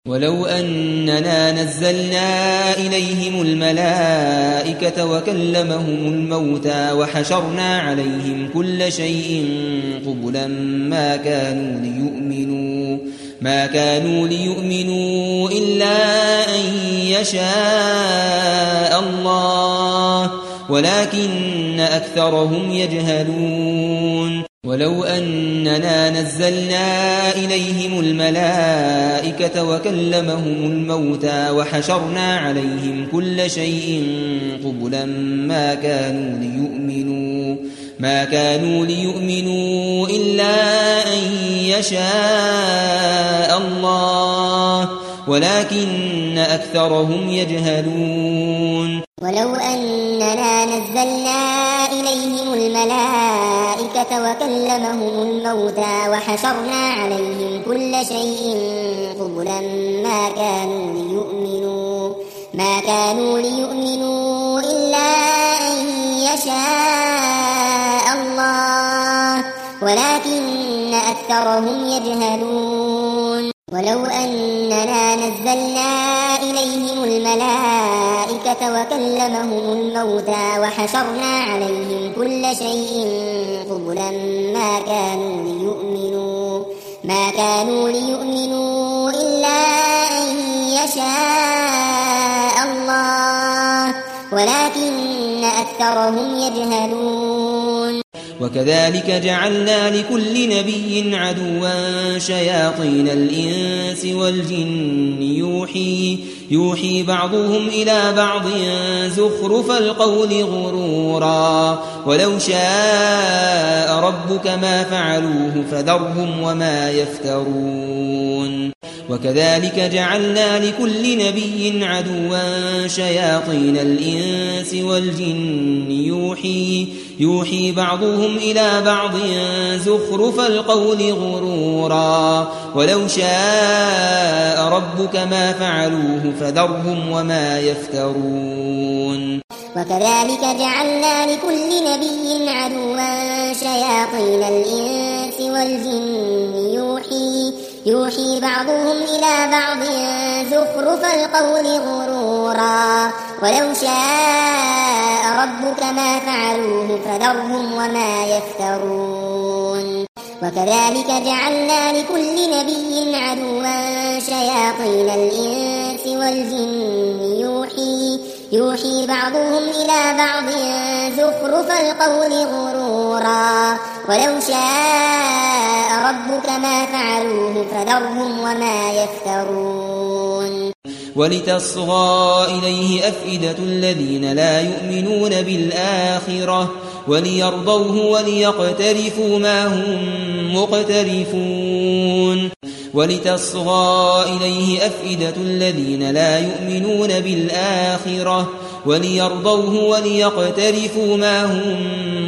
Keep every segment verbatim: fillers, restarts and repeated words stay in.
ولو أننا نزلنا إليهم الملائكة وكلمهم الموتى وحشرنا عليهم كل شيء قبلا ما كانوا ليؤمنوا ما كانوا ليؤمنوا إلا أن يشاء الله ولكن أكثرهم يجهلون ولو أننا نزلنا إليهم الملائكة وكلمهم الموتى وحشرنا عليهم كل شيء قبلا ما كانوا ليؤمنوا ما كانوا ليؤمنوا إلا أن يشاء الله ولكن أكثرهم يجهلون ولو أننا نزلنا إليهم الملائكة وكلمهم الموتى وحشرنا عليهم كل شيء قبلا ما كانوا ليؤمنوا ما كانوا ليؤمنوا إلا أن يشاء الله ولكن أكثرهم يجهلون ولو أننا نزلنا إليهم الملائكة وكلمهم الموتى وحشرنا عليهم كل شيء قبلا ما كانوا ليؤمنوا ما كانوا ليؤمنوا إلا أن يشاء الله ولكن أكثرهم يجهلون وكذلك جعلنا لكل نبي عدوا شياطين الإنس والجن يوحي, يوحي بعضهم إلى بعض زخرف القول غرورا ولو شاء ربك ما فعلوه فذرهم وما يفترون وكذلك جعلنا لكل نبي عدوا شياطين الإنس والجن يوحي, يوحي بعضهم إلى بعض زخرف القول غرورا ولو شاء ربك ما فعلوه فذرهم وما يفترون وكذلك جعلنا لكل نبي عدوا شياطين الإنس والجن يوحي يوحي بعضهم إلى بعض زخرف القول غرورا ولو شاء ربك ما فعلوه فذرهم وما يفترون وكذلك جعلنا لكل نبي عدوا شياطين الإنس والجن يوحي يوحي بعضهم إلى بعض زخرف القول غرورا ولو شاء ربك ما فعلوه فذرهم وما يفترون ولتصغى إليه أفئدة الذين لا يؤمنون بالآخرة وليرضوه وليقترفوا ما هم مقترفون ولتصغى إليه أفئدة الذين لا يؤمنون بالآخرة وليرضوه وليقترفوا ما هم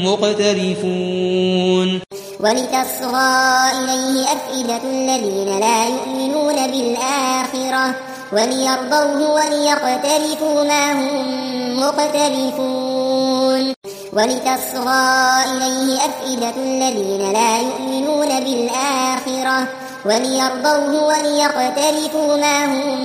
مقترفون ولتصغى إليه أفئدة الذين لا يؤمنون بالآخرة وليرضوه وليقترفوا ما هم مقترفون ولتصغى إليه أفئدة الذين لا يؤمنون بالآخرة وليرضوه وليقترفوا ما هم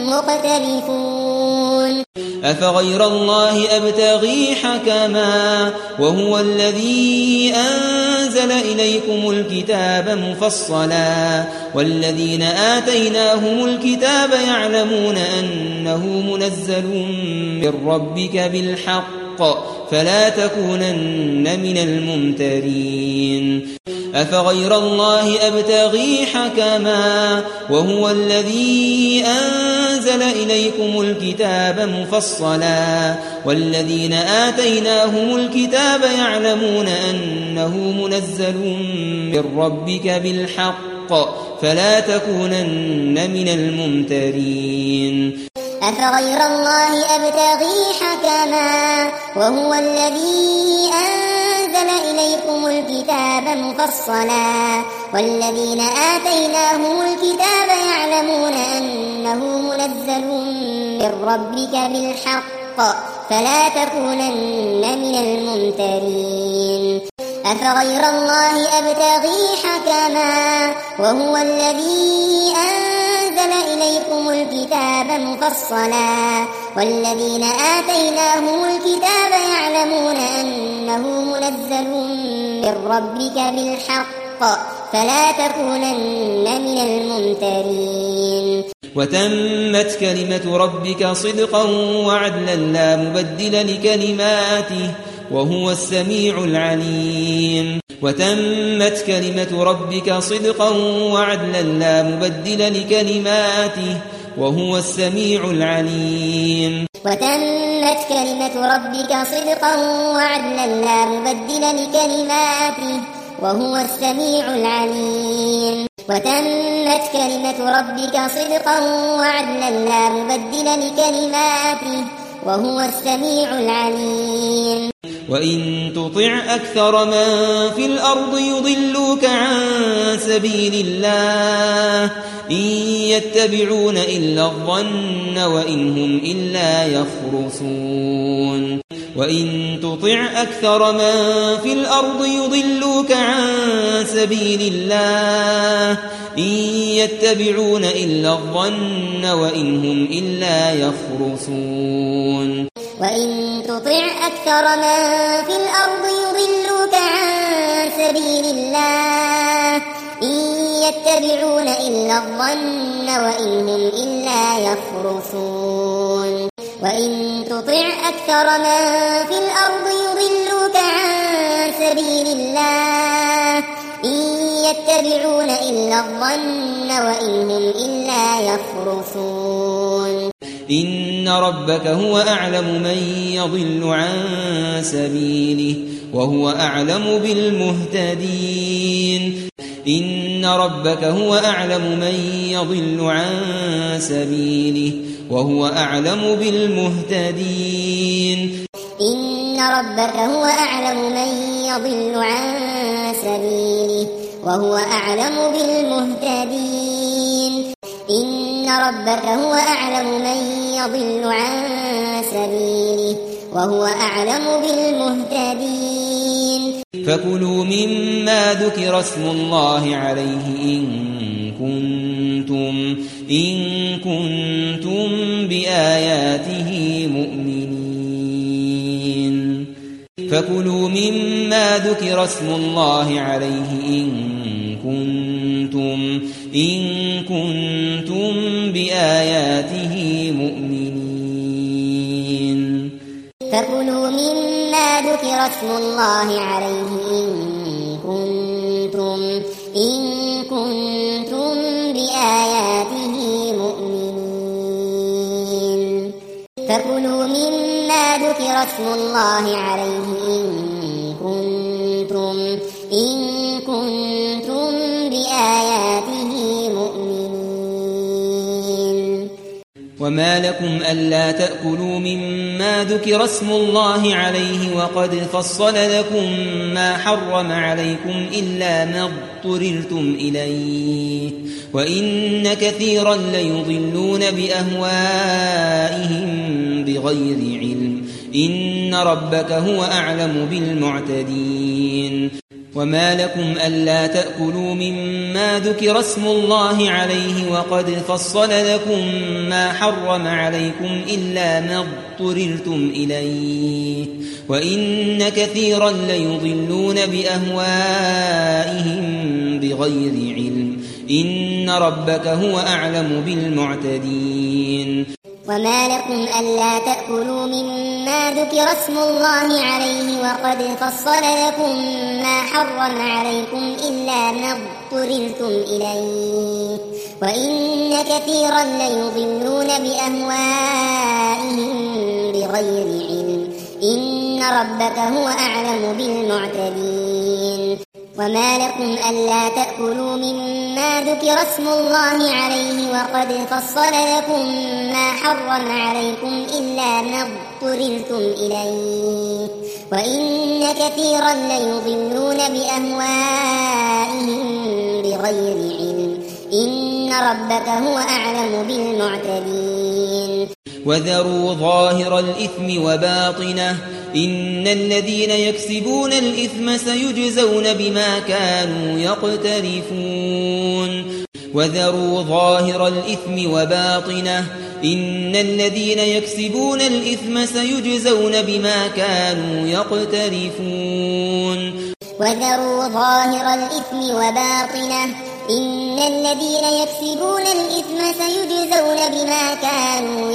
مقترفون أفغير الله أبتغي حكما وهو الذي أنزل إليكم الكتاب مفصلا والذين آتيناهم الكتاب يعلمون أنه منزل من ربك بالحق فلا تكونن من الممترين أفغير الله أبتغي حكما وهو الذي أنزل إليكم الكتاب مفصلا والذين آتيناهم الكتاب يعلمون أنه منزل من ربك بالحق فلا تكونن من الممترين أفغير الله أبتغي حكما وهو الذي أنزل إليكم الكتاب مفصلا والذين آتيناهم الكتاب يعلمون أنه منزل من ربك بالحق فلا تكونن من الممترين أفغير الله أبتغي حكما وهو الذي أنزل أنزل إليكم الكتاب مفصلا والذين آتيناهم الكتاب يعلمون أنه منزل من ربك بالحق فلا تكونن من الممترين وتمت كلمة ربك صدقا وعدلا لا مبدل لكلماته وهو السميع العليم وتمت كلمة ربك صدقا وعدلا لا مبدل لكلماته وهو السميع العليم وتمت كلمة ربك صدقا وعدلا لا مبدل لكلماته وهو السميع العليم وتمت كلمة ربك صدقا وعدلا لا مبدل لكلماته وهو السميع العليم وإن تطع أكثر من في الأرض يضلوك عن سبيل الله إن يتبعون إلا الظن وإن هم إلا يخرصون وإن تطع أكثر من في الأرض يضلوك عن سبيل الله إن يتبعون إلا الظن وإن هم إلا يخرصون وإن تطع أكثر من في الأرض يضلوك عن سبيل الله إن يتبعون إلا الظن وإن هم إلا يخرصون وإن تطع أكثر من في الأرض يضلوك عن سبيل الله إن يتبعون إلا الظن وإن هم إلا يخرصون إن ربك هو أعلم من يضل عن سبيله وهو أعلم بالمهتدين إن ربك هو أعلم من يضل عن سبيله وهو أعلم بالمهتدين إن ربك هو أعلم من يضل عن سبيله وهو أعلم بالمهتدين إن ربك هو أعلم من يضل عن سبيله وهو أعلم بالمهتدين فكلوا مما ذكر اسم الله عليه إن كنتم إن كنتم بآياته مؤمنين فكلوا مما ذكر اسم الله عليه إن كنتم إن كنتم بآياته مؤمنين فكلوا مما ذكر اسم الله عليه إن كنتم إن كنتم بآياته مؤمنين فكلوا مما ذكر اسم الله عليه إن كنتم إن كنتم بآياته مؤمنين وما لكم ألا تأكلوا مما ذكر اسم الله عليه وقد فصل لكم ما حرم عليكم إلا ما اضطررتم إليه وإن كثيرا ليضلون بأهوائهم بغير علم إن ربك هو أعلم بالمعتدين وما لكم ألا تأكلوا مما ذكر اسم الله عليه وقد فصل لكم ما حرم عليكم إلا ما اضطررتم إليه وإن كثيرا ليضلون بأهوائهم بغير علم إن ربك هو أعلم بالمعتدين وما لكم ألا تأكلوا مما ذكر اسم الله عليه وقد فصل لكم ما حرم عليكم إلا ما اضطررتم إليه وإن كثيرا ليضلون بأهوائهم بغير علم إن ربك هو أعلم بالمعتدين وما لكم ألا تأكلوا مما ذكر اسم الله عليه وقد فصل لكم ما حرم عليكم إلا ما اضطررتم إليه وإن كثيرا ليضلون بأهوائهم بغير علم إن ربك هو أعلم بالمعتدين وذروا ظاهر الإثم وباطنه إن الذين يكسبون الإثم سيجزون بما كانوا يقترفون وذروا ظاهر الإثم وباطنه إن الذين يكسبون الإثم سيجزون بما كانوا يقترفون وذروا ظاهر الإثم وباطنه إن الذين يكسبون الإثم سيجزون بما كانوا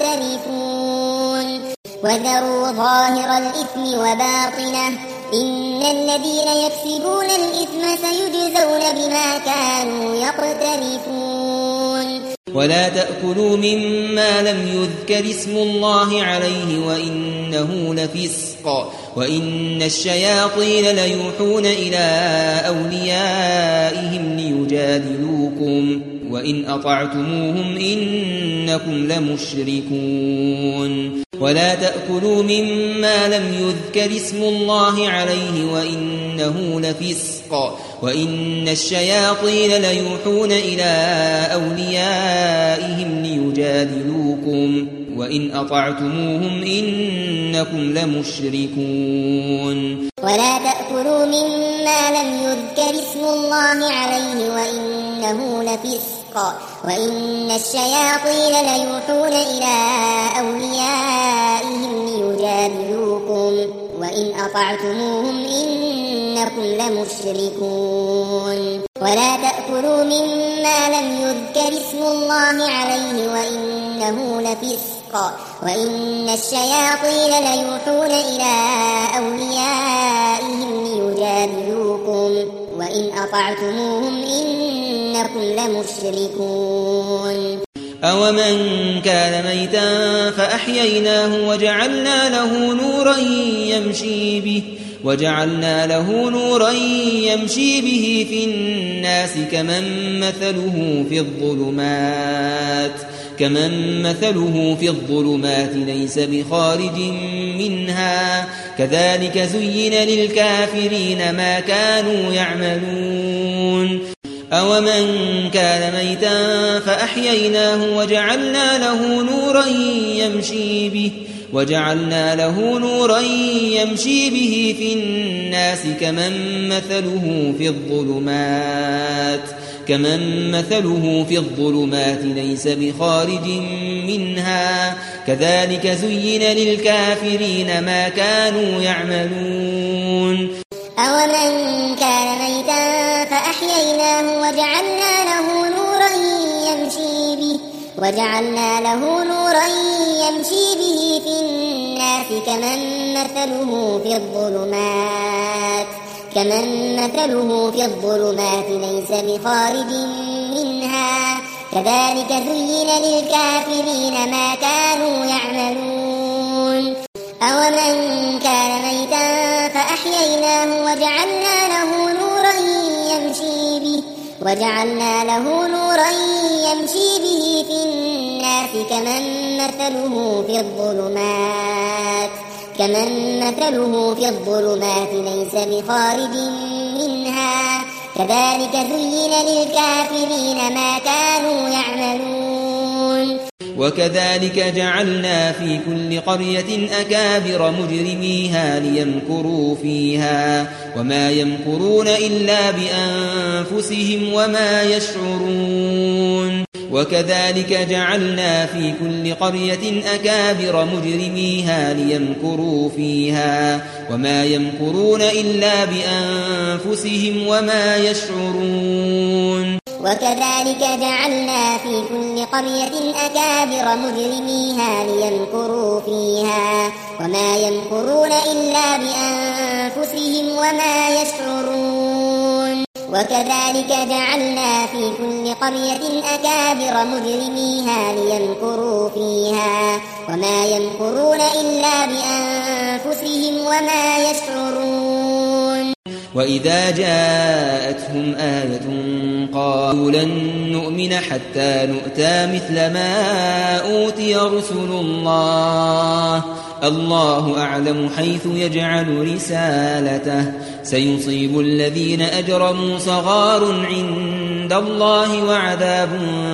يقترفون وذروا ظاهر الإثم وباطنه إن الذين يكسبون الإثم سيجزون بما كانوا يقترفون ولا تأكلوا مما لم يذكر اسم الله عليه وإنه لفسق وإن الشياطين ليوحون إلى أوليائهم ليجادلوكم وإن أطعتموهم إنكم لمشركون ولا تأكلوا مما لم يذكر اسم الله عليه وإنه لفسق وإن الشياطين ليوحون إلى أوليائهم ليجادلوكم وإن أطعتموهم إنكم لمشركون ولا تأكلوا مما لم يذكر اسم الله عليه وإنه لفسق وإن الشياطين ليوحون إلى أوليائهم ليجادلوكم وإن أطعتموهم إنكم لمشركون ولا تأكلوا مما لم يذكر اسم الله عليه وإنه لفسق وإن الشياطين ليوحون إلى أوليائهم ليجادلوكم وإن أطعتموهم إنكم لمشركون أومن كان ميتا فأحييناه وجعلنا له نورا يمشي به وجعلنا له نورا يمشي به في الناس كمن مثله في الظلمات كمن مثله في الظلمات ليس بخارج منها كذلك زين للكافرين ما كانوا يعملون أومن كان ميتا فأحييناه وجعلنا له نورا يمشي به وجعلنا له نورا يمشي به في الناس كمن مثله في الظلمات كمن مثله في الظلمات ليس بخارج منها كذلك زين للكافرين ما كانوا يعملون أومن كان ميتا فأحييناه وجعلنا له نورا يمشي به وجعلنا له نورا يمشي به في الناس كمن مثله في الظلمات كمن مثله في الظلمات ليس بخارج منها كذلك زين للكافرين ما كانوا يعملون أومن كان ميتا فأحييناه وجعلنا له نورا يمشي به وجعلنا له نورا يمشي به في الناس كمن مثله في الظلمات كمن مثله في الظلمات ليس بخارج منها كذلك زين للكافرين ما كانوا يعملون وكذلك جعلنا في كل قرية أكابر مجرميها ليمكروا فيها وما يمكرون إلا بأنفسهم وما يشعرون وكذلك جعلنا في كل قرية أكابر مجرميها ليمكروا فيها وما يمكرون إلا بأنفسهم وما يشعرون وكذلك جعلنا في كل قرية أكابر مجرميها ليمكروا فيها وما يمكرون إلا بأنفسهم وما يشعرون وكذلك جعلنا في كل قرية أكابر مجرميها ليمكروا فيها وما يمكرون إلا بأنفسهم وما يشعرون وإذا جاءتهم آية قالوا لن نؤمن حتى نؤتى مثل ما أوتي رسل الله الله أعلم حيث يجعل رسالته سيصيب الذين أجرموا صغار عند الله وعذاب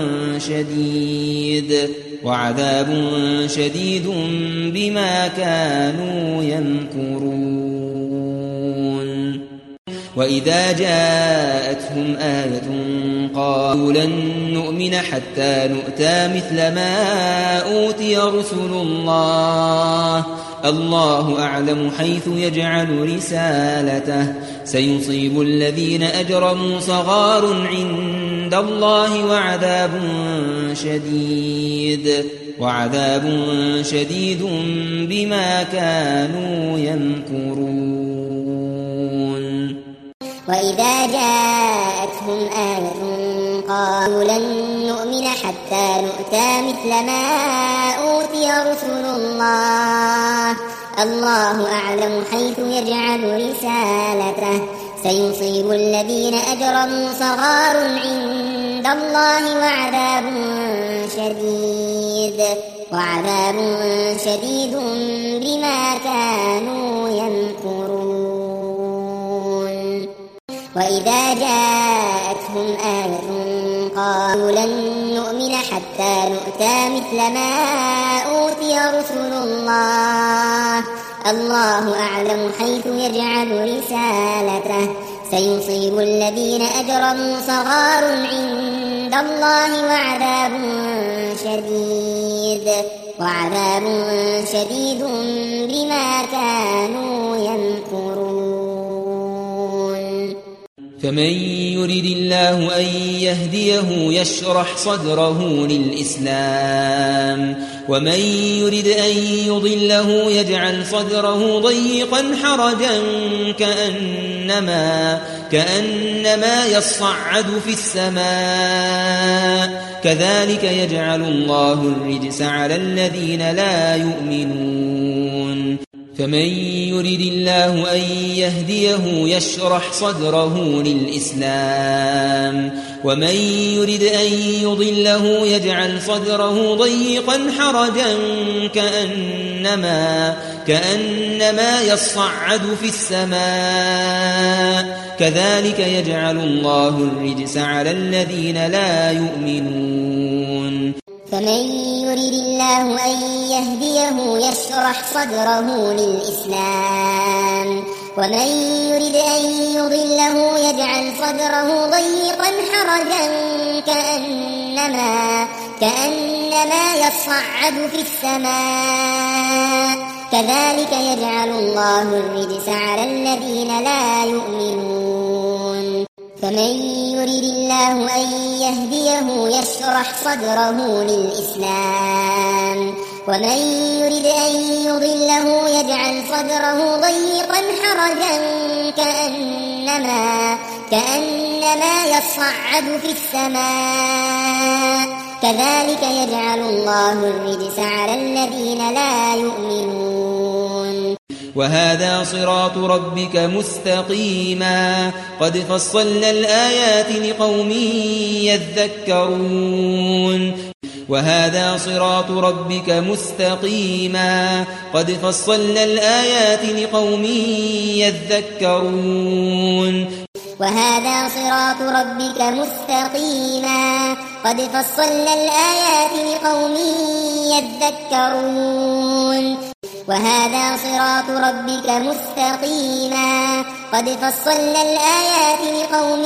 شديد وعذاب شديد بما كانوا يمكرون وإذا جاءتهم آية قالوا لن نؤمن حتى نؤتى مثل ما أوتي رسل الله الله أعلم حيث يجعل رسالته سيصيب الذين أجرموا صغار عند الله وعذاب شديد وعذاب شديد بما كانوا يمكرون. وإذا جاءتهم آية قالوا لن نؤمن حتى نؤتى مثل ما أوتي رسل الله الله أعلم حيث يجعل رسالته سيصيب الذين أجرموا صغار عند الله وعذاب شديد وعذاب شديد بما كانوا يمكرون. وإذا جاءتهم آية قالوا لن نؤمن حتى نؤتى مثل ما أوتي رسل الله الله أعلم حيث يجعل رسالته سيصيب الذين أجرموا صغار عند الله وعذاب شديد وعذاب شديد بما كانوا يمكرون. فمن يرد الله أن يهديه يشرح صدره للإسلام ومن يرد أن يضله يجعل صدره ضيقا حرجا كأنما, كأنما يصعد في السماء كذلك يجعل الله الرجس على الذين لا يؤمنون. فمن يرد الله أن يهديه يشرح صدره للإسلام ومن يرد أن يضله يجعل صدره ضيقا حرجا كأنما, كأنما يصعد في السماء كذلك يجعل الله الرجس على الذين لا يؤمنون. فمن يرد الله أن يهديه يشرح صدره للإسلام ومن يرد أن يضله يجعل صدره ضيقا حرجا كأنما, كأنما يصعد في السماء كذلك يجعل الله الرجس على الذين لا يؤمنون. فمن يرد الله أن يهديه يشرح صدره للإسلام ومن يرد أن يضله يجعل صدره ضيقا حرجا كأنما, كأنما يصعد في السماء كذلك يجعل الله الرجس على الذين لا يؤمنون. وهذا صراط ربك مستقيما قد فصلنا الآيات لقوم يذكرون. وهذا صراط ربك مستقيما قد فصلنا الآيات لقوم يذكرون. وهذا صراط ربك مستقيما قد فصلنا الآيات لقوم يذكرون. وهذا صراط ربك مستقيما قد فصلنا الآيات لقوم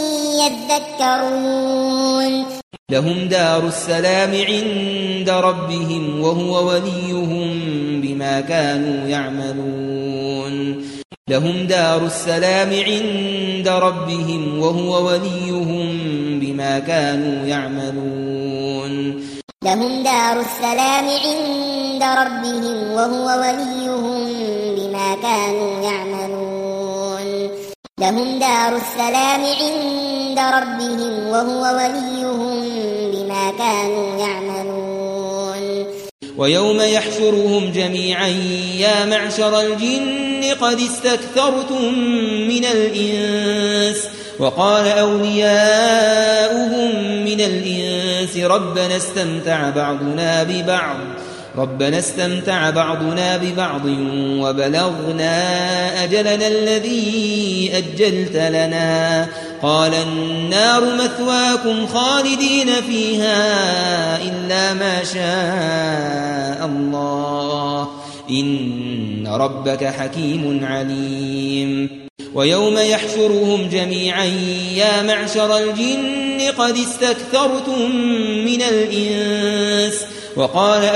يذكرون. لهم دار السلام عند ربهم وهو وليهم بما كانوا يعملون. لهم دار السلام عند ربهم وهو وليهم بما كانوا يعملون. لهم دار السلام عند ربهم وهو وليهم بما كانوا يعملون. لهم دار السلام عند ربهم وهو وليهم بما كانوا يعملون. ويوم يحشرهم جميعا يا معشر الجن قد استكثرتم من الإنس وقال أولياؤهم من الإنس ربنا استمتع بعضنا ببعض ربنا استمتع بعضنا ببعض وبلغنا أجلنا الذي أجلت لنا قال النار مثواكم خالدين فيها إلا ما شاء الله إن ربك حكيم عليم. ويوم يحشرهم جميعا يا معشر الجن قد استكثرتم من الإنس وقال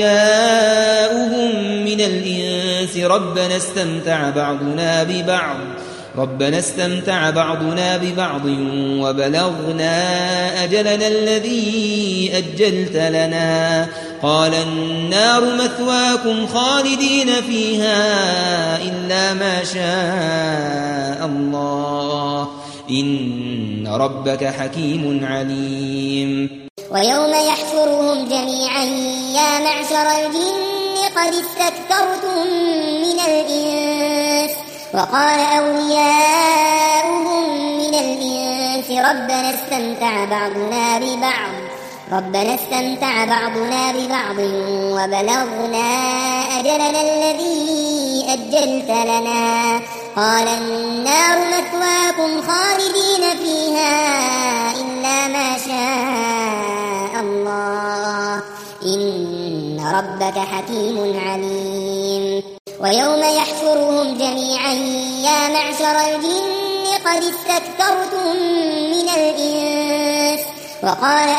أولياؤهم من الإنس ربنا استمتع بعضنا ببعض ربنا استمتع بعضنا ببعض وبلغنا أجلنا الذي أجلت لنا قال النار مثواكم خالدين فيها إلا ما شاء الله إن ربك حكيم عليم. ويوم يحشرهم جميعا يا معشر الجن قد استكثرتم من الإنس وقال أولياؤهم من الإنس ربنا استمتع بعضنا ببعض ربنا استمتع بعضنا ببعض وبلغنا أجلنا الذي أجلت لنا قال النار مثواكم خالدين فيها إلا ما شاء الله إن ربك حكيم عليم. ويوم يحشرهم جميعا يا معشر الجن قد استكثرتم من الإنس وقال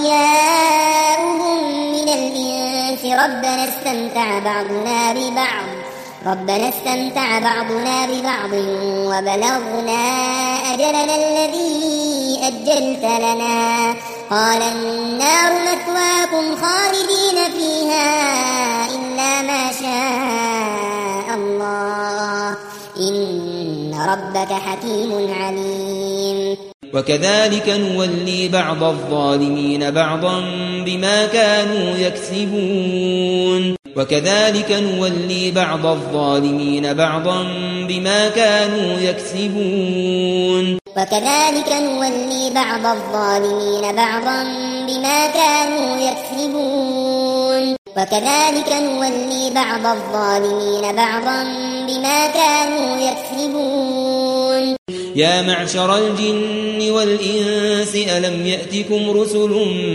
أولياؤهم من الإنس ربنا استمتع بعضنا ببعض ربنا استمتع بعضنا ببعض وبلغنا أجلنا الذي أجلت لنا قال النار مثواكم خالدين فيها إلا ما شاء الله إن ربك حكيم عليم. وكذلك نولي بعض الظالمين بعضا بما كانوا يكسبون وكذلك نولي بعض الظالمين بعضا بما كانوا يكسبون وكذلك نولي بعض الظالمين بعضا بما كانوا يكسبون وكذلك نولي بعض الظالمين بعضا بما كانوا يكسبون. يا معشر الجن والإنس ألم يأتكم رسل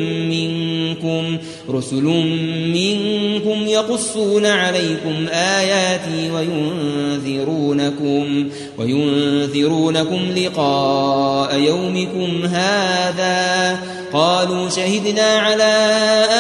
منكم رسل منكم يقصون عليكم آياتي وينذرونكم وينذرونكم لقاء يومكم هذا قالوا شهدنا على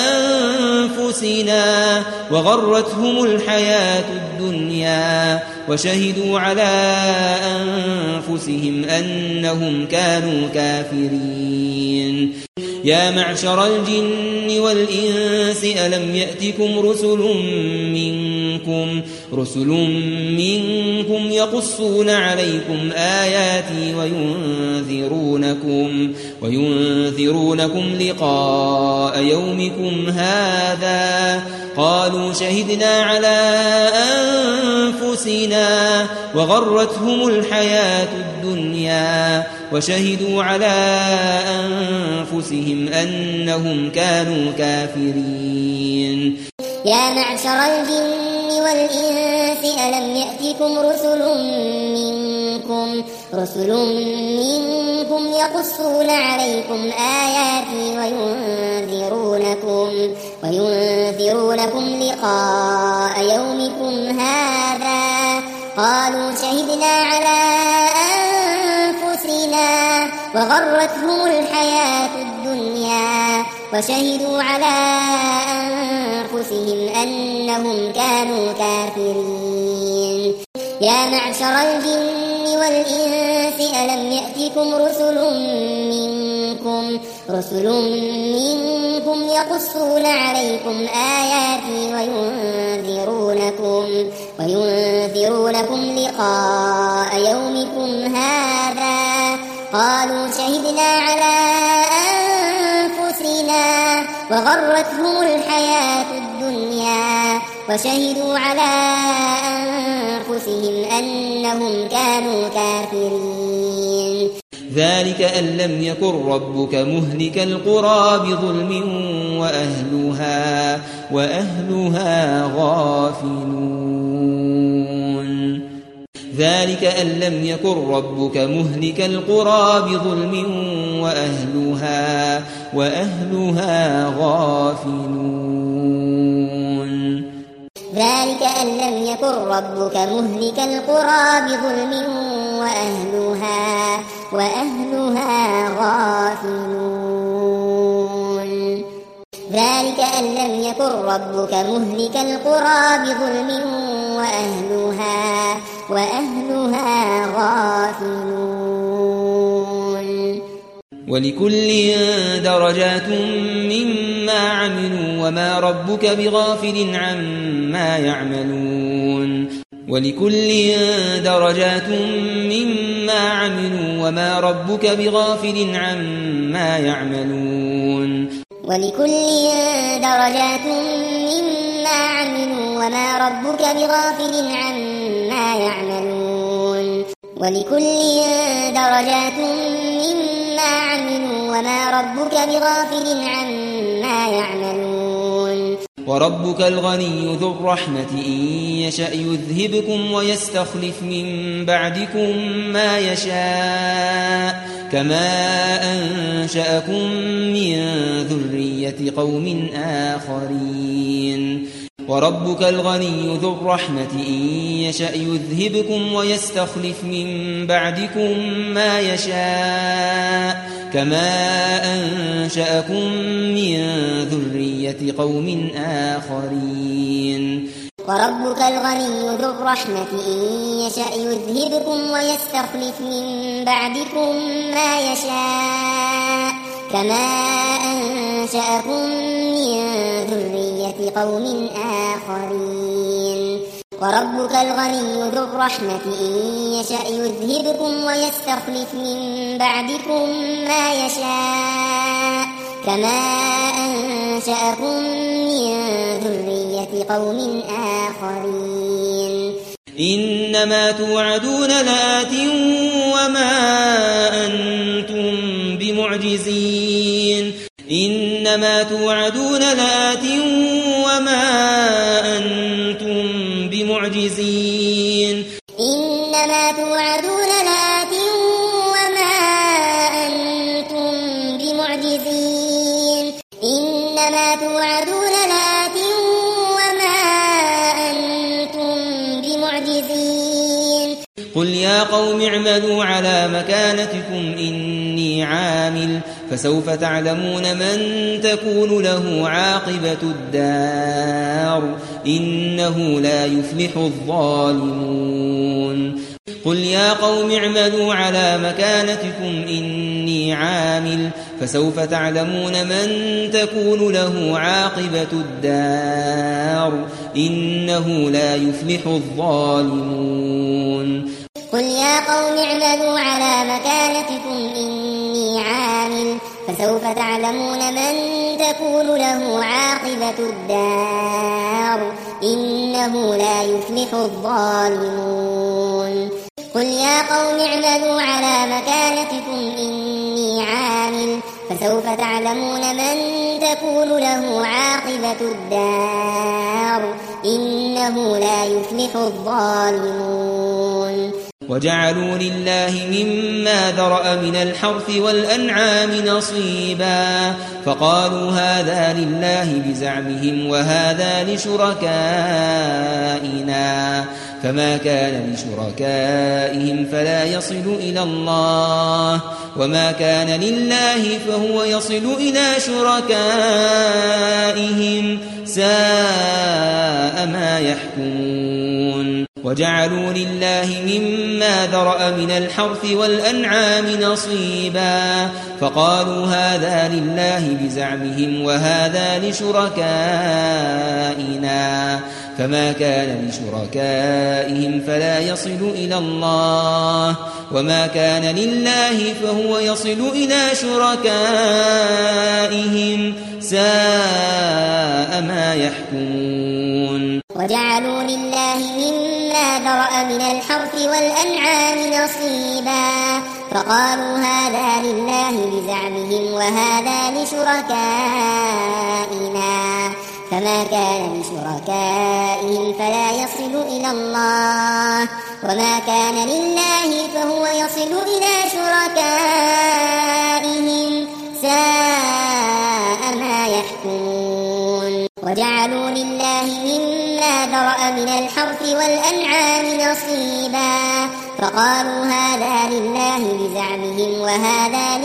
أنفسنا وغرتهم الحياة الدنيا وشهدوا على أنفسهم أنهم كانوا كافرين. يا معشر الجن والإنس ألم يأتكم رسل منكم رسل منكم يقصون عليكم آياتي وينذرونكم وينذرونكم لقاء يومكم هذا قالوا شهدنا على أنفسنا وغرتهم الحياة الدنيا وشهدوا على أنفسهم أنهم كانوا كافرين. يا معشر الجن والإنس ألم يأتكم رسل منكم رسل منكم يقصون عليكم آياتي وينذرونكم وينذرونكم لقاء يومكم هذا قالوا شهدنا على أنفسنا وغرتهم الحياة الدنيا وشهدوا على أنفسهم أنهم كانوا كافرين. يا معشر الجن والإنس ألم يأتكم رسل منكم رسل منكم يقصون عليكم آياتي وينذرونكم وينذرونكم لقاء يومكم هذا قالوا شهدنا على أنفسنا وغرتهم الحياة الدنيا وشهدوا على أنفسهم أنهم كانوا كافرين. ذلك أن لم يكن ربك مهلك القرى بظلم وأهلها وأهلها غافلون. ذلك أن لم يكن ربك مهلك القرى بظلم وأهلها وأهلها غافلون. ذلك أن لم يكن ربك مهلك القرى بظلم وأهلها, وأهلها غافلون. ذلك أن لم يكن ربك مهلك القرى بظلم وأهلها, وأهلها غافلون. ولكل درجات مما عملوا وما ربك بغافل عما يعملون. ولكل درجات مما عملوا وما ربك بغافل عما يعملون. ولكل درجات مما عملوا وما ربك بغافل عما يعملون. ولكل درجات مما عملوا وما ربك بغافل عما يعملون. وربك الغني ذو الرحمة إن يشأ يذهبكم ويستخلف من بعدكم ما يشاء كما أنشأكم من ذرية قوم آخرين. وربك الغني ذو الرحمة إن يشأ يذهبكم ويستخلف من بعدكم ما يشاء كما أنشأكم من ذرية قوم آخرين. وربك الغني ذو الرحمة إن يشأ يذهبكم ويستخلف من بعدكم ما يشاء كما أنشأكم من ذرية قوم آخرين. وربك الغني ذو الرحمة إن يشأ يذهبكم ويستخلف من بعدكم ما يشاء كما أنشأكم من ذرية قوم آخرين. إنما توعدون لآت وما أنتم بمعجزين. إنما توعدون لآت وما أنتم بمعجزين. إنما توعدون لآت وما أنتم بمعجزين. إنما توعدون لآت وما أنتم بمعجزين. قل يا قوم اعملوا على مكانتكم إني عامل فسوف تعلمون من تكون له عاقبة الدار إنه لا يفلح الظالمون. قل يا قوم اعملوا على مكانتكم إني عامل فسوف تعلمون من تكون له عاقبة الدار إنه لا يفلح الظالمون. قل يا قوم اعملوا على مكانتكم إني عامل فسوف تعلمون من تكون له عاقبة الدار إنه لا يفلح الظالمون. قل يا قوم اعملوا على مكانتكم إني عامل فسوف تعلمون من تكون له عاقبة الدار إنه لا يفلح الظالمون. وجعلوا لله مما ذرأ من الحرث والأنعام نصيبا فقالوا هذا لله بزعمهم وهذا لشركائنا فما كان لشركائهم فلا يصل إلى الله وما كان لله فهو يصل إلى شركائهم ساء ما يحكمون. وجعلوا لله مما ذرأ من الحرث والأنعام نصيبا فقالوا هذا لله بزعمهم وهذا لشركائنا فما كان لشركائهم فلا يصل إلى الله وما كان لله فهو يصل إلى شركائهم ساء ما يحكمون. وجعلوا لله مما ذرأ من الحرث والأنعام نصيبا فقالوا هذا لله بزعمهم وهذا لشركائنا فما كان لشركائهم فلا يصل إلى الله وما كان لله فهو يصل إلى شركائهم ساء ما يحكمون. وجعلوا لله مما ذرأ من الحرث والأنعام نصيبا فقالوا هذا لله بزعمهم وهذا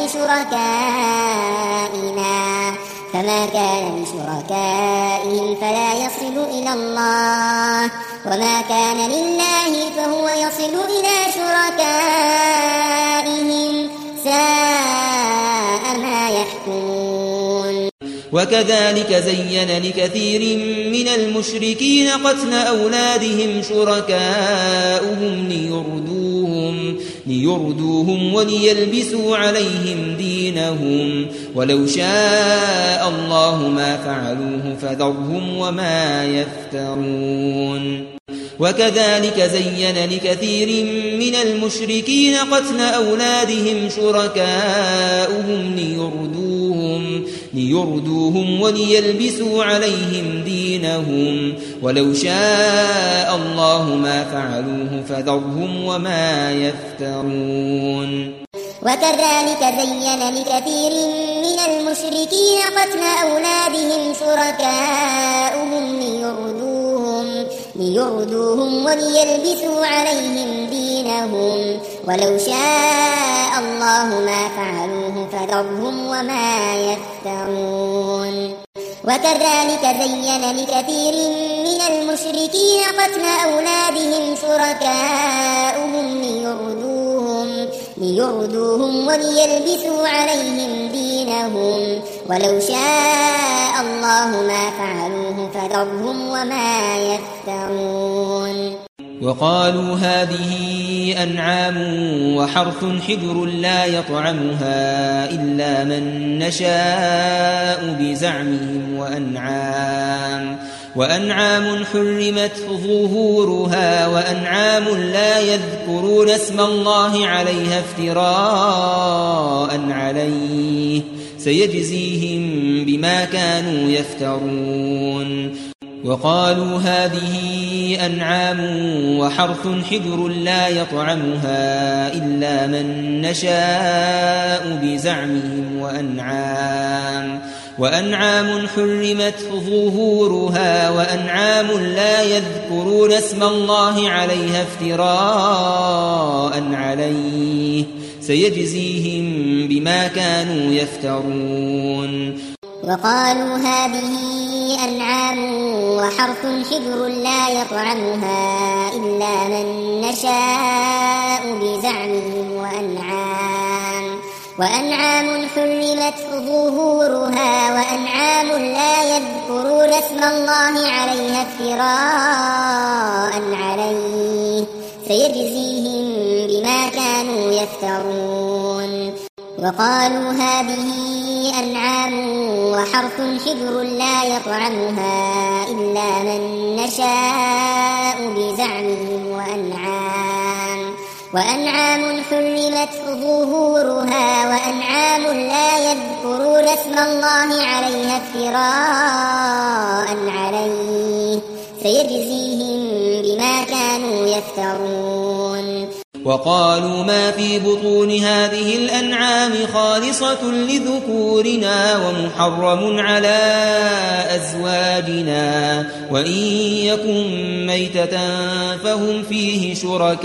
لشركائنا فما كان لشركائهم فلا يصل إلى الله وما كان لله فهو يصل إلى شركائهم ساء ما يحكمون. وكذلك زين لكثير من المشركين قتل أولادهم شركاؤهم ليردوهم, ليردوهم وليلبسوا عليهم دينهم ولو شاء الله ما فعلوه فذرهم وما يفترون. وكذلك زين لكثير من المشركين قتل أولادهم شركاؤهم ليردوهم, ليردوهم وليلبسوا عليهم دينهم ولو شاء الله ما فعلوه فذرهم وما يفترون. وكذلك زين لكثير من المشركين قتل أولادهم شركاؤهم ليردوهم, ليردوهم وليلبسوا عليهم دينهم ولو شاء الله ما فعلوه فذرهم وما يفترون. وكذلك زين لكثير من المشركين قتل أولادهم شركاؤهم ليردوهم, ليردوهم وليلبسوا عليهم دينهم ولو شاء الله ما فعلوه فذرهم وما يفترون. وقالوا هذه أنعام وحرث حجر لا يطعمها إلا من نشاء بزعمهم وأنعام, وأنعام حرمت ظهورها وأنعام لا يذكرون اسم الله عليها افتراء عليه سيجزيهم بما كانوا يفترون. وقالوا هذه أنعام وحرث حجر لا يطعمها إلا من نشاء بزعمهم وأنعام, وأنعام حرمت ظهورها وأنعام لا يذكرون اسم الله عليها افتراء عليه سيجزيهم بما كانوا يفترون. وقالوا هذه أنعام وحرث حجر لا يطعمها إلا من نشاء بزعمهم وأنعام, وأنعام حرمت ظهورها وأنعام لا يذكرون اسم الله عليها افتراء عليه سيجزيهم بما كانوا يفترون. وقالوا هذه أنعام وحرث حجر لا يطعمها إلا من نشاء بزعمهم وأنعام, وأنعام حرمت ظهورها وأنعام لا يذكرون اسم الله عليها افتراء عليه سيجزيهم بما كانوا يفترون. وقالوا ما في بطون هذه الأنعام خالصة لذكورنا ومحرم على أزواجنا وإن يكن ميتة فهم فيه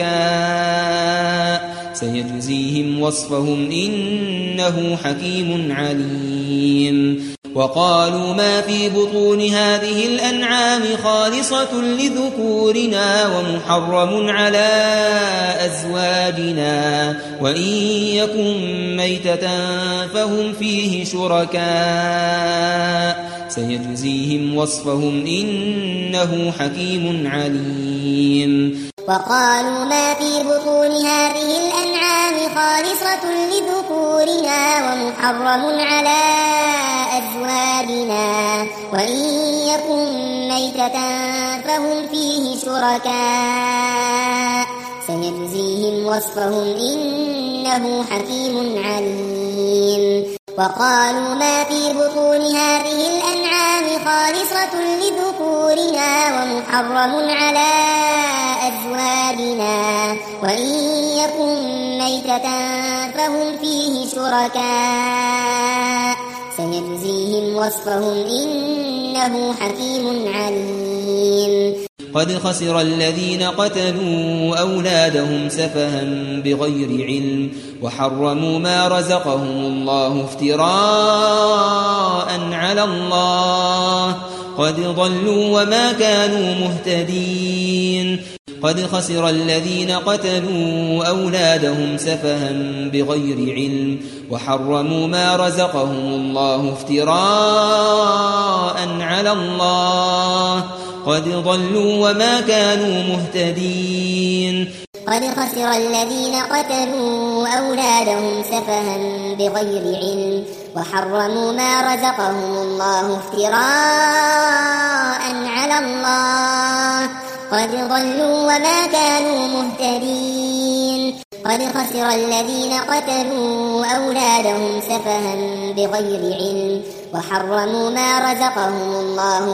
شركاء سيجزيهم وصفهم إنه حكيم عليم. وقالوا ما في بطون هذه الأنعام خالصة لذكورنا ومحرم على أزواجنا وإن يكن ميتة فهم فيه شركاء سيجزيهم وصفهم إنه حكيم عليم. وقالوا ما في بطون هذه الأنعام خالصة لذكورنا ومحرم على أزواجنا وإن يكن ميتة فهم فيه شركاء سيجزيهم وصفهم إنه حكيم عليم. وقالوا ما في بطون هذه الأنعام خالصة لذكورنا ومحرم على أزواجنا وإن يكن ميتة فهم فيه شركاء سيجزيهم وصفهم إنه حكيم عليم. قد خسر الذين قتلوا أولادهم سفها بغير علم وحرموا ما رزقهم الله افتراء على الله قد ضلوا وما كانوا مهتدين قد خسر الذين قتلوا أولادهم سفها بغير علم وحرموا ما رزقهم الله افتراء على الله قد ضلوا وما كانوا مهتدين قد خسر الذين قتلوا أولادهم سفها بغير علم وحرموا ما رزقهم الله افتراء على الله قد ضلوا وما كانوا مهتدين قد خسر الذين قتلوا أولادهم سفها بغير علم وحرموا ما رزقهم الله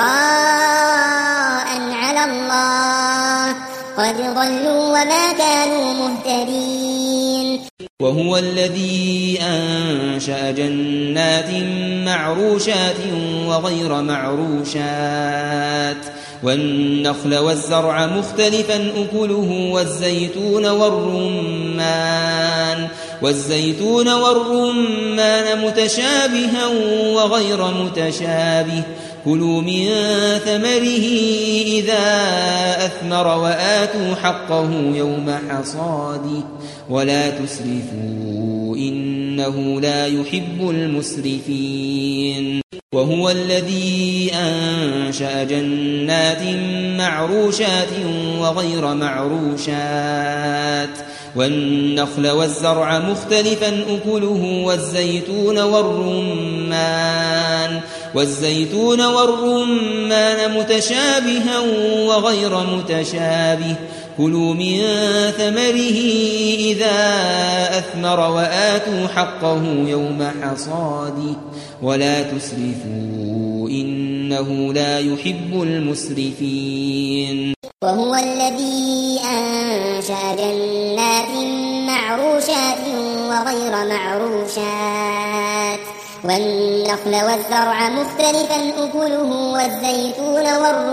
افتراء على الله قد ضلوا وما كانوا مهتدين وهو الذي أنشأ جنات معروشات وغير معروشات والنخل والزرع مختلفا أكله والزيتون والرمان والزيتون والرمان متشابها وغير متشابه كلوا من ثمره إذا أثمر وآتوا حقه يوم حصاده ولا تسرفوا إنه لا يحب المسرفين وهو الذي أنشأ جنات معروشات وغير معروشات والنخل والزرع مختلفا أكله والزيتون والرمان والزيتون والرمان متشابها وغير متشابه كلوا من ثمره إذا أثمر وآتوا حقه يوم حصاده ولا تسرفوا إنه لا يحب المسرفين وهو الذي أنشأ جنات معروشات وغير معروشات والنخل والزرع مختلفا أكله والزيتون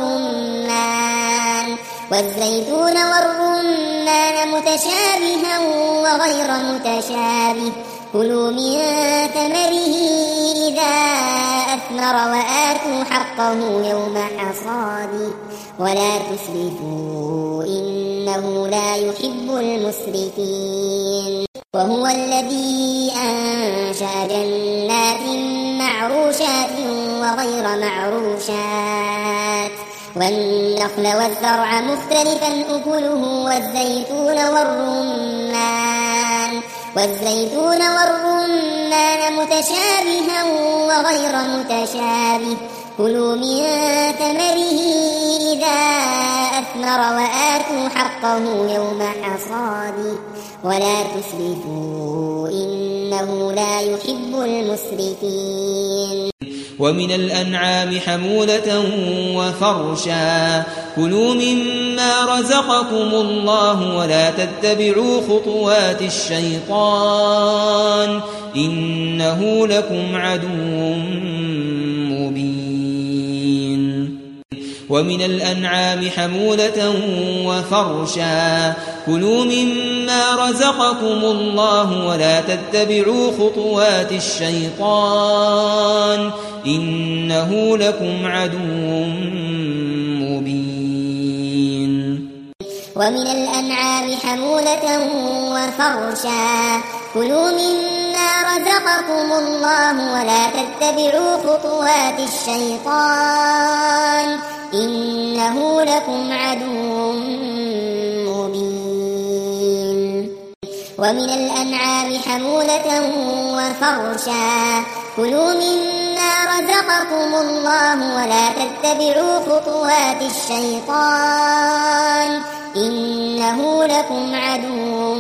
والرمان والزيتون والرمان متشابها وغير متشابه كلوا من ثمره إذا أثمر وآتوا حقه يوم حصاده ولا تسرفوا إنه لا يحب المسرفين وهو الذي أنشأ جنات معروشات وغير معروشات والنخل والزرع مختلفا أكله والزيتون والرمان والزيتون والرمان متشابها وغير متشابه كلوا من ثمره إذا أثمر وآتوا حقه يوم حصاده ولا تسرفوا إنه لا يحب المسرفين ومن الأنعام حمولة وفرشا كلوا مما رزقكم الله ولا تتبعوا خطوات الشيطان إنه لكم عدو مبين ومن الأنعام حمولة وفرشا كلوا مما رزقكم الله ولا تتبعوا خطوات الشيطان إنه لكم عدو مبين ومن الأنعام حمولة وفرشا كلوا مما رزقكم الله ولا تتبعوا خطوات الشيطان إنه لكم عدو مبين ومن الأنعام حمولة وفرشا كلوا مما رزقكم الله ولا تتبعوا خطوات الشيطان إنه لكم عدو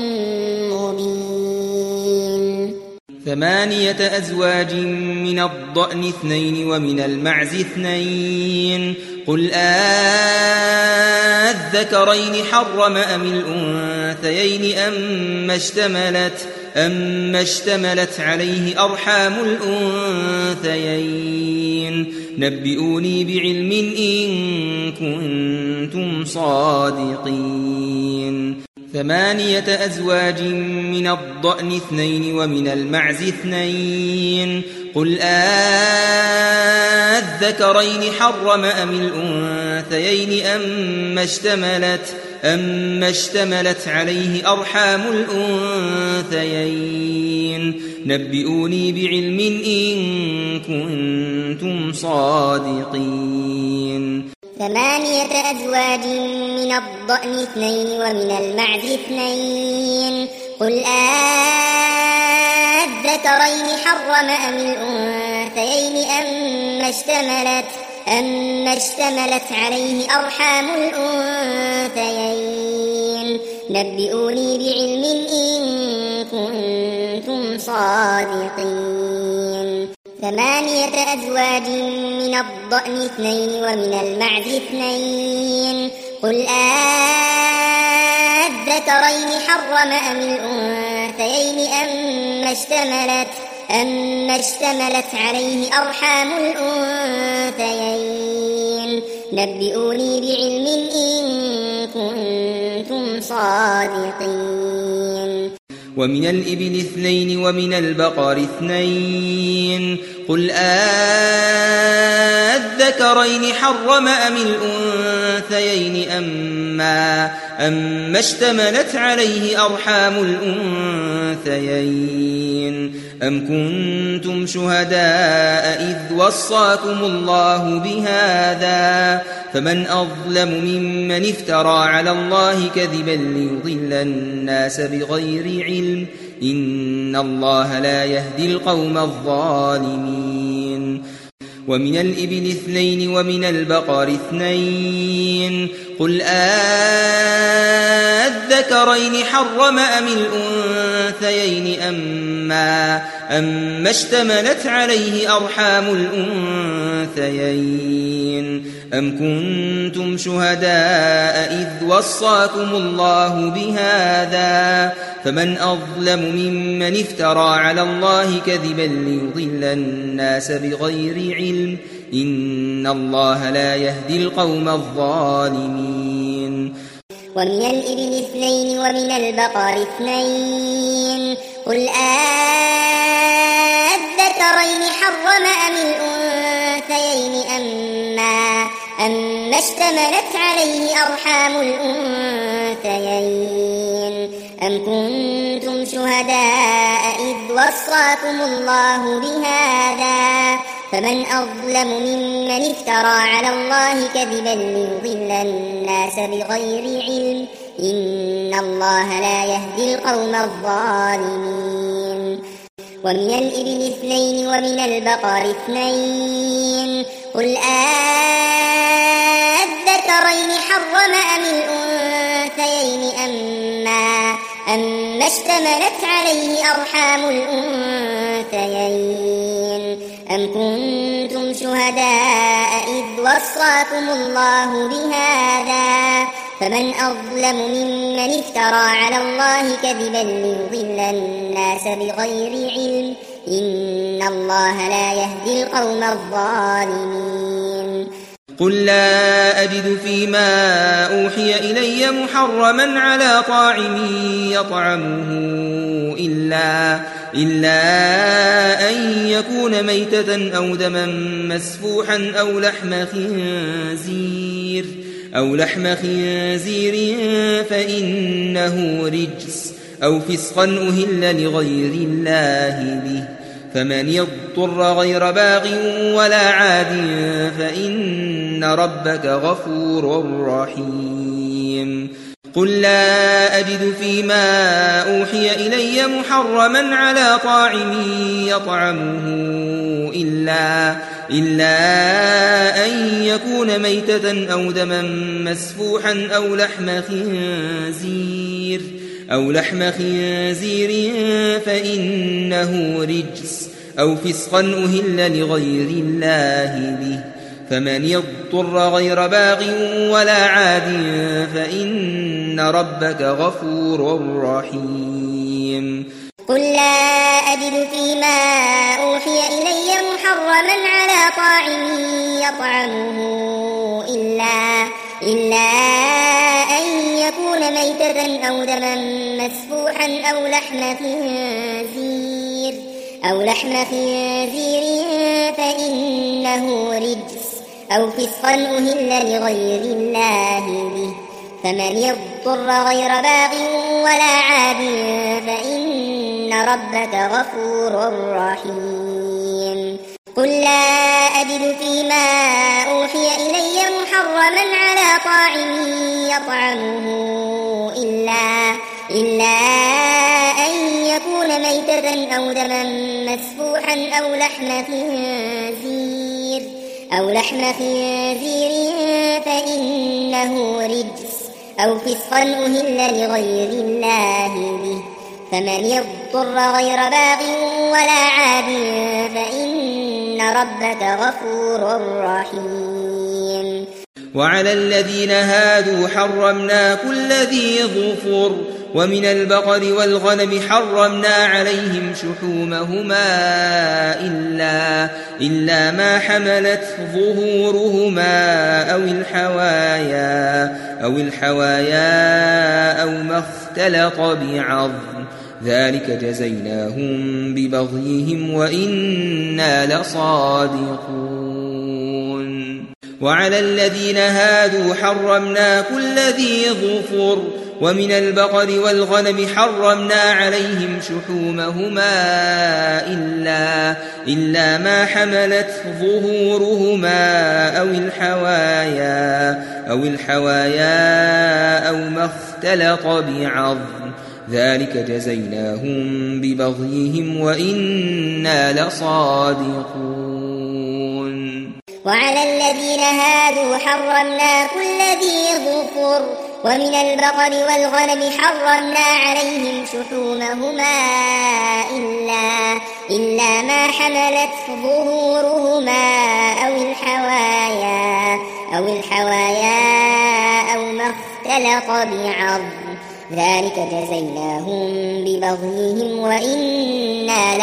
مبين ثمانية أزواج من الضأن اثنين ومن المعز اثنين قل آذكرين حرم أم الأنثيين أما اشتملت أما اشتملت عليه أرحام الأنثيين نبئوني بعلم إن كنتم صادقين ثمانية أزواج من الضأن اثنين ومن المعز اثنين قل آذكرين حرم أم الأنثيين أم اشتملت أم اشتملت عليه أرحام الأنثيين نبئوني بعلم إن كنتم صادقين ثمانية أزواج من الضأن اثنين ومن المعز اثنين قل آذكرين حرم أم الأنثيين أم اشتملت أم اشتملت عليه أرحام الأنثيين نبئوني بعلم إن كنتم صادقين ثمانية أزواج من الضأن اثنين ومن المعز اثنين قل آذكرين حرم أم الأنثيين أم اشتملت أم اشتملت عليه أرحام الأنثيين نبئوني بعلم إن كنتم صادقين ومن الإبل اثنين ومن البقر اثنين قل آذكرين حرم أم الأنثيين أما أم اشتملت عليه أرحام الأنثيين أم كنتم شهداء إذ وصاكم الله بهذا فمن أظلم ممن افترى على الله كذبا ليضل الناس بغير علم إن الله لا يهدي القوم الظالمين ومن الإبل اثنين ومن البقر اثنين قل آذكرين حرم أم الأنثيين أما أم اشتملت عليه أرحام الأنثيين أم كنتم شهداء إذ وصاكم الله بهذا فمن أظلم ممن افترى على الله كذبا ليضل الناس بغير علم إن الله لا يهدي القوم الظالمين ومن الإبل اثنين ومن البقر اثنين قل آذكرين حرم أم الأنثيين أما أم اشتملت عليه أرحام الأنثيين أم كنتم شهداء إذ وصاكم الله بهذا فمن أظلم ممن افترى على الله كذبا ليضل الناس بغير علم إن الله لا يهدي القوم الظالمين ومن الإبل اثنين ومن البقر اثنين قل آذكرين حرم أم الأنثيين أما أم اشتملت عليه أرحام الأنثيين أم كنتم شهداء إذ وصاكم الله بهذا فمن أظلم ممن افترى على الله كذبا ليضل الناس بغير علم إن الله لا يهدي القوم الظالمين قل لا أجد فيما أوحي إلي محرما على طاعم يطعمه إلا, إلا أن يكون ميتة أو دما مسفوحا أو لحم خنزير أو لحم خنزير فإنه رجس أو فسقا أهل لغير الله به فمن يضطر غير باغ ولا عاد فإن ربك غفور رحيم قل لا أجد فيما أوحي إلي محرما على طاعم يطعمه إلا, إلا أن يكون ميتة أو دما مسفوحا أو لحم خنزير أو لحم خنزير فإنه رجس أو فسقا أهل لغير الله به فمن يضطر غير باغ ولا عاد فإن ربك غفور رحيم قل لا أجد فيما أوحي إلي محرما على طاعم يطعمه إلا, إلا أن يكون ميتة أو دما مسفوحا أو لحم خنزير أو لحم خنزير فإنه رجس أو فسقا أهل لغير الله به فمن يضطر غير باغ ولا عاد فإن ربك غفور رحيم قل لا أجد فيما أوحي إلي محرما على طاعم يطعمه إلا, إلا أن يكون ميتة أو دما مسفوحا أو لحم خنزير أو لحم خنزير فإنه رجس أو فسقا أهل لغير الله به فمن يضطر غير باغ ولا عاد فإن ربك غفور رحيم وعلى الذين هادوا حرمنا كل ذي ظفر ومن البقر والغنم حرمنا عليهم شحومهما إلا, إلا ما حملت ظهورهما أو الحوايا أو الحوايا أو ما اختلط بعظم ذلك جزيناهم ببغيهم وإنا لصادقون وعلى الذين هادوا حرمنا كل ذي ظفر ومن البقر والغنم حرمنا عليهم شحومهما إلا, إلا ما حملت ظهورهما أو الحوايا أو الحوايا أو ما اختلط بعظم ذلك جزيناهم ببغيهم وإنا لصادقون وعلى الذين هادوا حرمنا كل ذي ظفر ومن البقر والغنم حرمنا عليهم شحومهما إلا, إلا ما حملت ظهورهما أو الحوايا أو الحوايا أو ما اختلط بعظم ذلك جزيناهم ببغيهم وإنا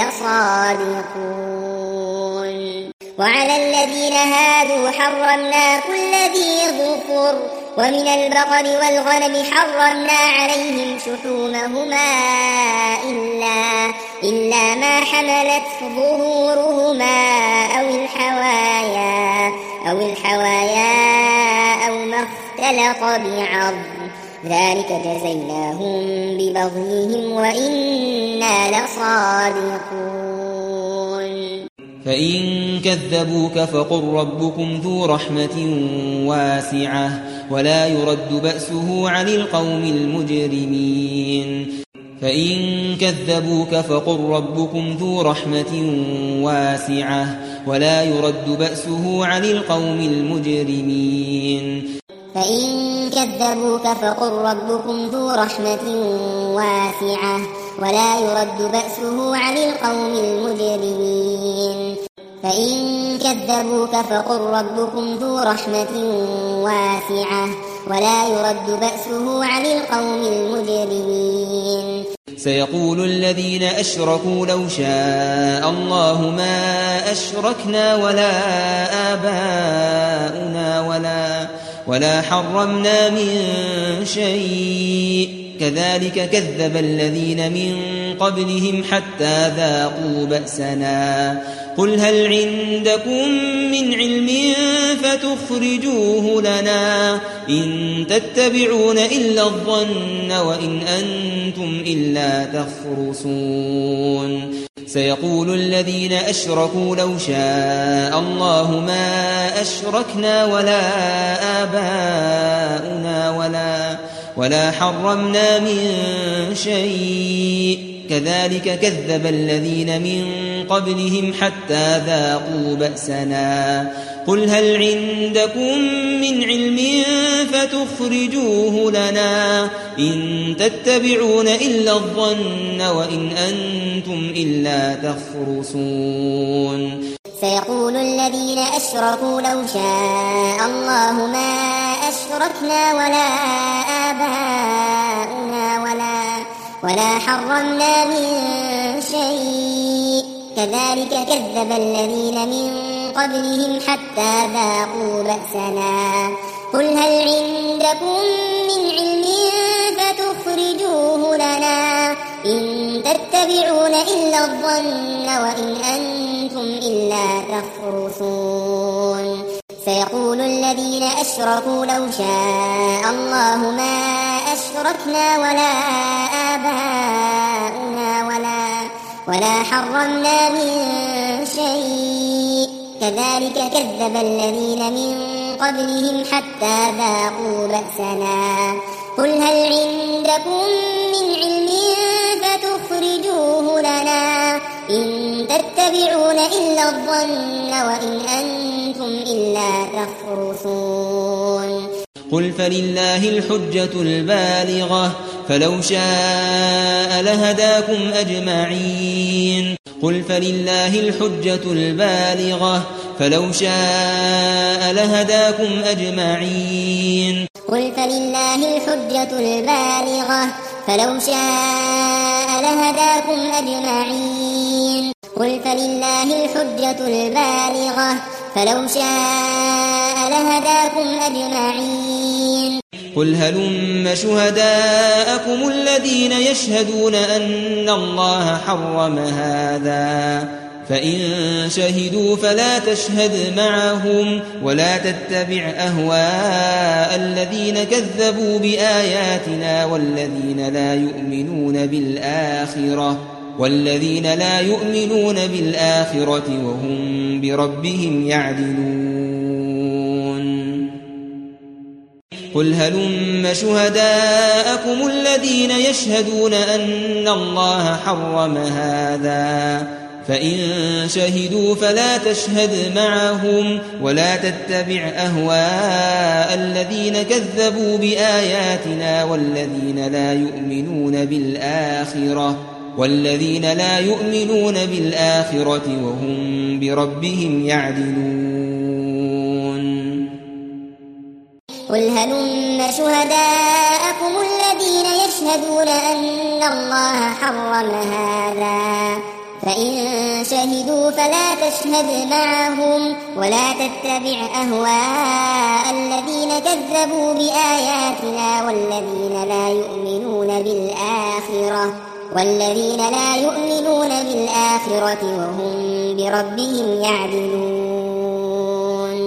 لصادقون وعلى الذين هادوا حرمنا كل ذي ظفر ومن البقر والغنم حرمنا عليهم شحومهما إلا, إلا ما حملت ظهورهما أو الحوايا أو الحوايا أو ما اختلط بعظم ذلك جزيناهم ببغيهم وإنا لصادقون فإن كذبوك فقل ربكم ذو رحمة واسعة ولا يرد بأسه عن القوم المجرمين فإن كذبوك فقل ربكم ذو رحمة واسعة ولا يرد بأسه عن القوم المجرمين فإن كذبوك فقل ربكم ذو رحمة واسعة ولا يرد بأسه عن القوم المجرمين فإن كذبوك فقل ربكم ذو رحمة واسعة ولا يرد بأسه عن القوم المجرمين سيقول الذين أشركوا لو شاء الله ما أشركنا ولا آباؤنا ولا ولا حرمنا من شيء كذلك كذب الذين من قبلهم حتى ذاقوا بأسنا قل هل عندكم من علم فتخرجوه لنا إن تتبعون إلا الظن وإن أنتم إلا تخرصون سيقول الذين أشركوا لو شاء الله ما أشركنا ولا آباؤنا ولا ولا حرمنا من شيء كذلك كذب الذين من قبلهم حتى ذاقوا بأسنا قل هل عندكم من علم فتخرجوه لنا إن تتبعون إلا الظن وإن أنتم إلا تخرصون سيقول الذين أشركوا لو شاء الله ما أشركنا ولا آباؤنا ولا ولا حرمنا من شيء كذلك كذب الذين من قبلهم حتى ذاقوا بأسنا قل هل عندكم من علم فتخرجوه لنا إن تتبعون إلا الظن وإن أنتم إلا تخرصون سيقول الذين أشركوا لو شاء الله ما أشركنا ولا آباؤنا ولا ولا حرمنا من شيء كذلك كذب الذين من قبلهم حتى ذاقوا بأسنا قل هل عندكم من علم فتخرجوه لنا إن تتبعون إلا الظن وإن أنتم إلا تخرصون قل فلله الحجة البالغة فلو شاء لهداكم أجمعين قل فلله الحجة البالغة فلو شاء لهداكم أجمعين قل فلله الحجة البالغة فلو شاء لهداكم أجمعين قل فلله الحجة البالغة فلو شاء لهداكم أجمعين قل هلم شهداءكم الذين يشهدون أن الله حرم هذا فإن شهدوا فلا تشهد معهم ولا تتبع أهواء الذين كذبوا بآياتنا والذين لا يؤمنون بالآخرة والذين لا يؤمنون بالآخرة وهم بربهم يعدلون قل هلم شهداءكم الذين يشهدون أن الله حرم هذا فإن شهدوا فلا تشهد معهم ولا تتبع أهواء الذين كذبوا بآياتنا والذين لا يؤمنون بالآخرة والذين لا يؤمنون بالآخرة وهم بربهم يعدلون قل هلم شهداءكم الذين يشهدون أن الله حرم هذا فإن شهدوا فلا تشهد معهم ولا تتبع أهواء الذين كذبوا بآياتنا والذين لا يؤمنون بالآخرة والذين لا يؤمنون بالآخرة وهم بربهم يعدلون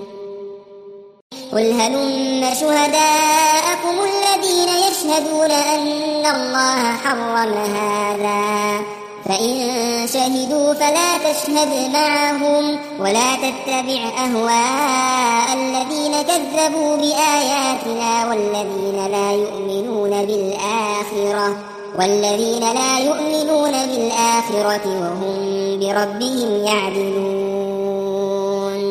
قل هلم شهداءكم الذين يشهدون أن الله حرم هذا فإن شهدوا فلا تشهد معهم ولا تتبع أهواء الذين كذبوا بآياتنا والذين لا يؤمنون بالآخرة والذين لا يؤمنون بالآخرة وهم بربهم يعدلون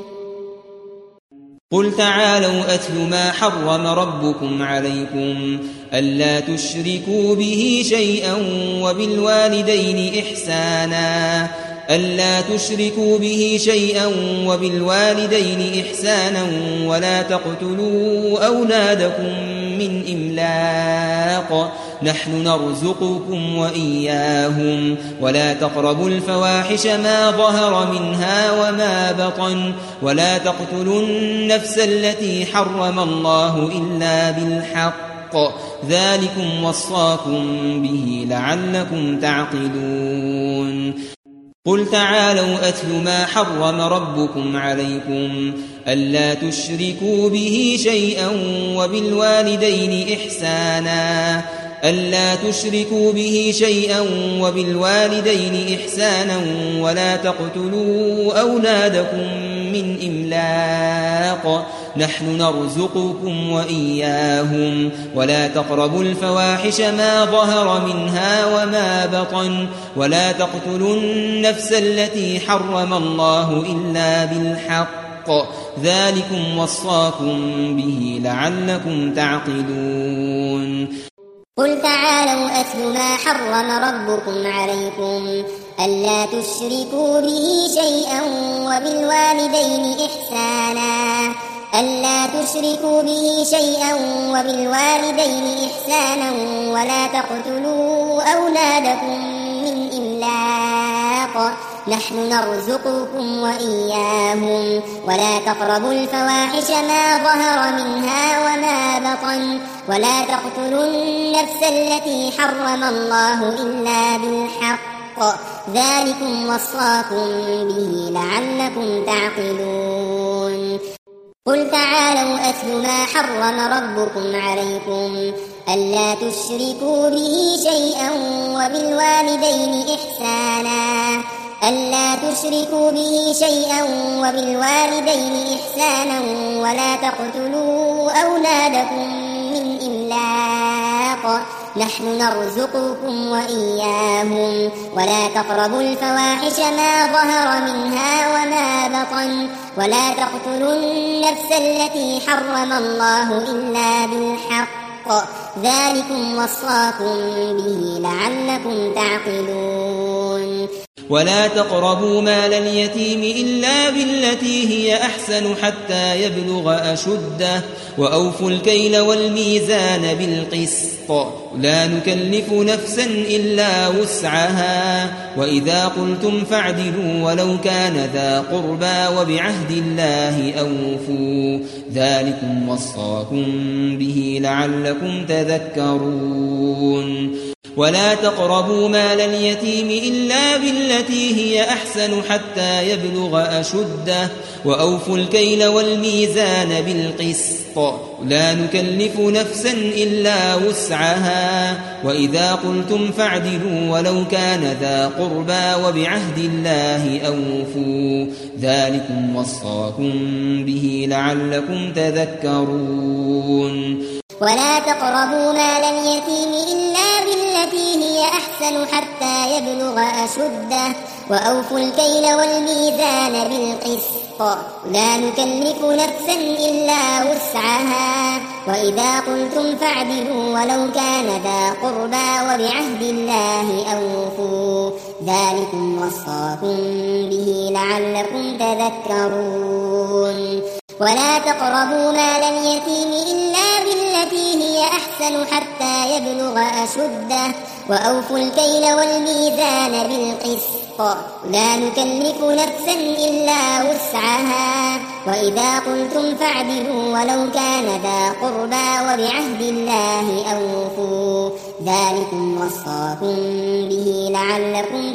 قل تعالوا أتل ما حرم ربكم عليكم ألا تشركوا به شيئا وبالوالدين إحسانا ألا تشركوا به شيئا وبالوالدين إحسانا ولا تقتلوا أولادكم من إملاق نحن نرزقكم وإياهم ولا تقربوا الفواحش ما ظهر منها وما بطن ولا تقتلوا النفس التي حرم الله إلا بالحق ذلكم وصاكم به لعلكم تعقلون قل تعالوا أتل ما حرم ربكم عليكم ألا تشركوا به شيئا وبالوالدين إحسانا ألا تشركوا به شيئا وبالوالدين إحسانا ولا تقتلوا أولادكم من إملاق نحن نرزقكم وإياهم ولا تقربوا الفواحش ما ظهر منها وما بطن ولا تقتلوا النفس التي حرم الله إلا بالحق ذلكم وصاكم به لعلكم تعقلون قل تعالوا أتل ما حرم ربكم عليكم ألا تشركوا به شيئا وبالوالدين إحسانا ألا تشركوا به شيئا وبالوالدين إحسانا ولا تقتلوا أولادكم من إملاق نحن نرزقكم وإياهم ولا تقربوا الفواحش ما ظهر منها وما بطن ولا تقتلوا النفس التي حرم الله إلا بالحق ذلكم وصاكم به لعلكم تعقلون قل تعالوا أتل ما حرم ربكم عليكم ألا تشركوا به شيئا وبالوالدين إحسانا ألا تشركوا به شيئا وبالوالدين إحسانا ولا تقتلوا أولادكم من إملاق نحن نرزقكم وإياهم ولا تقربوا الفواحش ما ظهر منها وما بطن ولا تقتلوا النفس التي حرم الله إلا بالحق ذلكم وصاكم به لعلكم تعقلون ولا تقربوا مال اليتيم إلا بالتي هي أحسن حتى يبلغ أشده وأوفوا الكيل والميزان بالقسط لا نكلف نفسا إلا وسعها وإذا قلتم فاعدلوا ولو كان ذا قربى وبعهد الله أوفوا ذلكم وصاكم به لعلكم تذكرون ولا تقربوا مال اليتيم إلا بالتي هي أحسن حتى يبلغ أشده وأوفوا الكيل والميزان بالقسط لا نكلف نفسا إلا وسعها وإذا قلتم فاعدلوا ولو كان ذا قربى وبعهد الله أوفوا ذلكم وصاكم به لعلكم تذكرون ولا تقربوا مال اليتيم إلا بالتي هي أحسن حتى يبلغ أشده وأوفوا الكيل والميزان بالقسط لا نكلف نفسا إلا وسعها وإذا قلتم فاعدلوا ولو كان ذا قربى وبعهد الله أوفوا ذلكم وصاكم به لعلكم تذكرون ولا تقربوا مال اليتيم إلا بالتي هي أحسن حتى يبلغ أشده وأوفوا الكيل والميزان بالقسط لا نكلف نفسا إلا وسعها وإذا قلتم فاعدلوا ولو كان ذا قربى وبعهد الله أوفوا ذلكم وصاكم به لعلكم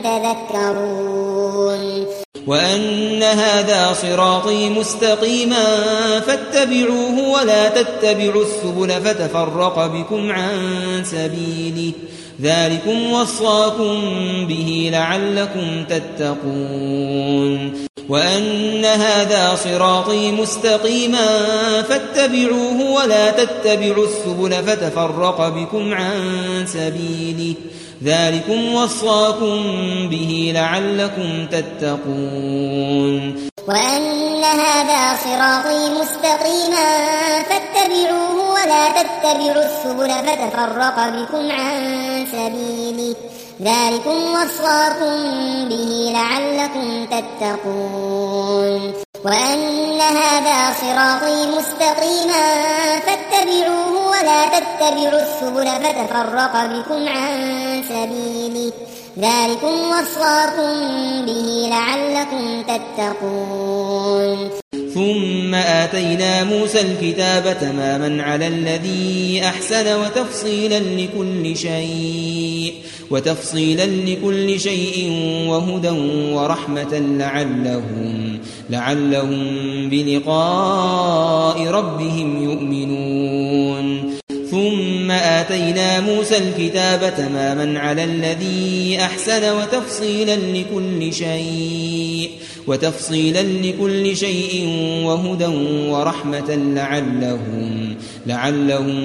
تذكرون وأن هذا صراطي مستقيما فاتبعوه ولا تتبعوا السبل فتفرق بكم عن سبيله ذلكم وصاكم به لعلكم تتقون وأن هذا صراطي مستقيما فاتبعوه ولا تتبعوا السبل فتفرق بكم عن سبيله ذلكم وصاكم به لعلكم تتقون وأن هذا صراطي مستقيما فاتبعوه ولا تتبعوا السبل فتفرق بكم عن سبيله ذلكم وصاكم به لعلكم تتقون وأن هذا صراطي مستقيما فاتبعوه ولا تتبعوا السبل فتفرق بكم عن سبيله ذلكم وصاكم به لعلكم تتقون ثم آتينا موسى الكتاب تماما على الذي أحسن وتفصيلا لكل شيء وتفصيلا لكل شيء وهدى ورحمة لعلهم لعلهم بلقاء ربهم يؤمنون ثم آتينا موسى الكتاب تماما على الذي أحسن وتفصيلا لكل شيء وتفصيلا لكل شيء وهدى ورحمة لعلهم لعلهم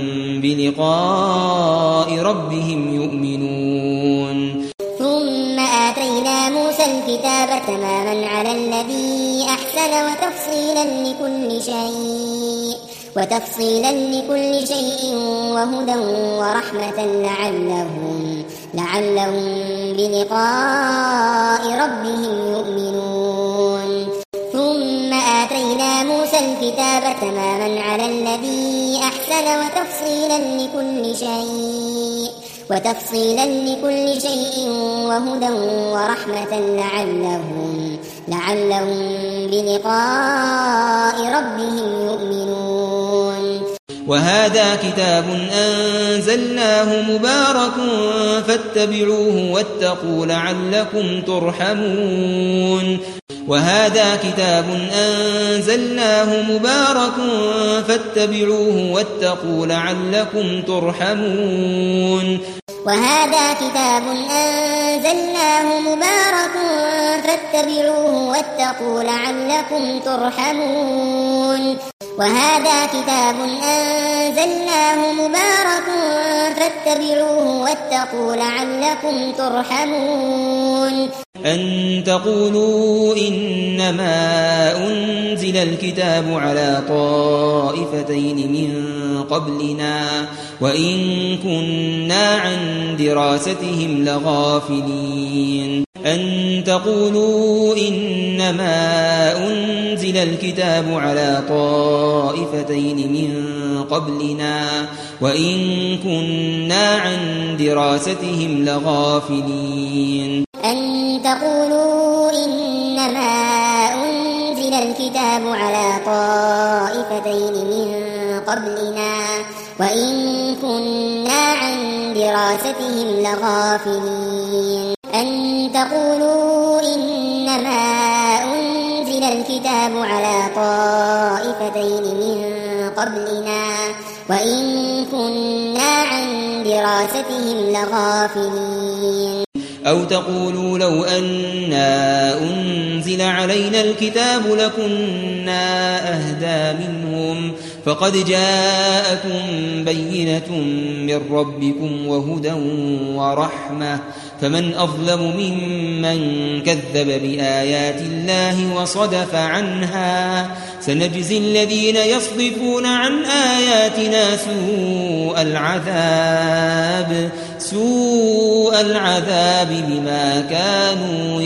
بلقاء ربهم يؤمنون ثم آتينا موسى الكتاب تماما على الذي أحسن وتفصيلا لكل شيء وتفصيلا لكل شيء وهدى ورحمة لعلهم لعلهم بلقاء ربهم يؤمنون ثم آتينا موسى الكتاب تماما على الذي أحسن وتفصيلا لكل شيء وتفصيلا لكل شيء وهدى ورحمة لعلهم لعلهم بلقاء ربهم يؤمنون. وهذا كتاب أنزلناه مبارك فاتبعوه واتقوا لعلكم ترحمون. وهذا كتاب أنزلناه مبارك فاتبعوه واتقوا لعلكم ترحمون. وهذا كتاب أنزلناه مبارك فاتبعوه واتقوا لعلكم ترحمون. وهذا كتاب أنزلناه مبارك فاتبعوه واتقوا لعلكم ترحمون. أن تقولوا إنما أنزل الكتاب على طائفتين من قبلنا وإن كنا عن دراستهم لغافلين. أن تقولوا إنما أنزل الكتاب على طائفتين من قبلنا وإن كنا عن دراستهم لغافلين. أن تقولوا إنما أنزل الكتاب على طائفتين من قبلنا وإن كنا عن دراستهم لغافلين. أن تقولوا إنما أنزل الكتاب على طائفتين من قبلنا وإن كنا عن دراستهم لغافلين. أو تقولوا لو أنا أنزل علينا الكتاب لكنا أهدى منهم فقد جاءكم بينة من ربكم وهدى ورحمة فمن أظلم ممن كذب بآيات الله وصدف عنها سنجزي الذين يصدفون عن آياتنا سوء العذاب سوء العذاب بما كانوا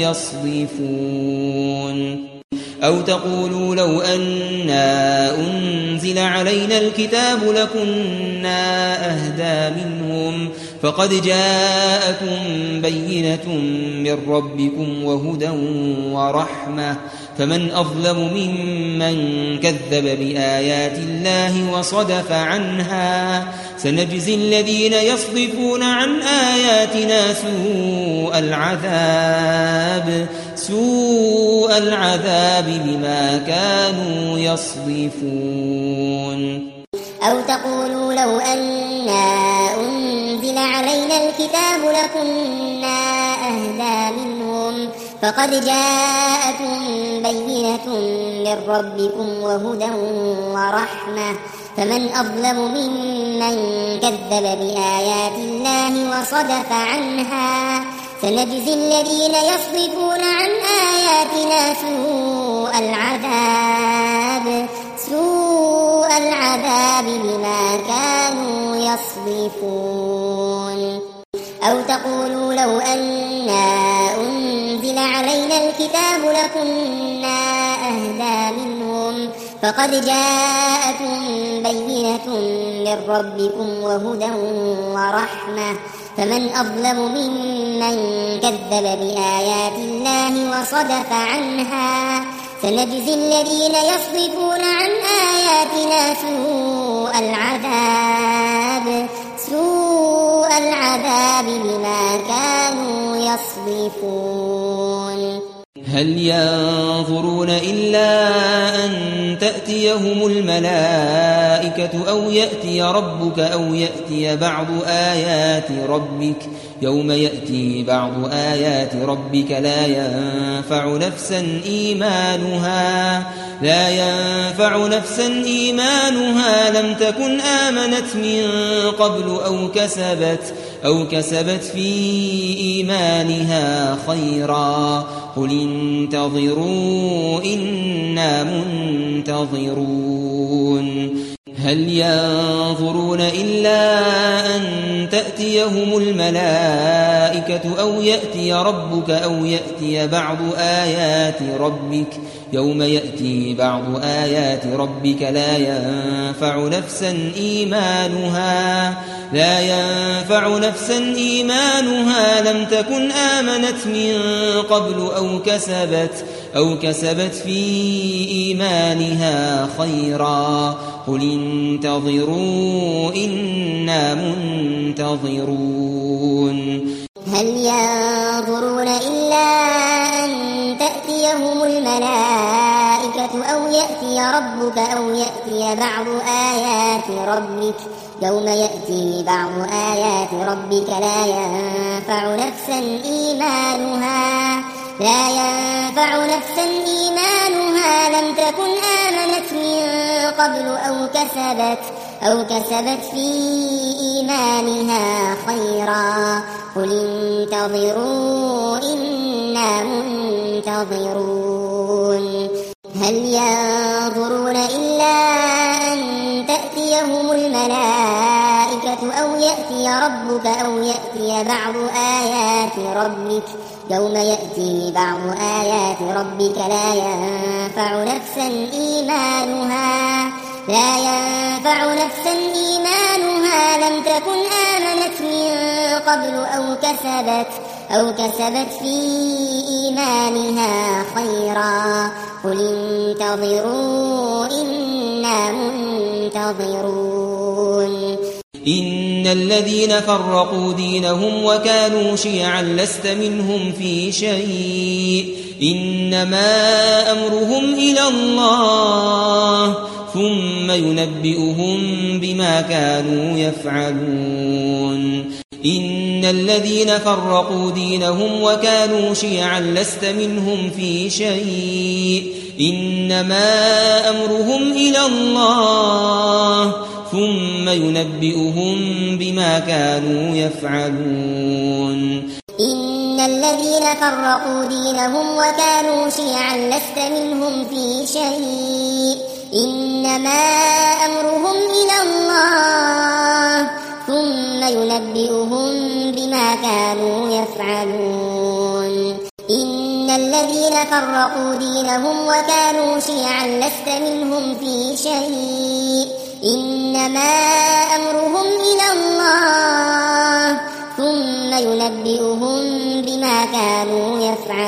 يصدفون. أو تقولوا لو أنا أنزل علينا الكتاب لكنا أهدى منهم فقد جاءكم بينة من ربكم وهدى ورحمة فمن أظلم ممن كذب بآيات الله وصدف عنها سنجزي الذين يصدفون عن آياتنا سوء العذاب سوء العذاب بما كانوا يصدفون. أو تقولوا لو أنا أنزل علينا الكتاب لكنا أهدى منهم فقد جاءكم بينة من ربكم وهدى ورحمة فمن أظلم ممن كذب بآيات الله وصدف عنها سنجزي الذين يصدفون عن آياتنا سوء العذاب سوء العذاب بما كانوا يصدفون. أو تقولوا لو أنا أنزل علينا الكتاب لكنا أهدى منهم فقد جاءكم بينة من ربكم وهدى ورحمة فمن أظلم ممن كذب بآيات الله وصدف عنها سنجزي الذين يصدفون عن آياتنا سوء العذاب سوء العذاب بما كانوا يصدفون. هل ينظرون إلا أن تأتيهم الملائكة أو يأتي ربك أو يأتي بعض آيات ربك يوم يأتي بعض آيات ربك لا ينفع نفسا إيمانها لا ينفع نفسا إيمانها لم تكن آمنت من قبل أو كسبت أو كسبت في إيمانها خيرا قل انتظروا إنا منتظرون. هل ينظرون إلا أن تأتيهم الملائكة أو يأتي ربك أو يأتي بعض آيات ربك يوم يأتي بعض آيات ربك لا ينفع نفسا إيمانها لا ينفع نفسا إيمانها لم تكن آمنت من قبل أو كسبت أو كسبت في إيمانها خيرا قل انتظروا إنا منتظرون هل ينظرون إلا أن تأتيهم الملائكة أو يأتي ربك أو يأتي بعض آيات ربك يوم يأتي بعض آيات ربك لا ينفع نفسا إيمانها لا ينفع نفسا إيمانها لم تكن آمنت من قبل أو كسبت أو كسبت في إيمانها خيرا قل انتظروا إنا منتظرون هل ينظرون إلا أن تأتيهم الملائكة أو يأتي ربك أو يأتي بعض آيات ربك يوم يأتي بعض آيات ربك لا ينفع نفسا إيمانها لا ينفع نفسا إيمانها لم تكن آمنت من قبل أو كسبت أو كسبت في إيمانها خيرا قل انتظروا إنا منتظرون إن الذين فرقوا دينهم وكانوا شيعا لست منهم في شيء إنما أمرهم إلى الله ثم ينبئهم بما كانوا يفعلون إن الذين فرقوا دينهم وكانوا شيعا لست منهم في شيء إنما أمرهم إلى الله ثم ينبئهم بما كانوا يفعلون إن الذين فرقوا دينهم وكانوا شيعا لست منهم في شيء إنما أمرهم إلى الله ثم ينبئهم بما كانوا يفعلون إن الذين فرقوا دينهم وكانوا شيعا لست منهم في شيء إنما أمرهم إلى الله ثم ينبئهم بما كانوا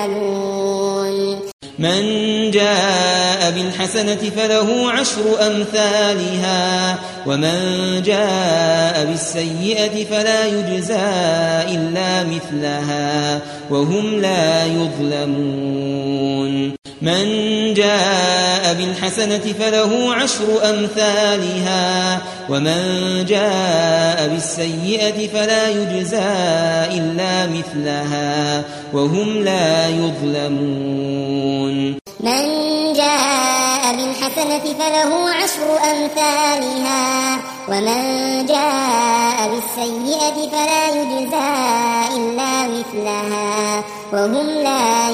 يفعلون من جاء بالحسنة فله عشر أمثالها ومن جاء بالسيئة فلا يجزى إلا مثلها وهم لا يظلمون من جاء بالحسنة فله عشر أمثالها ومن جاء بالسيئة فلا يجزى إلا مثلها وهم لا يظلمون من جاء بالحسنة فله عشر أمثالها ومن جاء بالسيئة فلا يجزى إلا مثلها وهم لا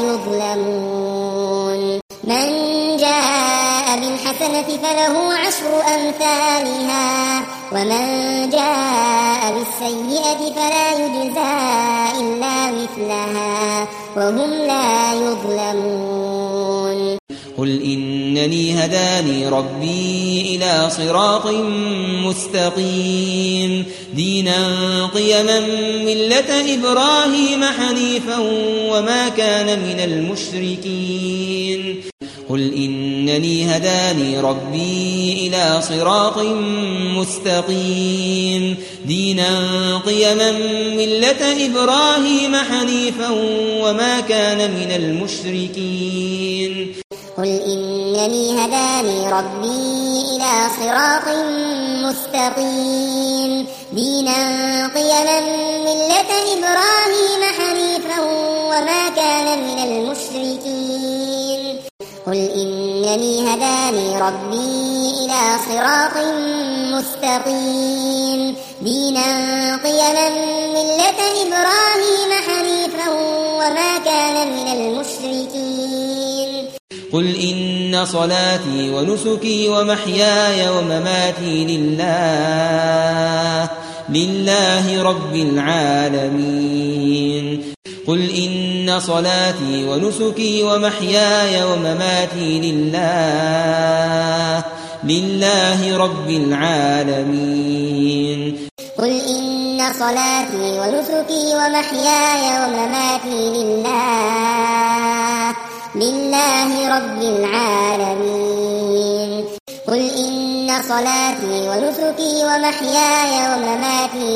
يظلمون من جاء بالحسنة فله عشر أمثالها ومن جاء بالسيئة فلا يجزى إلا مثلها وهم لا يظلمون قل إنني هداني ربي إلى صراط مستقيم دينا قيما ملة إبراهيم حنيفا وما كان من المشركين قل إنني هداني ربي إلى صراط مستقيم دينا قيما ملة إبراهيم حنيفا وما كان من المشركين قل إنني هداني ربي إلى صراط مستقيم دينا قيما ملة إبراهيم حنيفا وما كان من المشركين قل إنني هداني ربي إلى صراط مستقيم دينا قيما ملة إبراهيم حنيفا وما كان من المشركين قل إن صلاتي ونسكي ومحياي ومماتي لله لله رب العالمين قل إن صلاتي ونسكي ومحياي ومماتي لله لله رب العالمين قل إن صلاتي ونسكي ومحياي ومماتي لله لله رب العالمين قل إن صلاتي ونسكي ومحياي ومماتي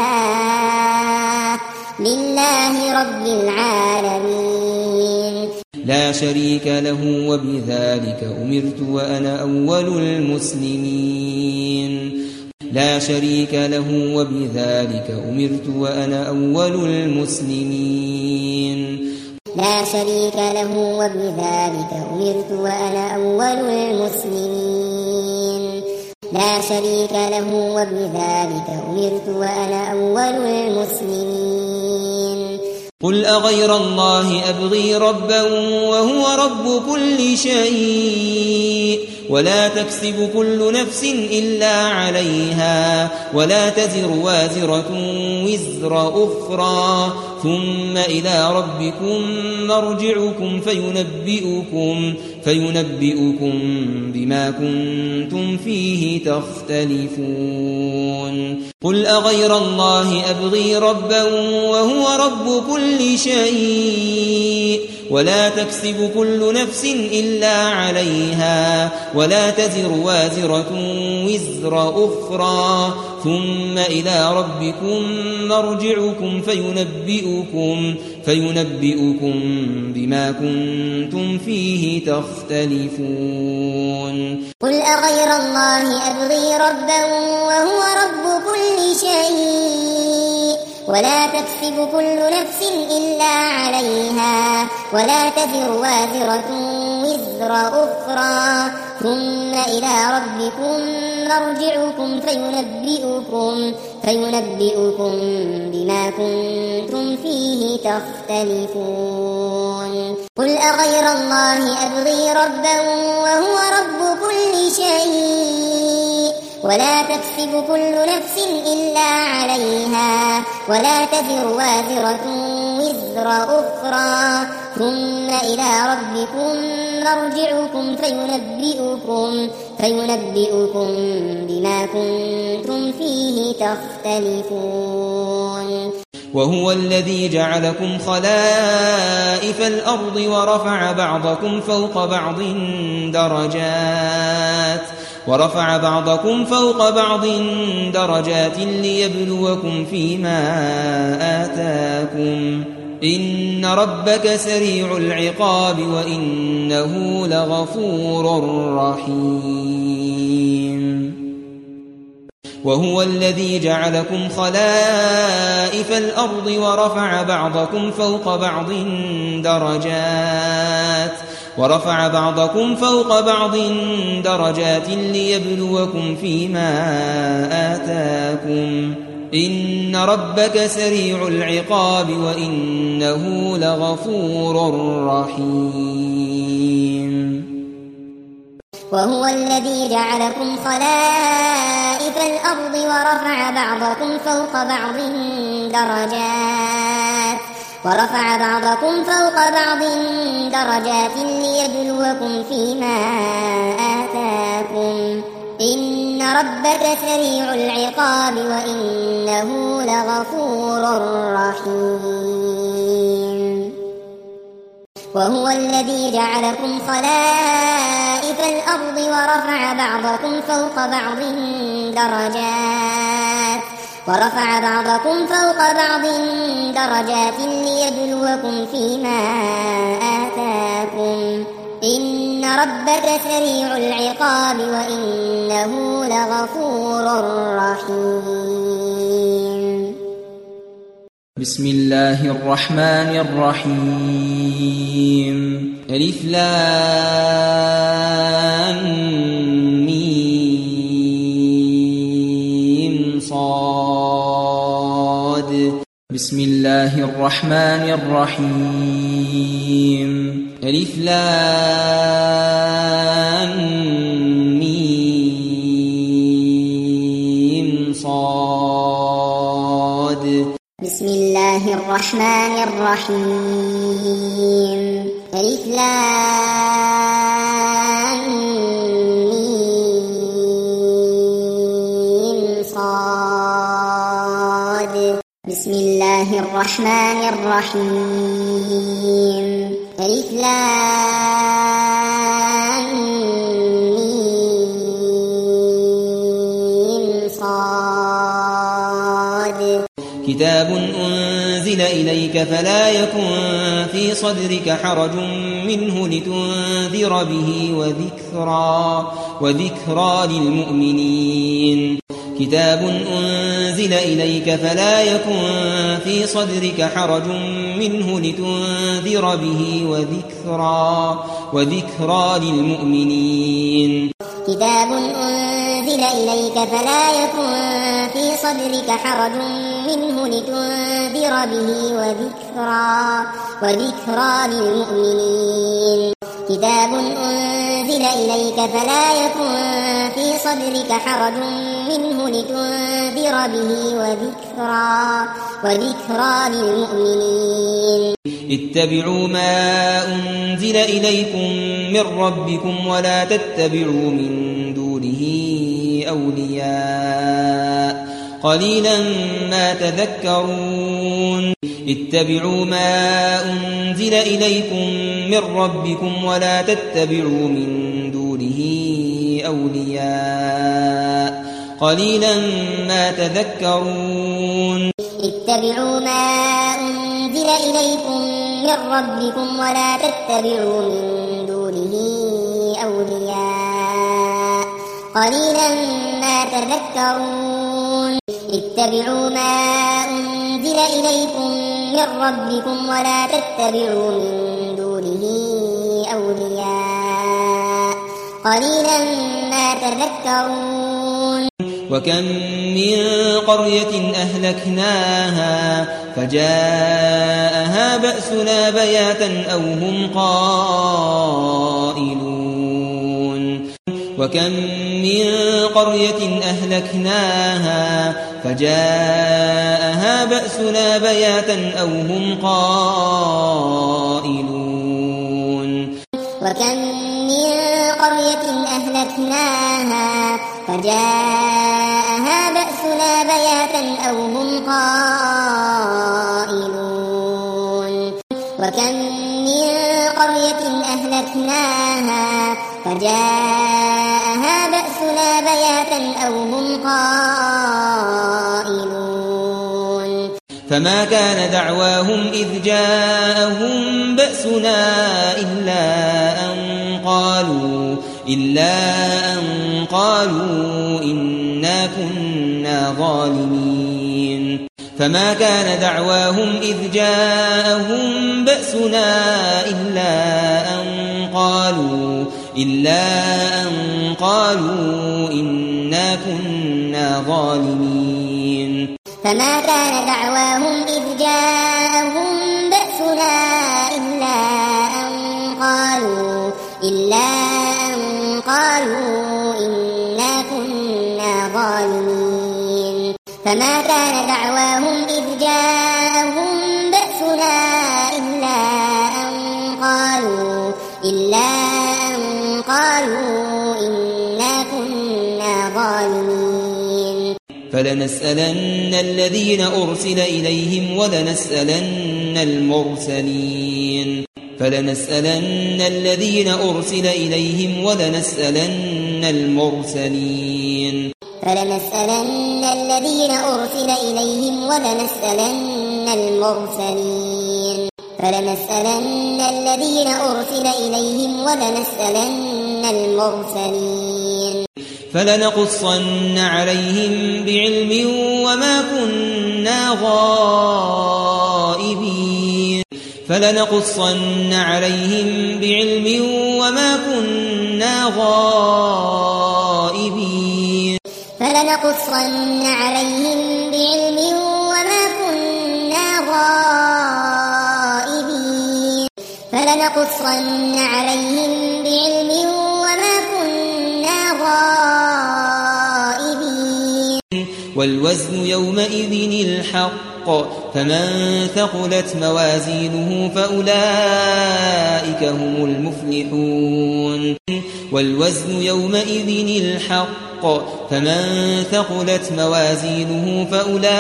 لله لله رب العالمين لا شريك له وبذلك أمرت وأنا أول المسلمين لا شريك له وبذلك أمرت وأنا أول المسلمين لا شريك له وبذلك أمرت وأنا أول المسلمين لا شريك له وبذلك أمرت وأنا أول المسلمين قل أغير الله أبغي ربا وهو رب كل شيء ولا تكسب كل نفس إلا عليها ولا تزر وازرة وزر أخرى ثم إلى ربكم مرجعكم فينبئكم فينبئكم بما كنتم فيه تختلفون قل أغير الله أبغي ربا وهو رب كل شيء ولا تكسب كل نفس إلا عليها ولا تزر وازرة وزر أخرى ثم إلى ربكم مرجعكم فينبئكم فينبئكم بما كنتم فيه تختلفون قل أغير الله أبغي ربا وهو رب كل شيء ولا تكسب كل نفس إلا عليها ولا تزر وازرة وزر أخرى ثم إلى ربكم مرجعكم فينبئكم فينبئكم بما كنتم فيه تختلفون قل أغير الله أبغي ربا وهو رب كل شيء ولا تكسب كل نفس إلا عليها ولا تزر وازرة وزر أخرى ثم إلى ربكم مرجعكم فينبئكم فينبئكم بما كنتم فيه تختلفون وهو الذي جعلكم خلائف الأرض ورفع بعضكم فوق بعض درجات ورفع بعضكم فوق بعض درجات ليبلوكم فيما آتاكم إن ربك سريع العقاب وإنه لغفور رحيم وهو الذي جعلكم خلائف الأرض ورفع بعضكم فوق بعض درجات ورفع بعضكم فوق بعض درجات ليبلوكم فيما آتاكم إن ربك سريع العقاب وإنه لغفور رحيم وهو الذي جعلكم خلائف الأرض ورفع بعضكم فوق بعض درجات ورفع بعضكم فوق بعض درجات ليبلوكم فيما آتاكم إن ربك سريع العقاب وإنه لغفور رحيم وهو الذي جعلكم خلائف الأرض ورفع بعضكم فوق بعض درجات ورفع بعضكم فوق بعض درجات ليبلوكم فيما آتاكم إن ربك سريع العقاب وإنه لغفور رحيم بسم الله الرحمن الرحيم ألف لام ميم صاد بسم الله الرحمن الرحيم ألف لام ميم صاد بسم الله الرحمن الرحيم ألف لام ميم صاد بسم الله الرحمن الرحيم ألف لام ميم صاد كتاب أنزل إليك فلا يكن في صدرك حرج منه لتنذر به وذكرى, وذكرى للمؤمنين كتاب أنزل إليك فلا يكن في صدرك حرج منه لتنذر به وذكرى, وذكرى للمؤمنين كتاب أنزل إليك فلا يكن في صدرك حرج منه لتنذر به وذكرى, وذكرى للمؤمنين كتاب أنزل إليك فلا يكن في صدرك حرج منه لتنذر به وذكرى, وذكرى للمؤمنين اتبعوا ما أنزل إليكم من ربكم ولا تتبعوا من دونه أولياء قليلا ما تذكرون اتبعوا ما أنزل إليكم من ربكم ولا تتبعوا من دونه أولياء قليلا ما تذكرون اتبعوا ما أنزل إليكم من ربكم ولا تتبعوا من دونه أولياء قليلا ما تذكرون اتبعوا ما أنزل إليكم من ربكم ولا تتبعوا من دونه أولياء قليلا ما تذكرون وكم من قرية أهلكناها فجاءها بأسنا بياتا أو هم قائلون وكم من قرية أهلكناها فجاءها بأسنا بياتا أو هم قائلون وكم من قرية أهلكناها فجاءها بأسنا بياتا أو هم قائلون وكم من قرية أهلكناها فجاءها بأسنا بياتا أو هم قائلون فما كان دعواهم إذ جاءهم بأسنا إلا أن قالوا إلا أن قالوا إنا كنا ظالمين فما كان دعواهم إذ جاءهم بأسنا إلا أن قالوا إلا أن قالوا إنا كنا ظالمين فما كان دعواهم إذ جاءهم بأسنا إلا أن قالوا إلا أن قالوا إنا كنا ظالمين فما كان دعواهم إذ جاءهم بأسنا إلا أن قالوا إلا أن قالوا إنا كنا ظالمين فلنسألن الذين أرسل إليهم ولنسألن المرسلين فلنسألن الذين أرسل إليهم ولنسألن المرسلين فلنسألن الذين أرسل إليهم ولنسألن المرسلين فلنسألن الذين أرسل إليهم ولنسألن المرسلين فلنقصن عليهم بعلم وما كنا غائبين فلنقصن عليهم بعلم وما كنا غائبين فلنقصن عليهم بعلم وما كنا غائبين فلنقصن عليهم بعلم وما كنا غائبين والوزن يومئذ الحق فمن ثقلت موازينه فأولئك هم المفلحون والوزن يومئذ الحق فمن ثقلت موازينه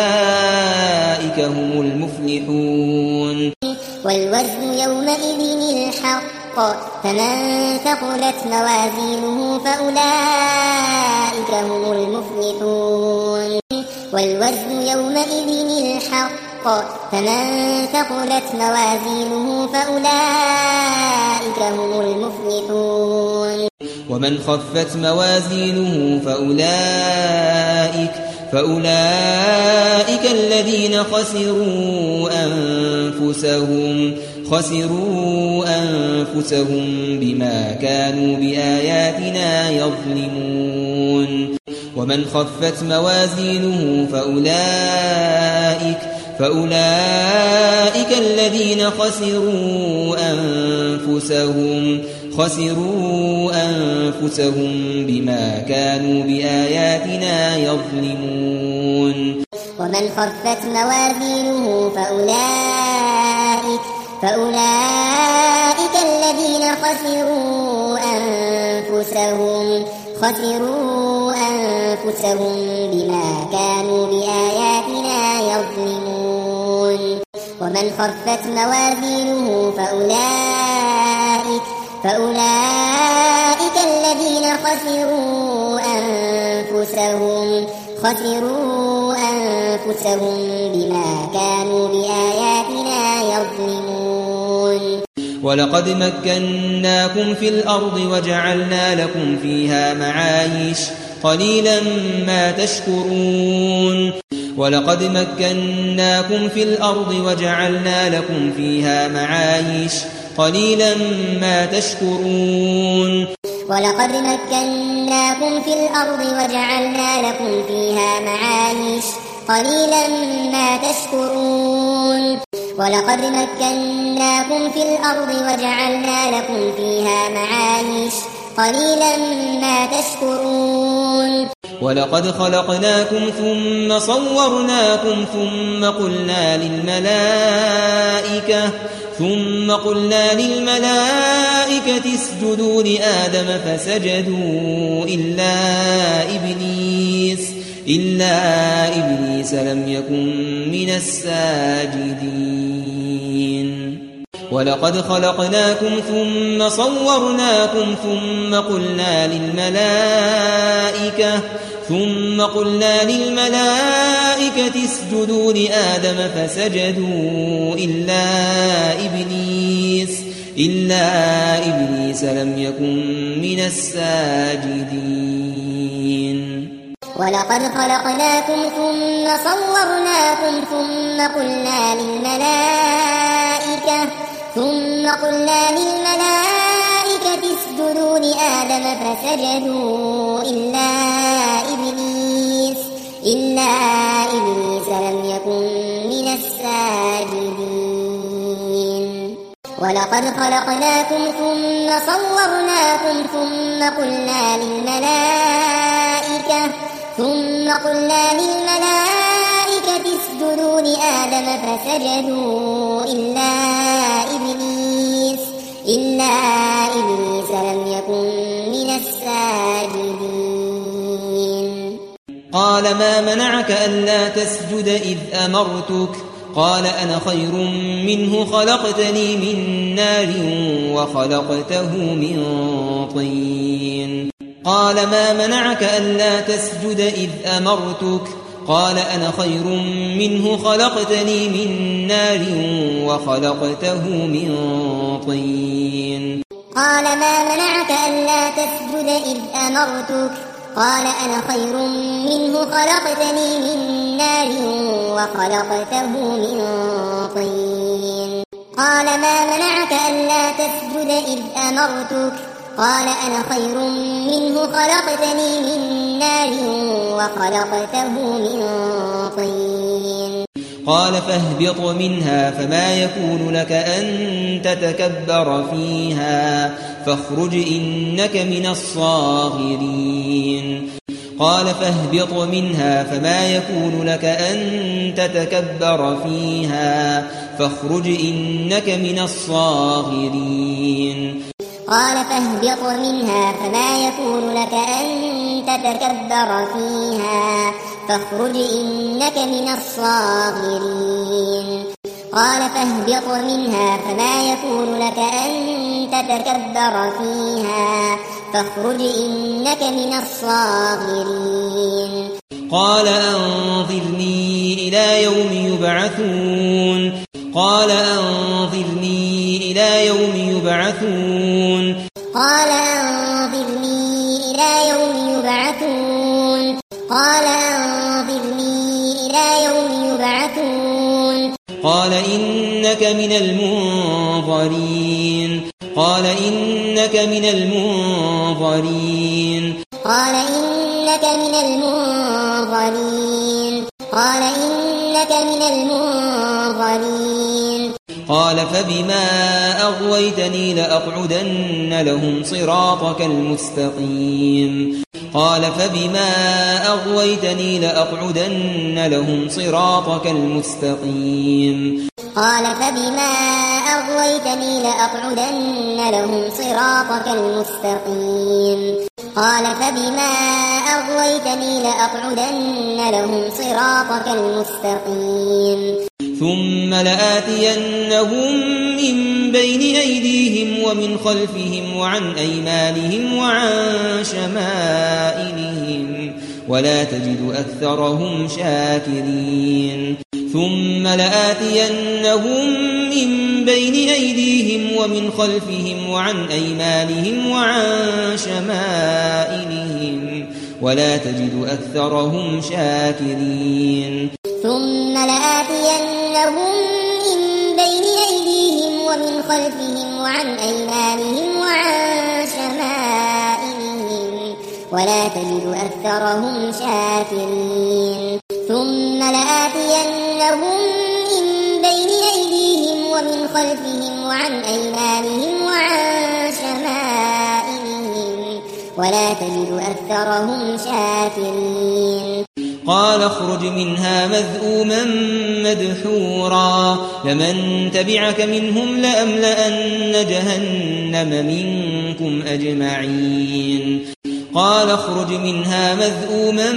فأولئك هم المفلحون والوزن يومئذ الحق فمن ثقلت موازينه فأولئك هم المفلحون والوزن يومئذ الحق فمن ثقلت موازينه فأولئك هم المفلحون ومن خفت موازينه فأولئك فأولئك الذين خسروا أنفسهم خسروا أنفسهم بما كانوا بآياتنا يظلمون ومن خفت موازينه فأولئك فأولئك الذين خسروا أنفسهم خسروا أنفسهم بما كانوا بآياتنا يظلمون ومن خفت موازينه فأولئك فأولئك الذين خسروا أنفسهم خسروا أنفسهم بما كانوا بآياتنا يظلمون ومن خفت موازينه فأولئك فأولئك الذين خسروا أنفسهم خسروا أنفسهم بما كانوا بآياتنا يظلمون ولقد مكناكم في الأرض وجعلنا لكم فيها معايش قليلا ما تشكرون ولقد مكناكم في الأرض وجعلنا لكم فيها معايش قليلا ما تشكرون ولقد مكناكم في الأرض وجعلنا لكم فيها معايش قليلا ما تشكرون ولقد مكناكم في الأرض وجعلنا لكم فيها معايش قليلا ما تشكرون ولقد خلقناكم ثم صورناكم ثم قلنا للملائكة ثم قلنا للملائكة اسجدوا لآدم فسجدوا إلا إبليس إلا إبليس لم يكن من الساجدين ولقد خلقناكم ثم صورناكم ثم قلنا للملائكة ثم قلنا للملائكة اسجدوا لآدم فسجدوا إلا إبليس إلا إبليس لم يكن من الساجدين ولقد خلقناكم ثم صورناكم ثم قلنا للملائكة ثم قلنا للملائكة اسجدوا لآدم فسجدوا إلا إبليس إلا إبليس لم يكن من الساجدين ولقد خلقناكم ثم صورناكم ثم قلنا للملائكة ثم قلنا للملائكة اسجدوا لآدم فسجدوا إلا إبليس إلا إبليس لم يكن من الساجدين قال ما منعك ألا تسجد إذ أمرتك قال أنا خير منه خلقتني من نار وخلقته من طين قال ما منعك ألا تسجد إذ أمرتك قال أنا خير منه خلقتني من نار وخلقته من طين قال ما منعك ألا تسجد إذ أمرتك قال أنا خير منه خلقتني من نار وخلقته من طين قال ما منعك ألا تسجد إذ أمرتك قال أنا خير منه خلقتني من نار وخلقته من طين قال فاهبط منها فما يكون لك أن تتكبر فيها فاخرج إنك من الصاغرين قال فاهبط منها فما يكون لك أن تتكبر فيها فاخرج إنك من الصاغرين قال فاهبط منها فما يكون لك أن تتكبر فيها فاخرج إنك من الصاغرين قال فاهبط منها فما يكون لك أن تتكبر فيها فاخرج إنك من الصاغرين قال أنظرني إلى يوم يبعثون قال أنظرني إلى يوم يبعثون قال أنظرني إلى يوم يبعثون قال أنظرني إلى يوم يبعثون قال إنك من المنظرين قال إنك من المنظرين قال إنك من المنظرين قال إنك من المنظرين قال فبما أغويتني لأقعدن لهم صراطك المستقيم قال فبما أغويتني لأقعدن لهم صراطك المستقيم قال فبما أغويتني لأقعدن لهم صراطك المستقيم قال فبما أغويتني لأقعدن لهم صراطك المستقيم ثم لآتينهم من بين أيديهم ومن خلفهم وعن أيمانهم وعن شمائلهم ولا تجد أكثرهم شاكرين ثم لآتينهم من بين أيديهم ومن خلفهم وعن أيمانهم وعن شمائلهم ولا تجد أكثرهم شاكرين ثم لآتينهم من بين أيديهم ومن خلفهم وعن أيمانهم وعن شمائلهم ولا تجد أكثرهم شاكرين ثم لآتينهم من بين أيديهم ومن خلفهم وعن أيمانهم وعن شمائلهم ولا تجد أكثرهم شاكرين قال اخرج منها مذءوما مدحورا لمن تبعك منهم لأملأن جهنم منكم أجمعين قال اخرج منها مذءوما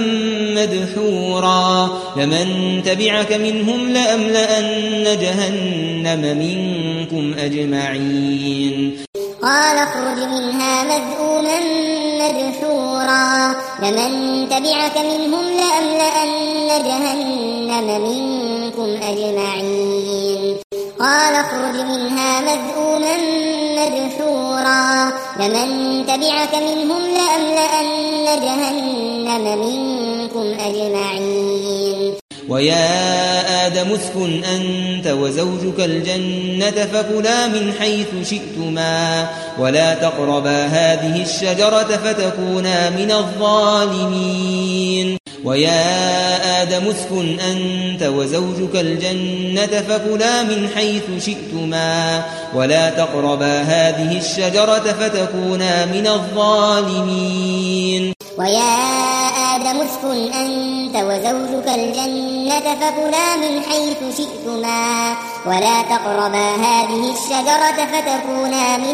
مدحورا لمن تبعك منهم لأملأن جهنم منكم أجمعين قال اخرج منها مذءوما مدحورا لمن تبعك منهم لأملأن جهنم منكم أجمعين قال اخرج منها مذءوما مدحورا لمن تبعك منهم لأملأن جهنم منكم أجمعين ويا آدم اسكن أنت وزوجك الجنة فكلا من حيث شئتما ولا تقربا هذه الشجرة فتكونا من الظالمين ويا آدم اسكن أنت وزوجك الجنة فكلا من حيث شئتما ولا تقربا هذه الشجرة فتكونا من الظالمين ويا آدم اسكن أنت وزوجك الجنة فكلا من حيث شئتما ولا تقربا هذه الشجرة فتكونا من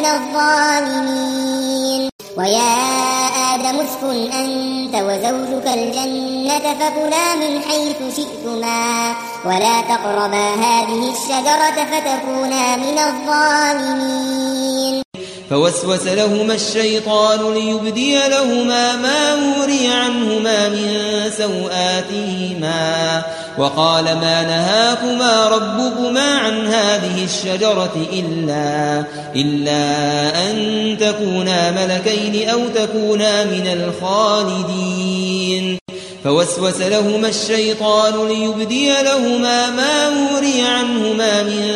الظالمين ويا آدم اسكن أنت وزوجك الجنة فكلا من حيث شئتما ولا تقربا هذه الشجرة فتكونا من الظالمين فوسوس لهما الشيطان ليبدي لهما ما وري عنهما من سوآتهما وقال ما نهاكما ربكما عن هذه الشجرة إلا, إلا أن تكونا ملكين أو تكونا من الخالدين فوسوس لهما الشيطان ليبدي لهما ما وري عنهما من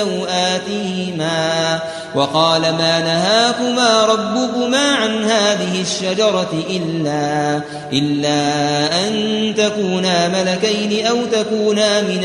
سوآتهما وقال ما نهاكما ربكما عن هذه الشجرة إلا, إلا أن تكونا ملكين أو تكونا من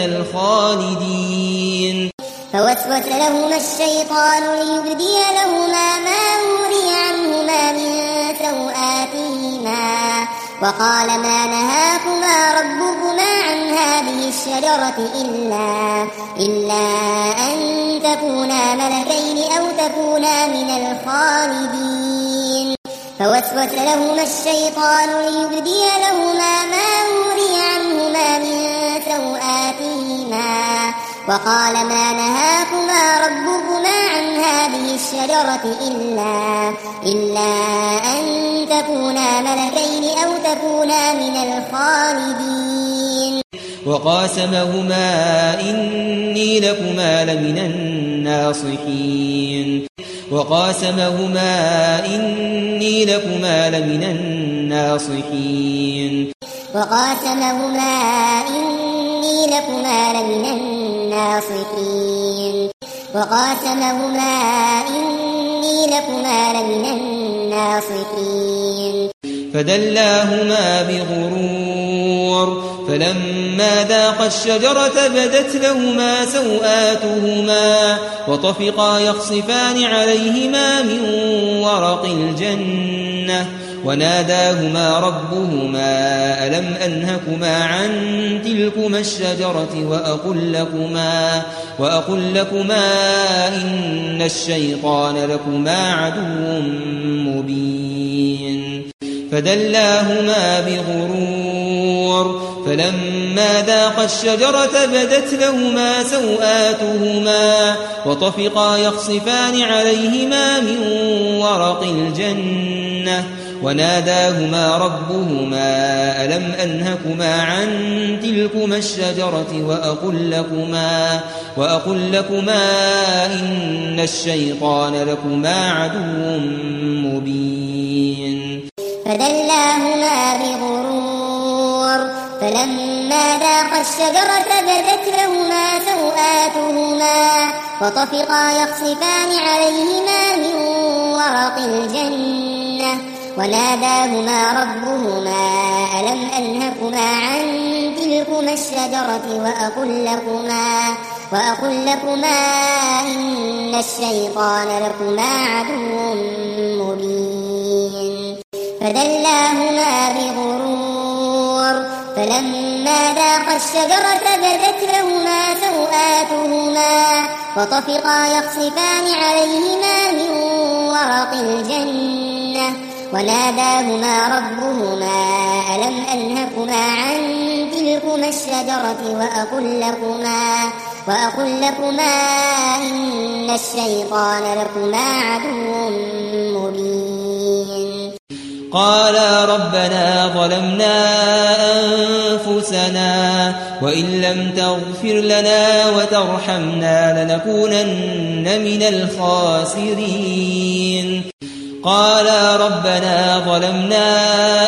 الخالدين فوسوس لهما الشيطان ليبدي لهما ما وري عنهما من سوآتهما وقال ما نهاكما ربكما عن هذه الشجرة إلا, إلا أن تكونا ملكين أو تكونا من الخالدين فوسوس لهما الشيطان ليبدي لهما ما وري عنهما من سوآتهما وقال ما نهاكما ربكما عن هذه الشجرة إلا, إلا أن تكونا ملكين أو تكونا من الخالدين وقاسمهما إني لكما لمن الناصحين وقاسمهما إني لكما لمن الناصحين وقاسمهما إني لكما لمن الناصحين وقاسمهما إني لكما لمن الناصحين فدلاهما بغرور فلما ذاقا الشجرة بدت لهما سوآتهما وطفقا يخصفان عليهما من ورق الجنة وناداهما ربهما ألم أنهكما عن تلكما الشجرة وأقل لكما, وأقل لكما إن الشيطان لكما عدو مبين فدلاهما بغرور فلما ذاقا الشجرة بدت لهما سوآتهما وطفقا يخصفان عليهما من ورق الجنة وناداهما ربهما ألم أنهكما عن تلكما الشجرة وأقل لكما, وأقل لكما إن الشيطان لكما عدو مبين فدلاهما بغرور فلما ذاقا الشجرة بدت لهما سوآتهما وطفقا يخصفان عليهما من ورق الجنة وناداهما ربهما ألم أنهكما عن تلكما الشجرة وأقل لكما, وأقل لكما إن الشيطان لكما عدو مبين فدلاهما بغرور فلما ذاقا الشجرة بدت لهما سوآتهما وطفقا يخصفان عليهما من ورق الجنة وناداهما ربهما ألم أنهكما عن تلكما الشجرة وأقل لكما, وأقل لكما إن الشيطان لكما عدو مبين قالا ربنا ظلمنا أنفسنا وإن لم تغفر لنا وترحمنا لنكونن من الخاسرين قالا ربنا ظلمنا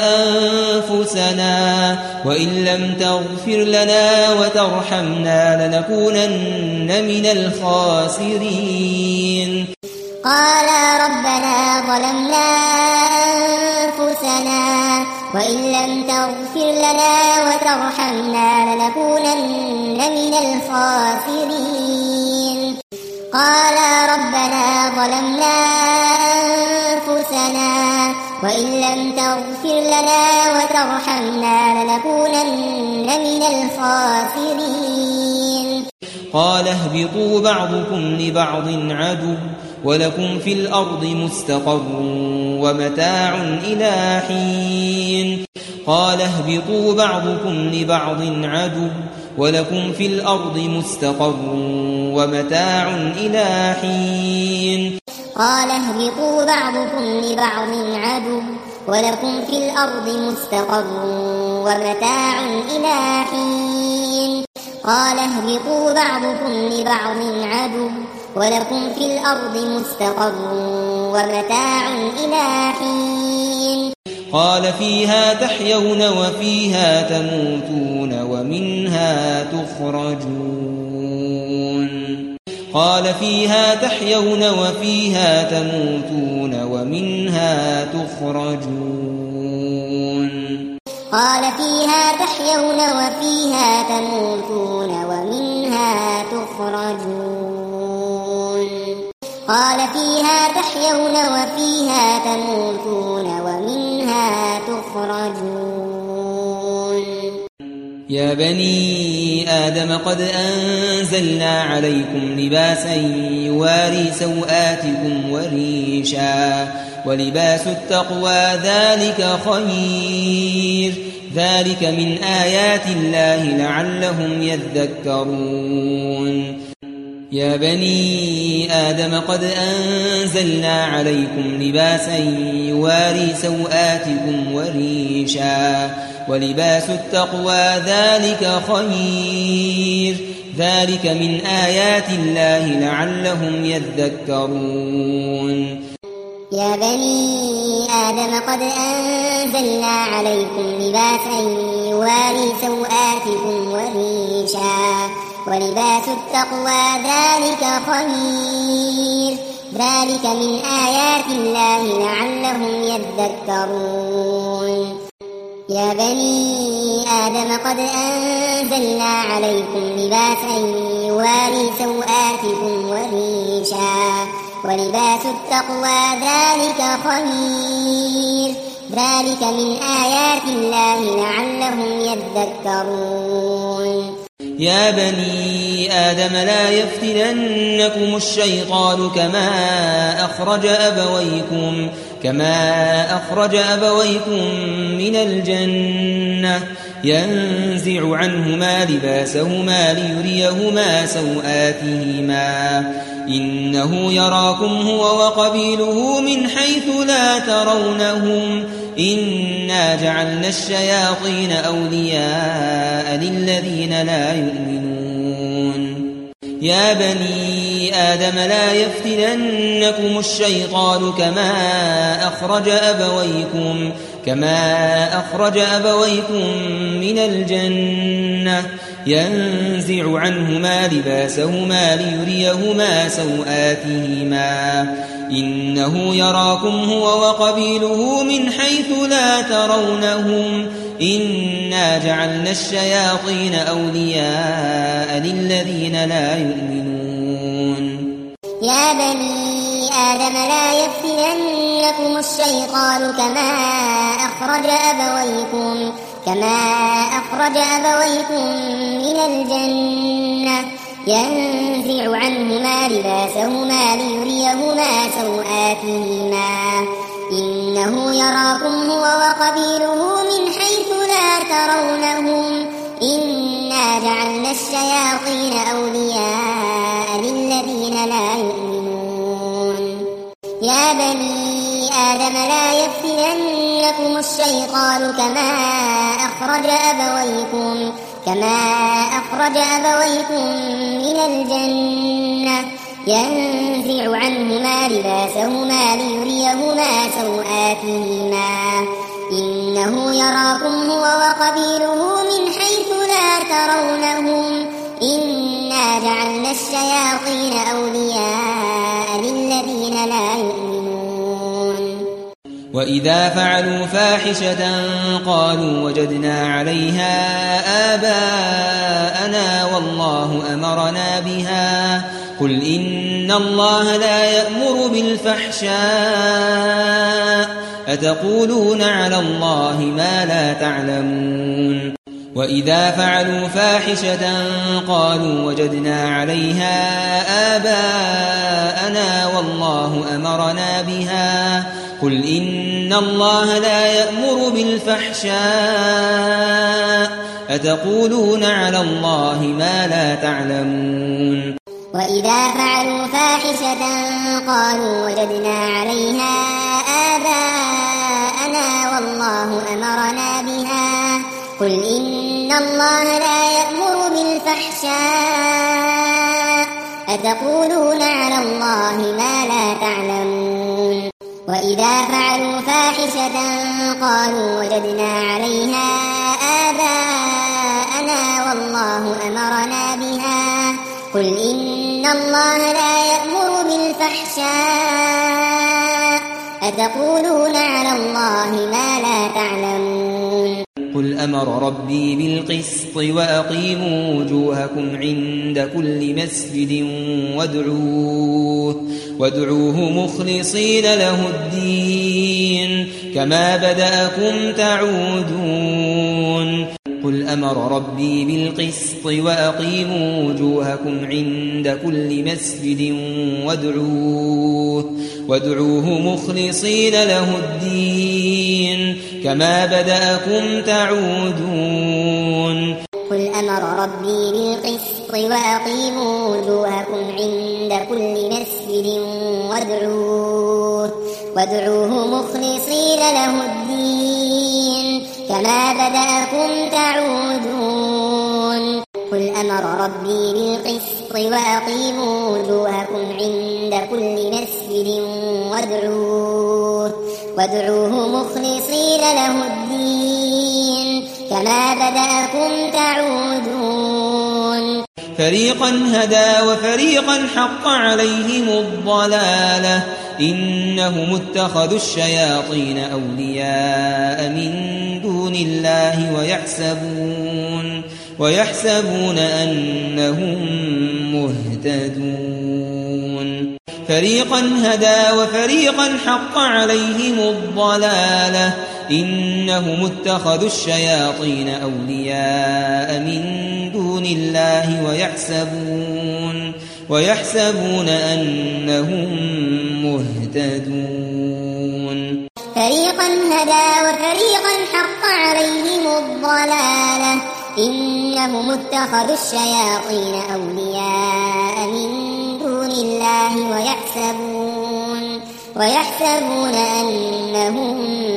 أنفسنا وإن لم تغفر لنا وترحمنا لنكونن من الخاسرين قالا ربنا ظلمنا أنفسنا وإن لم تغفر لنا وترحمنا لنكونن من الخاسرين قالا ربنا ظلمنا أنفسنا وإن لم تغفر لنا وترحمنا لنكونن من الخاسرين قال اهبطوا بعضكم لبعض عدو ولكم في الأرض مستقر ومتاع إلى حين قال اهبطوا بعضكم لبعض عدو ولكم في الأرض مستقر ومتاع إلى حين قال اهبطوا بعضكم لبعض عدو ولكم في الأرض مستقر ومتاع إلى حين قال اهبطوا بعضكم لبعض عدو ولكم في الأرض مستقر ومتاع إلى حين قال فيها تحيون وفيها تموتون ومنها تخرجون قال فيها تحيون وفيها تموتون ومنها تخرجون قال فيها تحيون وفيها تموتون ومنها تخرجون قال فيها تحيون وفيها تموتون ومنها تخرجون يا بني آدم قد أنزلنا عليكم لباسا يواري سوآتكم وريشا ولباس التقوى ذلك خير ذلك من آيات الله لعلهم يذكرون يا بني آدم قد أنزلنا عليكم لباسا يواري سوآتكم وريشا ولباس التقوى ذلك خير ذلك من آيات الله لعلهم يذكرون يا بني آدم قد أنزلنا عليكم لباسا يواري سوآتكم وريشا ولباس التقوى ذلك خير ذلك من آيات الله لعلهم يذكرون يا بني آدم قد أنزلنا عليكم لباسا يواري سوآتكم وريشا ولباس التقوى ذلك خير ذلك من آيات الله لعلهم يذكرون يا بني آدم لا يفتننكم الشيطان كما أخرج أبويكم كما أخرج أبويكم من الجنة ينزع عنهما لباسهما ليريهما سوآتهما إنه يراكم هو وقبيله من حيث لا ترونهم إنا جعلنا الشياطين أولياء للذين لا يؤمنون يا بني آدم لا يفتننكم الشيطان كما أخرج أبويكم كما أخرج أبويكم من الجنة ينزع عنهما لباسهما ليريهما سوآتهما إنه يراكم هو وقبيله من حيث لا ترونهم إنا جعلنا الشياطين أولياء للذين لا يؤمنون يا بني آدم لا يفتننكم الشيطان كما أخرج أبويكم كما أخرج أبويكم من الجنة ينزع عنهما لباسهما ليريهما سوآتهما إنه يراكم هو وقبيله من حيث لا ترونهم إنا جعلنا الشياطين أولياء للذين لا يؤمنون يا بني آدم لا يفتننكم الشيطان كما أخرج أبويكم كما أخرج أبويكم من الجنة ينزع عنهما لباسهما ليريهما سوآتهما إنه يراكم هو وقبيله من حيث لا ترونهم إنا جعلنا الشياطين أولياء للذين لا يؤمنون وإذا فعلوا فاحشة قالوا وجدنا عليها آباءنا والله أمرنا بها قل إن الله لا يأمر بالفحشاء أتقولون على الله ما لا تعلمون وإذا فعلوا فاحشة قالوا وجدنا عليها آباءنا والله أمرنا بها قل إن الله لا يأمر بالفحشاء أتقولون على الله ما لا تعلمون وإذا فعلوا فاحشة قالوا وجدنا عليها آباءنا والله أمرنا بها قل إن الله لا يأمر بالفحشاء أتقولون على الله ما لا تعلمون وإذا فعلوا فاحشة قالوا وجدنا عليها آباءنا والله أمرنا بها قل إن الله لا يأمر بالفحشاء أتقولون على الله ما لا تعلمون قل أمر ربي بالقسط وأقيموا وجوهكم عند كل مسجد وادعوه, وادعوه مخلصين له الدين كما بدأكم تعودون قل أمر ربي بالقسط وأقيموا وجوهكم عند كل مسجد وادعوه, وادعوه مخلصين له الدين كما بدأكم تعودون. قل أمر ربي بالقسط وأقيموا وجوهكم عند كل مسجد وادعوه, وادعوه مخلصين له الدين كما بدأكم تعودون. قل أمر ربي بالقسط وأقيموا وجوهكم عند كل مسجد وادعوه, وادعوه مخلصين له الدين كما بدأكم تعودون. فريقا هدى وفريقا حق عليهم الضلالة إنهم اتخذوا الشياطين أولياء من دون الله ويحسبون, ويحسبون أنهم مهتدون. فريقا هدى وفريقا حق عليهم الضلالة إنهم اتخذوا الشياطين أولياء من دون الله ويحسبون, ويحسبون أنهم مهتدون. فريقا هدى وفريقا حق عليهم الضلالة إنهم اتخذوا الشياطين أولياء من دون الله ويحسبون, ويحسبون أنهم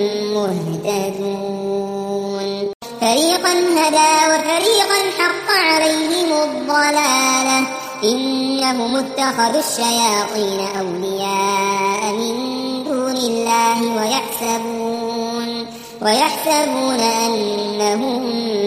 مهتدون. فريقا هدى وفريقا حق عليهم الضلالة إنهم اتخذوا الشياطين أولياء من دون الله ويحسبون, ويحسبون أنهم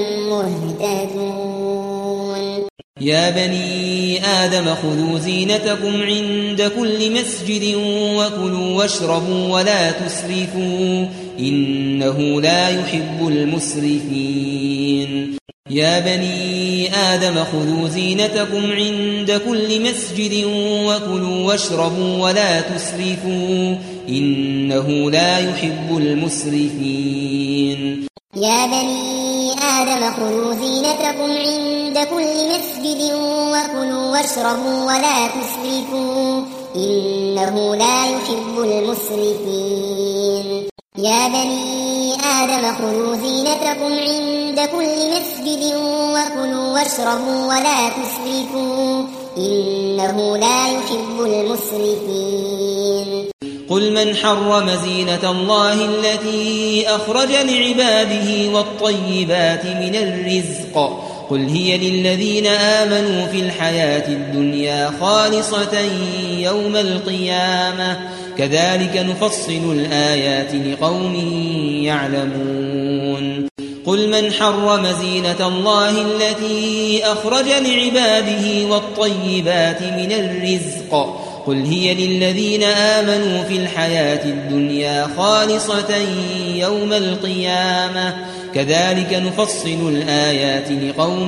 مهتدون. يا بني آدم خذوا زينتكم عند كل مسجد وكلوا واشربوا ولا تسرفوا إنه لا يحب المسرفين. يا بني آدم خذوا زينتكم عند كل مسجد وكلوا واشربوا ولا تسرفوا إنه لا يحب المسرفين. يا بني آدم خذوا زينتكم عند كل مسجد وكلوا واشربوا ولا تسرفوا إنه لا يحب المسرفين. يا بني آدم خذوا زينتكم عند كل مسجد وكلوا واشربوا ولا تسرفوا إنه لا يحب المسرفين. قل من حرم زينة الله التي أخرج لعباده والطيبات من الرزق قل هي للذين آمنوا في الحياة الدنيا خالصة يوم القيامة كذلك نفصل الآيات لقوم يعلمون. قل من حرم زينة الله التي أخرج لعباده والطيبات من الرزق قل هي للذين آمنوا في الحياة الدنيا خالصة يوم القيامة كذلك نفصل الآيات لقوم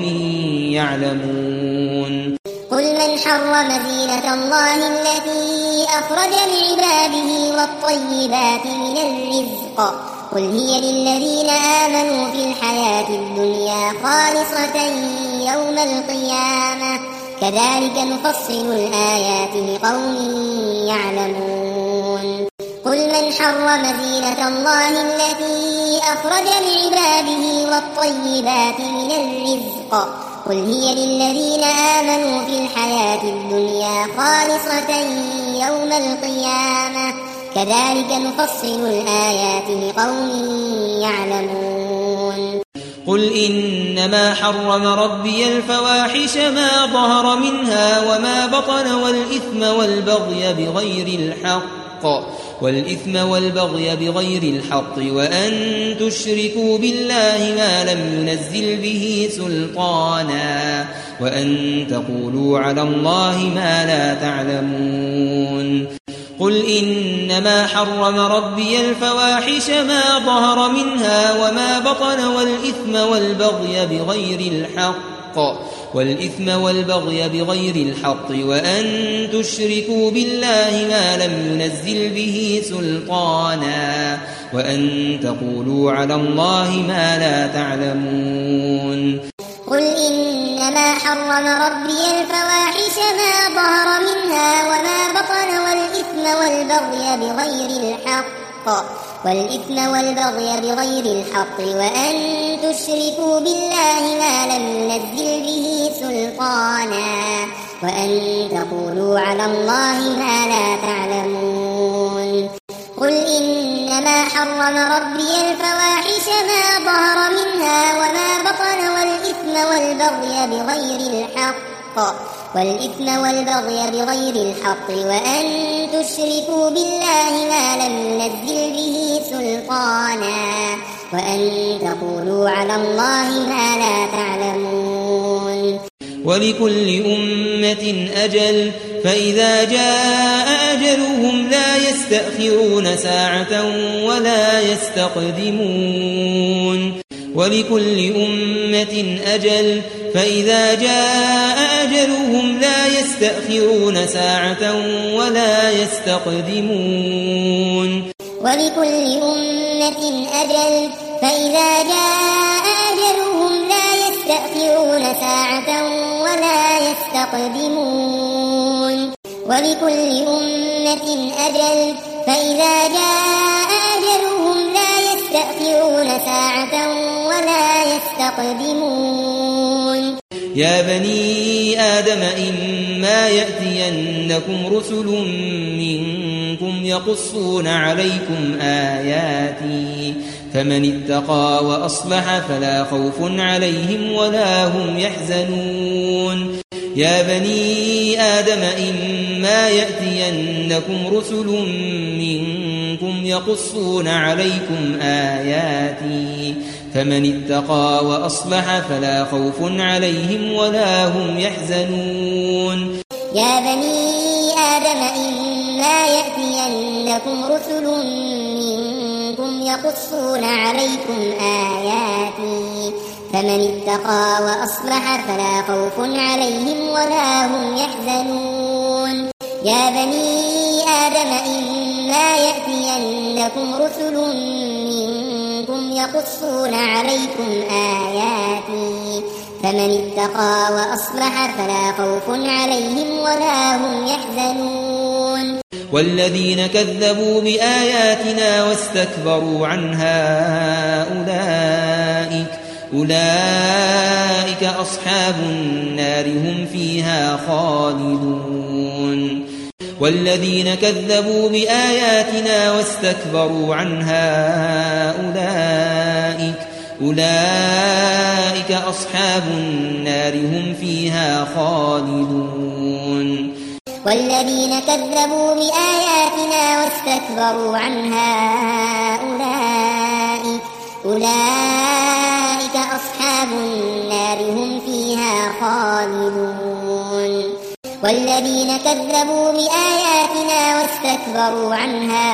يعلمون. قل من حرم زينة الله التي أخرج لعباده والطيبات من الرزق قل هي للذين آمنوا في الحياة الدنيا خالصة يوم القيامة كذلك نفصل الآيات لقوم يعلمون. قل من حرم زينة الله التي أخرج لعباده والطيبات من الرزق قل هي للذين آمنوا في الحياة الدنيا خالصة يوم القيامة كذلك نفصل الآيات لقوم يعلمون. قل إنما حرم ربي الفواحش ما ظهر منها وما بطن والإثم والبغي بغير الحق والإثم والبغي بغير الحق وأن تشركوا بالله ما لم ينزل به سلطانا وأن تقولوا على الله ما لا تعلمون. قل إنما حرم ربي الفواحش ما ظهر منها وما بطن والإثم والبغي بغير الحق والإثم والبغي بغير الحق وأن تشركوا بالله ما لم ينزل به سلطانا وأن تقولوا على الله ما لا تعلمون. قل إنما حرم ربي الفواحش ما ظهر منها وما بطن والإثم والبغي بغير الحق والإثم والبغي بغير الحق وأن تشركوا بالله ما لم ينزل به سلطانا وأن تقولوا على الله ما لا تعلمون. قل إنما حرم ربي الفواحش ما ظهر منها وما بطن والإثم والبغي بغير الحق والإثم والبغي بغير الحق وأن تشركوا بالله ما لم ينزل به سلطانا وأن تقولوا على الله ما لا تعلمون. ولكل أمة أجل فإذا جاء أجلهم لا يستأخرون ساعة ولا يستقدمون. ولكل أمة أجل فإذا جاء أجلهم لا يستأخرون ساعة ولا يستقدمون. ولكل أمة أجل فإذا جاء أجلهم لا يستأخرون ساعة ولا يستقدمون. ولكل أمة أجل فإذا جاء أجلهم لا يستأخرون ساعة ولا يستقدمون. يا بني آدم إما يأتينكم رسل منكم يقصون عليكم آياتي فمن اتقى وأصلح فلا خوف عليهم ولا هم يحزنون. يا بني آدم إما يأتينكم رسل منكم يقصون عليكم آياتي فمن اتقى وأصلح فلا خوف عليهم ولا هم يحزنون. يا بني آدم إما يأتينكم رسل منكم يقصون عليكم آياتي فمن اتقى وأصلح فلا خوف عليهم ولا هم يحزنون. يا بني آدم إما يأتينكم رسل منكم يقصون عليكم آياتي فمن اتقى وأصلح فلا خوف عليهم ولا هم يحزنون. والذين كذبوا بآياتنا واستكبروا عنها أولئك أولئك أصحاب النار هم فيها خالدون. والذين كذبوا بآياتنا واستكبروا عنها أولئك أولئك أصحاب النار هم فيها خالدون. والذين كذبوا بآياتنا واستكبروا عنها أولئك أولئك أصحاب النار هم فيها خالدون. والذين كذبوا بآياتنا واستكبروا عنها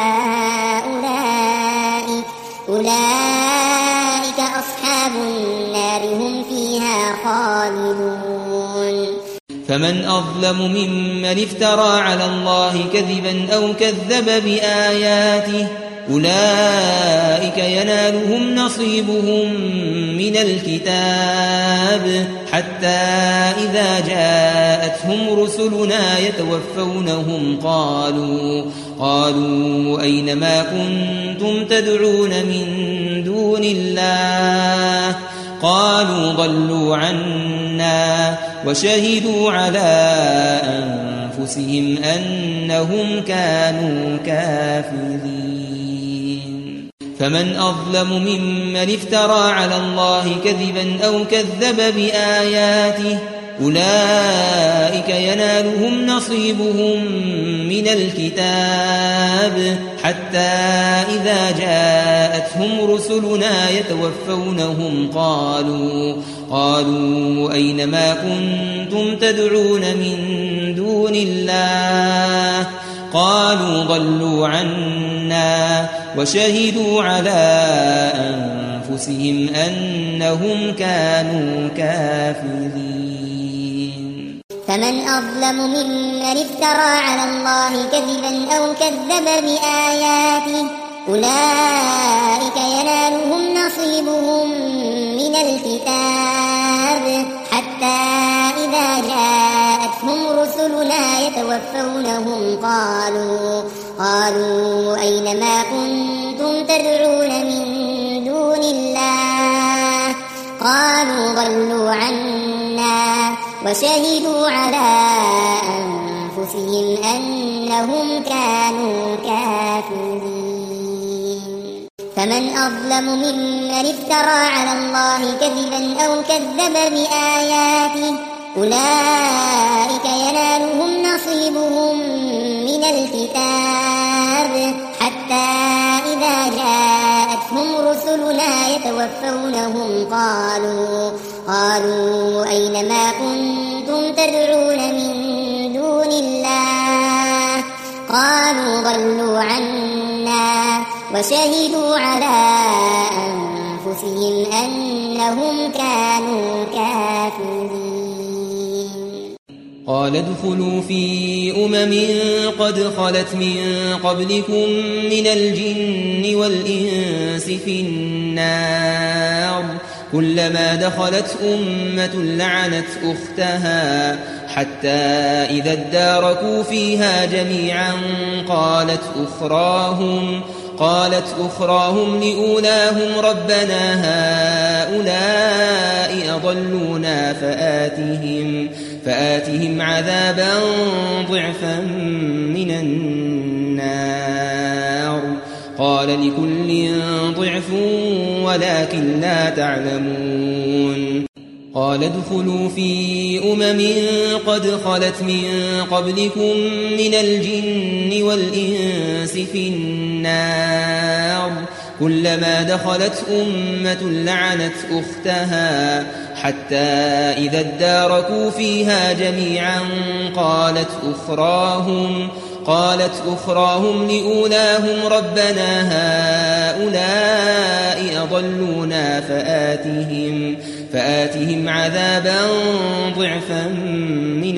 أولئك أولئك أصحاب النار هم فيها خالدون. فمن أظلم ممن افترى على الله كذبا أو كذب بآياته أولئك ينالهم نصيبهم من الكتاب حتى إذا جاءتهم رسلنا يتوفونهم قالوا قالوا أين ما كنتم تدعون من دون الله قالوا ضلوا عنا وشهدوا على أنفسهم أنهم كانوا كافرين. فمن أظلم ممن افترى على الله كذبا أو كذب بآياته أولئك ينالهم نصيبهم من الكتاب حتى إذا جاءتهم رسلنا يتوفونهم قالوا قالوا أين ما كنتم تدعون من دون الله قالوا ضلوا عنا وشهدوا على أنفسهم أنهم كانوا كافرين. فمن أظلم ممن افترى على الله كذبا أو كذب بآياته أولئك ينالهم نصيبهم من الكتاب حتى إذا جاءتهم رسلنا يتوفونهم قالوا قالوا أين ما كنتم تدعون من دون الله قالوا ضلوا عنا وشهدوا على أنفسهم أنهم كانوا كافرين. فمن أظلم ممن افترى على الله كذبا أو كذب بآياته أولئك ينالهم نصيبهم من الكتاب حتى إذا جاءتهم رسلنا يتوفونهم قالوا قالوا أين ما كنتم تدعون من دون الله قالوا ضلوا عنا وشهدوا على أنفسهم أنهم كانوا كافرين. قال ادخلوا في أمم قد خلت من قبلكم من الجن والإنس في النار كلما دخلت أمة لعنت أختها حتى إذا اداركوا فيها جميعا قالت أخراهم قالت أخراهم لأولاهم ربنا هؤلاء أضلونا فآتهم فآتهم عذابا ضعفا من النار قال لكل ضعف ولكن لا تعلمون. قال ادخلوا في أمم قد خلت من قبلكم من الجن والإنس في النار كلما دخلت أمة لعنت أختها حتى إذا اداركوا فيها جميعا قالت أخراهم قالت أخراهم لأولاهم ربنا هؤلاء أضلونا فآتهم فآتهم عذابا ضعفا من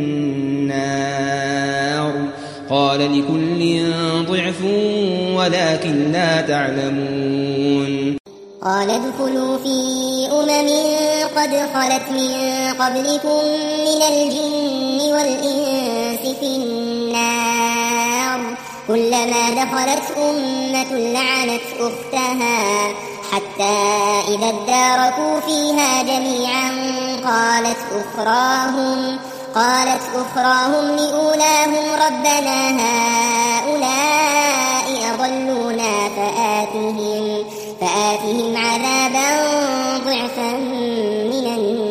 النار قال لكل ضعف ولكن لا تعلمون. قال ادخلوا في أمم قد خلت من قبلكم من الجن والإنس في النار كلما دخلت أمة لعنت أختها حتى إذا اداركوا فيها جميعا قالت أخراهم قالت أخراهم لأولاهم ربنا هؤلاء أضلونا فآتهم فآتهم عذابا ضعفا من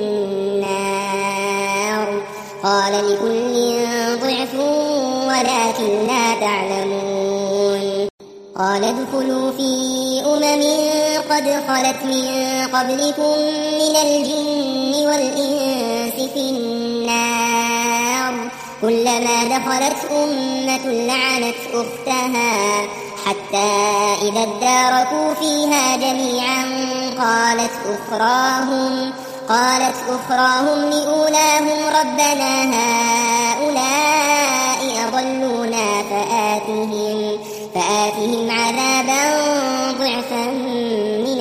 النار قال لكل ضعف ولكن لا تعلمون. قال ادخلوا في أمم قد خلت من قبلكم من الجن والإنس في النار كلما دخلت أمة لعنت أختها حتى إذا اداركوا فيها جميعا قالت أخراهم قالت أخراهم لأولاهم ربنا هؤلاء أضلونا فآتهم فآتهم عذابا ضعفا من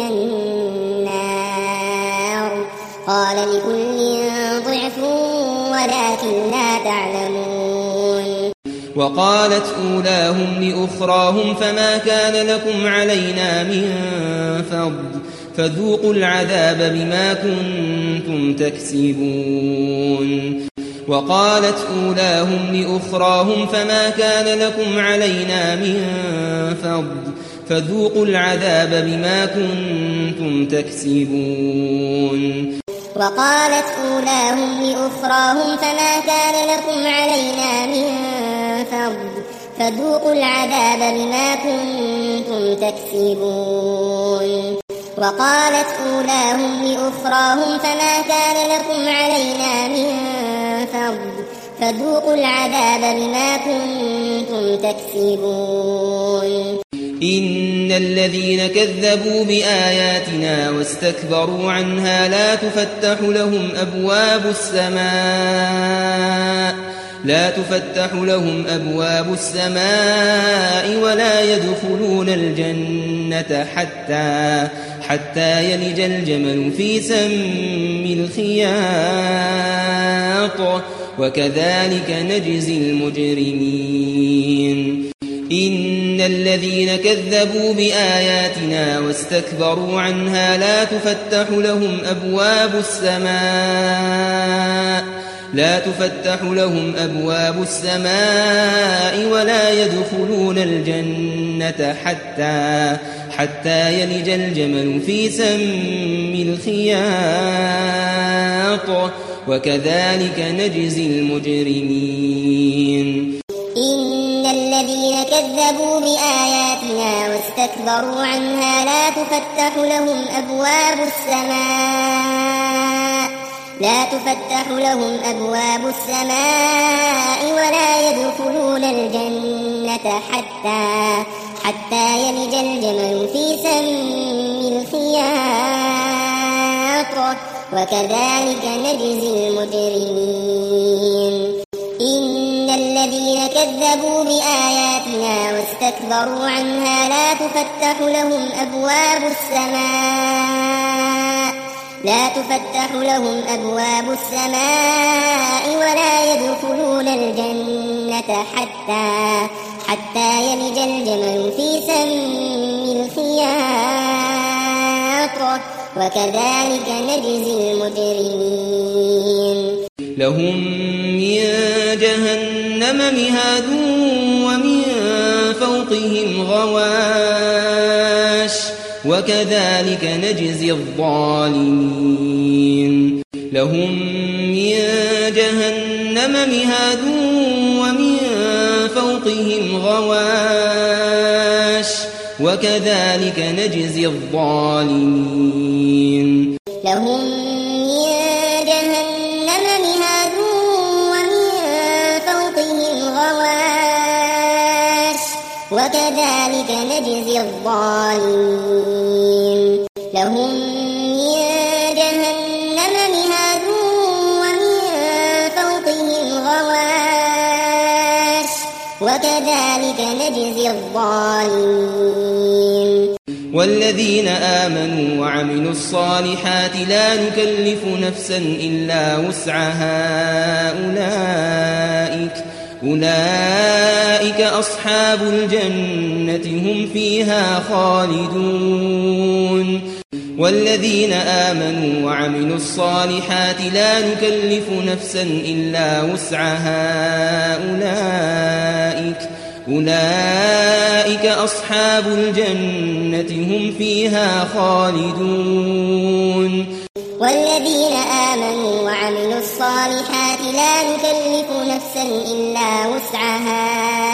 النار قال لكل ضعف ولكن لا تعلمون. وقالت أولاهم لأخراهم فما كان لكم علينا من فضل فذوقوا العذاب بما كنتم تكسبون. وقالت أولاهم لأخراهم فما كان لكم علينا من فضل فذوقوا العذاب بما كنتم تكسبون. وقالت أولاهم لأخراهم فما كان لكم علينا من فضل فذوقوا العذاب بما كنتم تكسبون. وقالت أولاهم لأخراهم فما كان لكم علينا من فضل فذوقوا العذاب بما كنتم تكسبون. إن الذين كذبوا بآياتنا واستكبروا عنها لا تفتح لهم أبواب السماء لا تفتح لهم أبواب السماء ولا يدخلون الجنة حتى حتى يلج الجمل في سم الخياط وكذلك نجزي المجرمين إن الذين كذبوا بآياتنا واستكبروا عنها لا تفتح لهم أبواب السماء لا تفتح لهم أبواب السماء ولا يدخلون الجنة حتى حتى يلج الجمل في سم الخياط وكذلك نجزي المجرمين إن الذين كذبوا بآياتنا واستكبروا عنها لا تفتح لهم أبواب السماء لا تفتح لهم أبواب السماء ولا يدخلون الجنة حتى حتى يلج الجمل في سم الخياط وكذلك نجزي المجرمين إن الذين كذبوا بآياتنا واستكبروا عنها لا تفتح لهم أبواب السماء لا تفتح لهم أبواب السماء ولا يدخلون الجنة حتى حتى يلج الجمل في سم الخياط وكذلك نجزي المجرمين لهم من جهنم مهاد ومن فوقهم غواش وكذلك نجزي الظالمين لهم من جهنم مهاد ومن فوقهم غواش وكذلك نجزي الظالمين لهم من جهنم مهاد ومن فوقهم غواش وكذلك نجزي الظالمين لهم من جهنم مهاد ومن فوقهم غواش وكذلك نجزي الظالمين والذين آمنوا وعملوا الصالحات لا نكلف نفسا إلا وسعها أولئك أولئك أصحاب الجنة هم فيها خالدون والذين آمنوا وعملوا الصالحات لا نكلف نفسا إلا وسعها أولئك أولئك أصحاب الجنة هم فيها خالدون والذين آمنوا وعملوا الصالحات لا نكلف نفسا إلا وسعها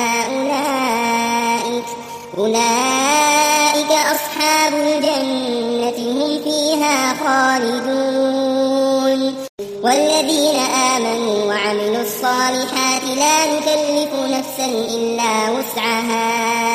أولئك أولئك أصحاب الجنة هم فيها خالدون والذين آمنوا وعملوا الصالحات لا نكلف نفسا إلا وسعها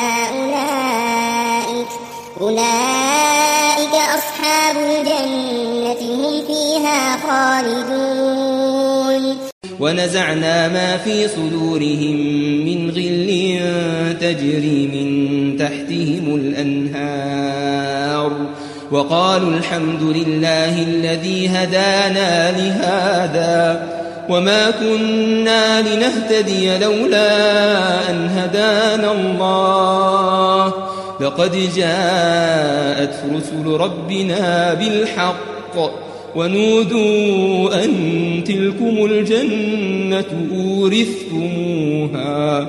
أولئك أولئك أصحاب الجنة هم فيها خالدون ونزعنا ما في صدورهم من غل تجري من تحتهم الأنهار وقالوا الحمد لله الذي هدانا لهذا وما كنا لنهتدي لولا أن هدانا الله لقد جاءت رسل ربنا بالحق ونودوا أن تلكم الجنة أورثتموها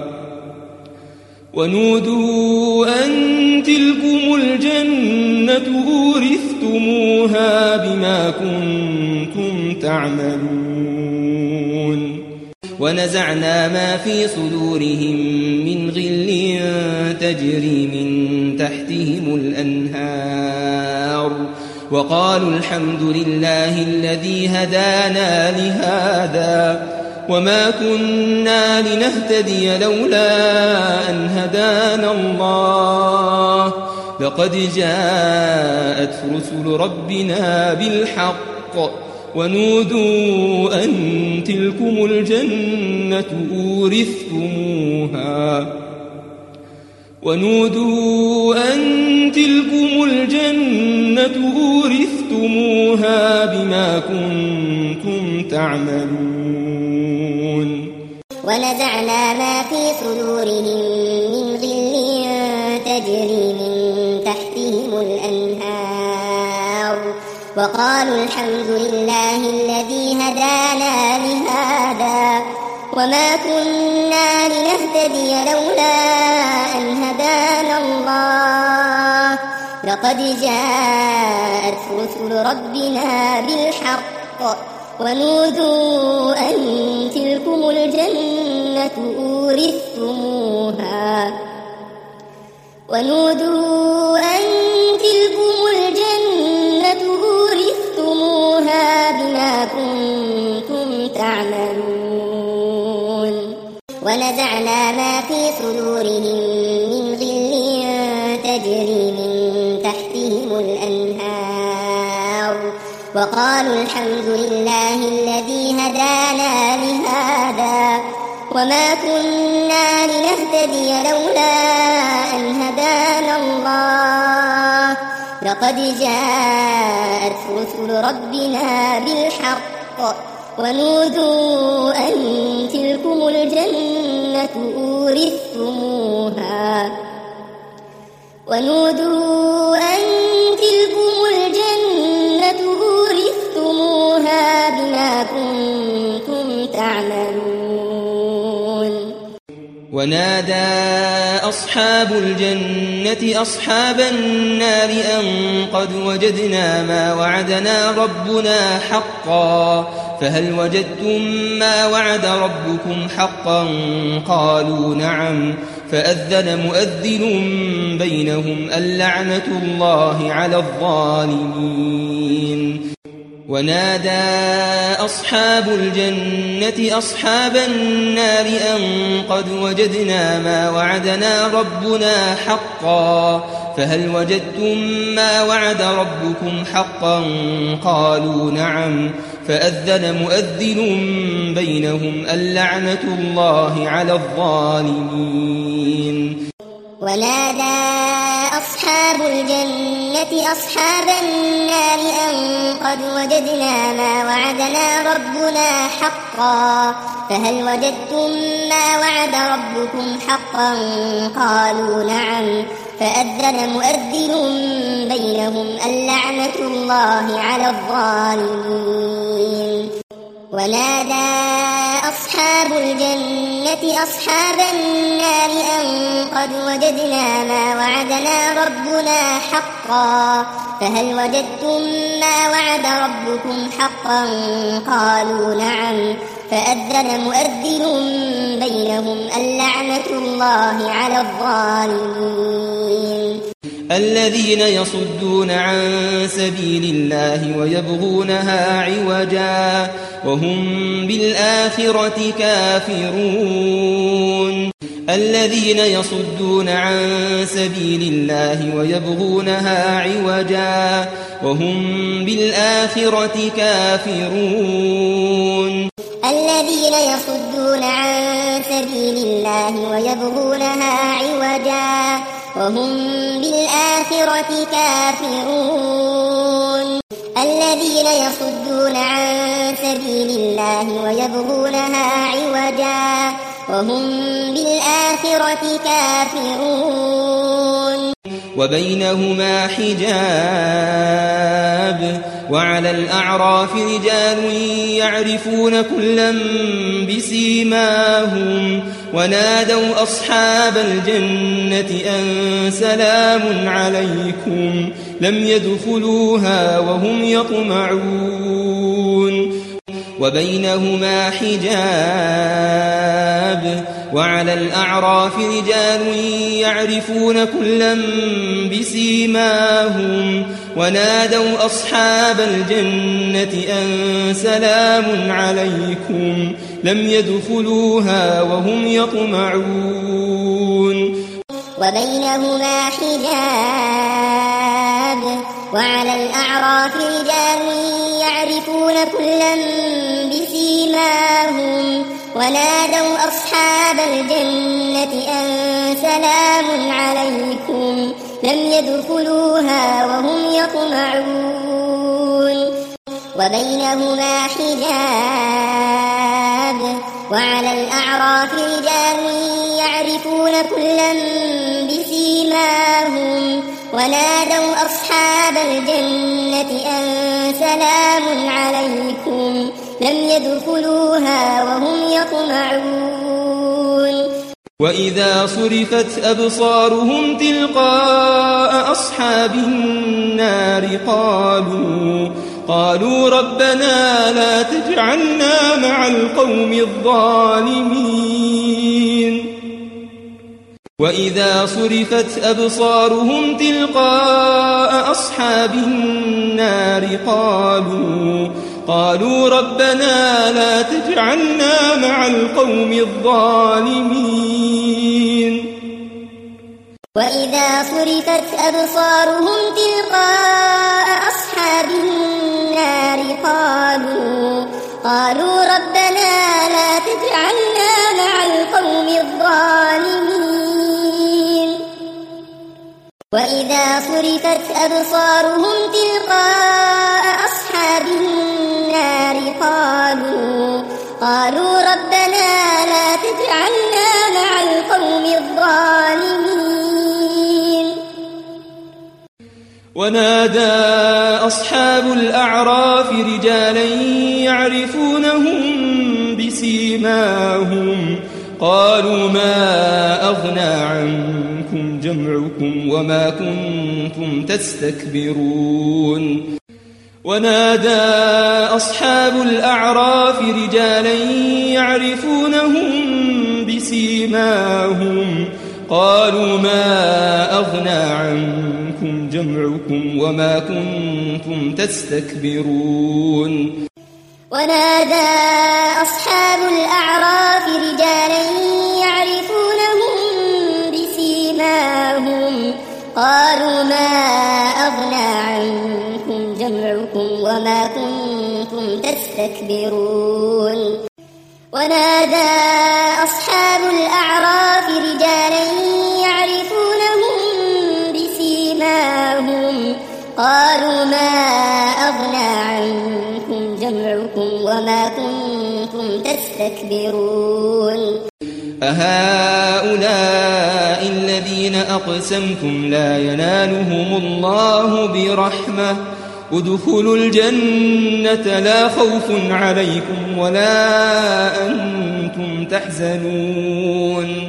ونودوا أن تلكم الجنة أورثتموها بما كنتم تعملون ونزعنا ما في صدورهم من غل تجري من تحتهم الأنهار وقالوا الحمد لله الذي هدانا لهذا وما كنا لنهتدي لولا أن هدانا الله لقد جاءت رسل ربنا بالحق ونودوا أن تلكم الجنة أورثتموها ونودوا أن تلكم الجنة أورثتموها بما كنتم تعملون. ونزعنا ما في صدورهم من غل تجري من تحتهم الأنهار وقالوا الحمد لله الذي هدانا لهذا وما كنا لنهتدي لولا أن هدانا الله لقد جاءت رسل ربنا بالحق ونودوا أن تلكم الجنة أورثتموها ونودوا أن تلكم الجنة أورثتموها بما كنتم تعملون. ونزعنا ما في صدورهم من غل تجري من تحتهم الأنهار وقالوا الحمد لله الذي هدانا لهذا وما كنا لنهتدي لولا أن هدانا الله لقد جاءت رسل ربنا بالحق ونودوا أن تلكم الجنة أورثتموها ونودوا أن تلكم الجنة أورثتموها بما كنتم تعملون. ونادى أصحاب الجنة أصحاب النار أن قد وجدنا ما وعدنا ربنا حقا فهل وجدتم ما وعد ربكم حقا قالوا نعم فأذن مؤذن بينهم اللعنة الله على الظالمين. ونادى أصحاب الجنة أصحاب النار أن قد وجدنا ما وعدنا ربنا حقا فهل وجدتم ما وعد ربكم حقا قالوا نعم فأذن مؤذن بينهم اللعنة الله على الظالمين. ونادى أصحاب الجنة أصحاب النار أن قد وجدنا ما وعدنا ربنا حقا فهل وجدتم ما وعد ربكم حقا قالوا نعم فأذن مؤذن بينهم اللعنة الله على الظالمين. ونادى أصحاب الجنة أصحاب النار أن قد وجدنا ما وعدنا ربنا حقا فهل وجدتم ما وعد ربكم حقا قالوا نعم فأذن مؤذن بينهم اللعنة الله على الظالمين. الذين يصدون عن سبيل الله ويبغونها عوجا وهم بالآخرة كافرون. الذين يصدون عن سبيل الله ويبغونها عوجا وهم بالآخرة كافرون. الذين يصدون عن سبيل الله ويبغونها عوجا وهم بالآخرة كافرون. الذين يصدون عن سبيل الله ويبغونها عوجا وهم بالآخرة كافرون. وبينهما حجاب وعلى الأعراف رجال يعرفون كلا بسيماهم ونادوا أصحاب الجنة أن سلام عليكم لم يدخلوها وهم يطمعون. وبينهما حجاب وعلى الأعراف رجال يعرفون كلا بسيماهم ونادوا أصحاب الجنة أن سلام عليكم لم يدخلوها وهم يطمعون. وبينهما حجاب وعلى الأعراف رجال يعرفون كلا بسيماهم ونادوا أصحاب الجنة أن سلام عليكم لم يدخلوها وهم يطمعون وبينهما حجاب وعلى الأعراف رجال يعرفون كلا بسيماهم ونادوا أصحاب الجنة أن سلام عليكم لم يدخلوها وهم يطمعون وإذا صرفت أبصارهم تلقاء أصحاب النار قالوا قالوا ربنا لا تجعلنا مع القوم الظالمين وإذا صرفت أبصارهم تلقاء أصحاب النار قالوا قالوا ربنا لا تجعلنا مع القوم الظالمين وإذا صرفت أبصارهم تلقاء أصحاب النار قالوا قالوا ربنا لا تجعلنا مع القوم الظالمين وإذا صرفت أبصارهم تلقاء أصحاب النار قالوا قالوا ربنا لا تجعلنا مع القوم الظالمين ونادى أصحاب الأعراف رجالا يعرفونهم بسيماهم قالوا ما أغنى عنكم جمعكم وما كنتم تستكبرون ونادى أصحاب الأعراف رجالا يعرفونهم بسيماهم قالوا ما أغنى عنكم جمعكم وما كنتم تستكبرون ونادى أصحاب الأعراف رجالا يعرفونهم بسيماهم قالوا ما أغنى عنكم جمعكم وما كنتم تستكبرون ونادى أصحاب الأعراف رجالا يعرفونهم بسيماهم قالوا ما أغنى عنكم جمعكم وما كنتم تستكبرون أهؤلاء الذين أقسمتم لا ينالهم الله برحمة ادخلوا الجنة لا خوف عليكم ولا أنتم تحزنون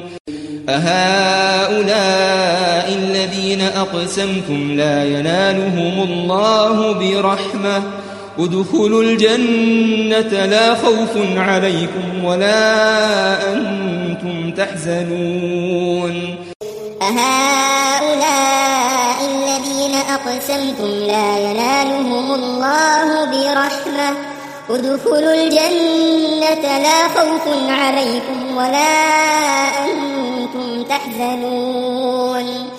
أهؤلاء الذين أقسمتم لا ينالهم الله برحمة ادخلوا الجنة لا خوف عليكم ولا أنتم تحزنون أهؤلاء الذين أقسمتم لا ينالهم الله برحمة ادخلوا الجنة لا خوف عليكم ولا أنتم تحزنون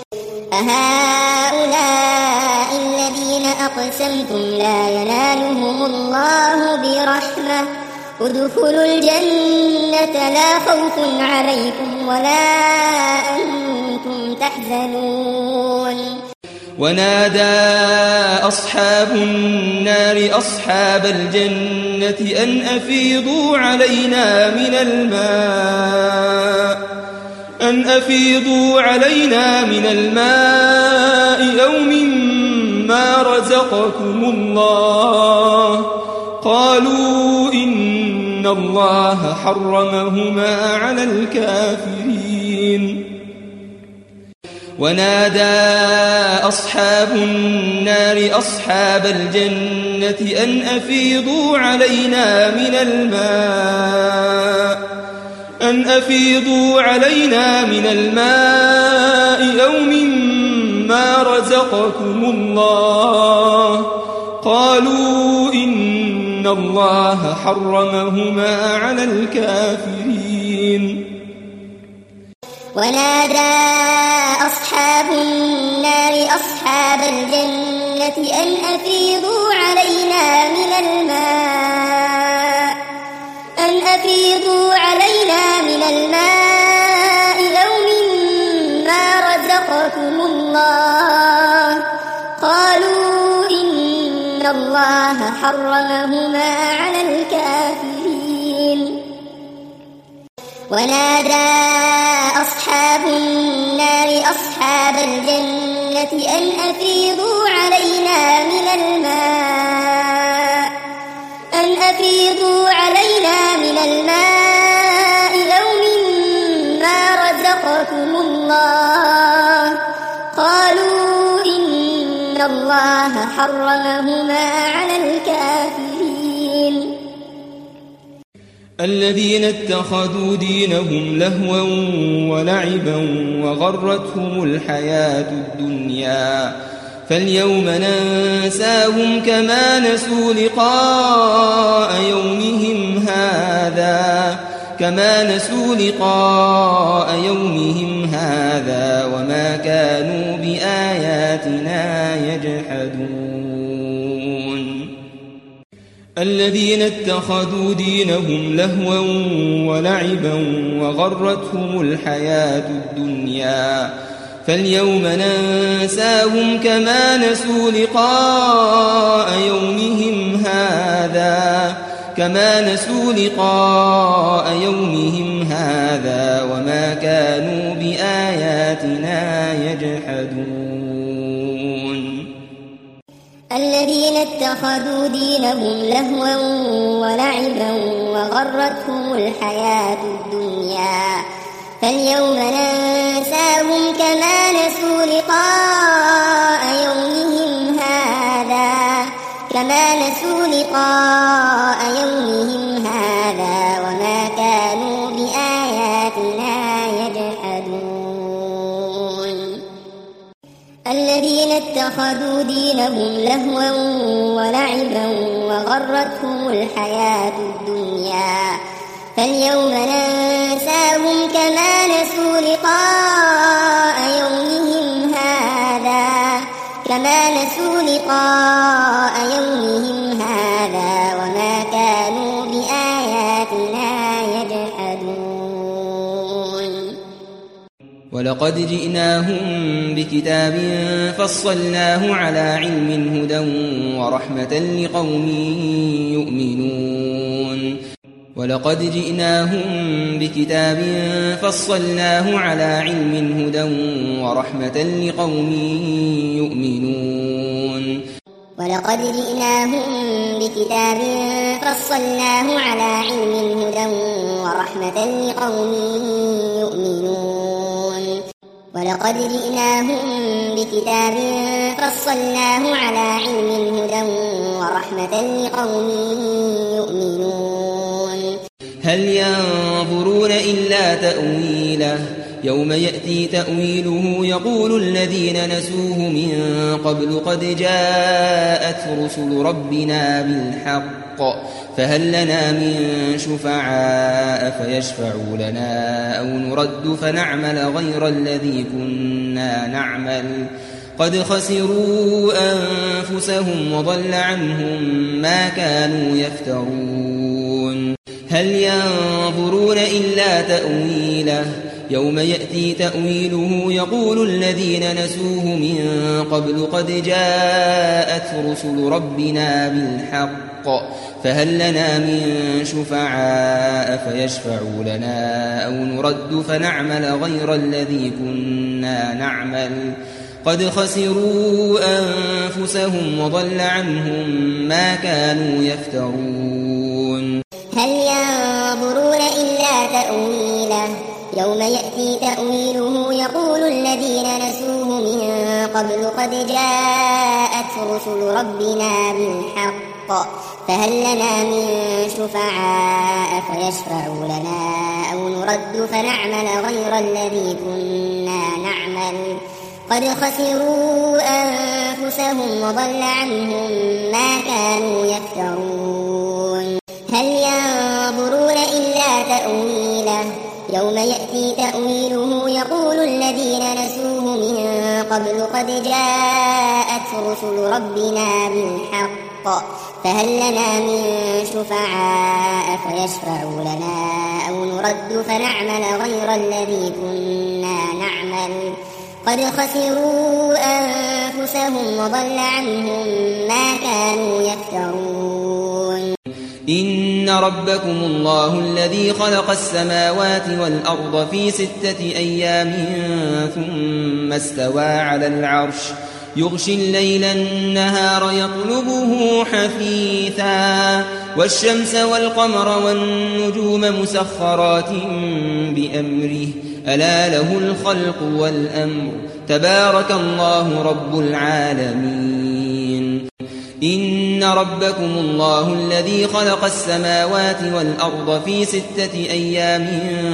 أهؤلاء الذين أقسمتم لا ينالهم الله برحمة ادخلوا الجنة لا خوف عليكم ولا أنتم تحزنون ونادى أصحاب النار أصحاب الجنة أن أفيضوا علينا من الماء أن أفيضوا علينا من الماء أو مما رزقكم الله قالوا إن الله حرمهما على الكافرين ونادى أصحاب النار أصحاب الجنة أن أفيضوا علينا من الماء أن أفيضوا علينا من الماء أو مما رزقكم الله قالوا إن الله حرمهما على الكافرين ونادى أصحاب النار أصحاب الجنة أن أفيضوا علينا من الماء أن أفيضوا علينا من الماء أو مما رزقكم الله قالوا إن الله حرمهما على الكافرين ونادى أصحاب النار أصحاب الجنة أن أفيضوا علينا من الماء أن أفيضوا علينا من الماء أو مما رزقكم الله قالوا إن الله حرمهما على الكافرين الذين اتخذوا دينهم لهوا ولعبا وغرتهم الحياة الدنيا فاليوم ننساهم كما نسوا لقاء يومهم هذا كما نسوا لقاء يومهم هذا وما كانوا بآياتنا يجحدون الذين اتخذوا دينهم لهوا ولعبا وغرتهم الحياة الدنيا فاليوم ننساهم كما نسوا لقاء يومهم هذا كما نسوا لقاء يومهم هذا وما كانوا بآياتنا يجحدون الذين اتخذوا دينهم لهوا ولعبا وغرتهم الحياة الدنيا فاليوم ننساهم كما نسوا لقاء يومهم هذا كما نسوا لقاء يومهم هذا وما كانوا بآياتنا يجحدون الذين اتخذوا دينهم لهوا ولعبا وغرتهم الحياة الدنيا فاليوم ننساهم كما نسوا لقاء يومهم هذا كما نسوا لقاء يومهم هذا وما كانوا بآياتنا يجحدون ولقد جئناهم بكتاب فصلناه على علم هدى ورحمة لقوم يؤمنون ولقد جئناهم بكتاب فصلناه على علم هدى ورحمة لقوم يؤمنون ولقد جئناهم بكتاب فصلناه على علم هدى ورحمة لقوم يؤمنون ولقد جئناهم بكتاب فصلناه على علم هدى ورحمة لقوم يؤمنون هل ينظرون إلا تأويله يوم يأتي تأويله يقول الذين نسوه من قبل قد جاءت رسل ربنا بالحق فهل لنا من شفعاء فيشفعوا لنا أو نرد فنعمل غير الذي كنا نعمل قد خسروا أنفسهم وضل عنهم ما كانوا يفترون هل ينظرون إلا تأويله يوم يأتي تأويله يقول الذين نسوه من قبل قد جاءت رسل ربنا بالحق فهل لنا من شفعاء فيشفعوا لنا أو نرد فنعمل غير الذي كنا نعمل قد خسروا أنفسهم وضل عنهم ما كانوا يفترون هل ينظرون إلا تأويله يوم يأتي تأويله يقول الذين نسوه من قبل قد جاءت رسل ربنا بالحق فهل لنا من شفعاء فيشفعوا لنا أو نرد فنعمل غير الذي كنا نعمل قد خسروا أنفسهم وضل عنهم ما كانوا يفترون هل ينظرون إلا تأويله يوم يأتي تأويله يقول الذين نسوه من قبل قد جاءت رسل ربنا بالحق فهل لنا من شفعاء فيشفعوا لنا أو نرد فنعمل غير الذي كنا نعمل قد خسروا أنفسهم وضل عنهم ما كانوا يفترون. إن ربكم الله الذي خلق السماوات والأرض في ستة أيام ثم استوى على العرش يغشي الليل النهار يطلبه حثيثا والشمس والقمر والنجوم مسخرات بأمره ألا له الخلق والأمر تبارك الله رب العالمين. إن ربكم الله الذي خلق السماوات والأرض في ستة أيام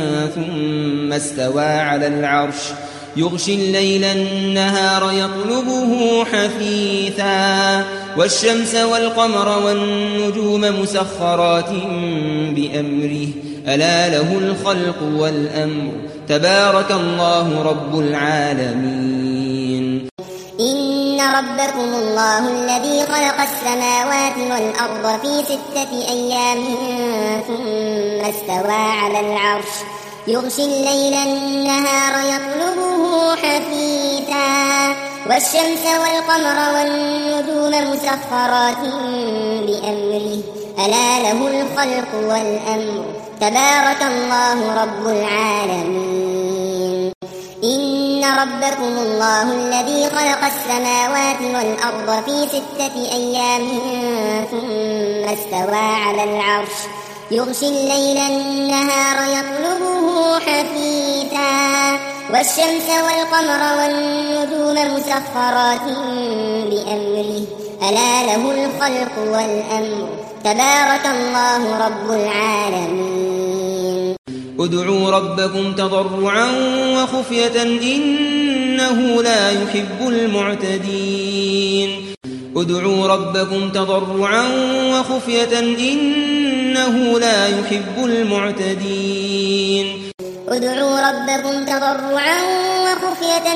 ثم استوى على العرش يغشي الليل النهار يطلبه حثيثا والشمس والقمر والنجوم مسخرات بأمره ألا له الخلق والأمر تبارك الله رب العالمين. إن ربكم الله الذي خلق السماوات والأرض في ستة أيام ثم استوى على العرش يغشي الليل النهار يطلبه حثيثا والشمس والقمر والنجوم مسخرات بأمره ألا له الخلق والأمر تبارك الله رب العالمين. إن ربكم الله الذي خلق السماوات والأرض في ستة أيام ثم استوى على العرش يغشي الليل النهار يطلبه حثيثا والشمس والقمر والنجوم مسخرات بأمره ألا له الخلق والأمر تبارك الله رب العالمين. ادعوا ربكم تضرعا وخفية إنه لا يحب المعتدين. ادعوا ربكم تضرعا وخفية إنه لا يحب المعتدين. ادعوا ربكم تضرعا وخفية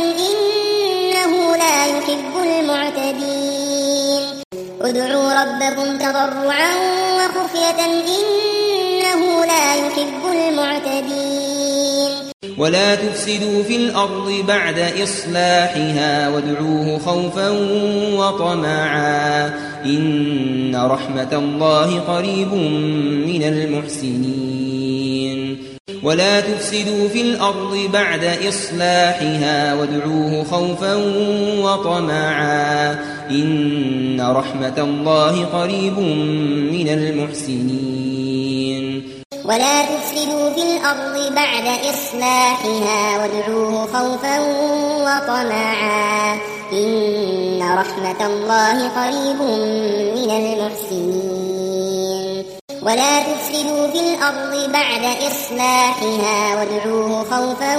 إنه لا يحب المعتدين. ادعوا ربكم تضرعا وخفية إنه لا يحب المعتدين. ولا تفسدوا في الأرض بعد إصلاحها وادعوه خوفا وطمعا إن رحمة الله قريب من المحسنين. ولا تفسدوا في الأرض بعد إصلاحها وادعوه خوفا وطمعا إن رحمة الله قريب من المحسنين. ولا تفسدوا في الأرض بعد إصلاحها وادعوه خوفا وطمعا إن رحمة الله قريب من المحسنين. ولا تفسدوا في الأرض بعد إصلاحها وادعوه خوفا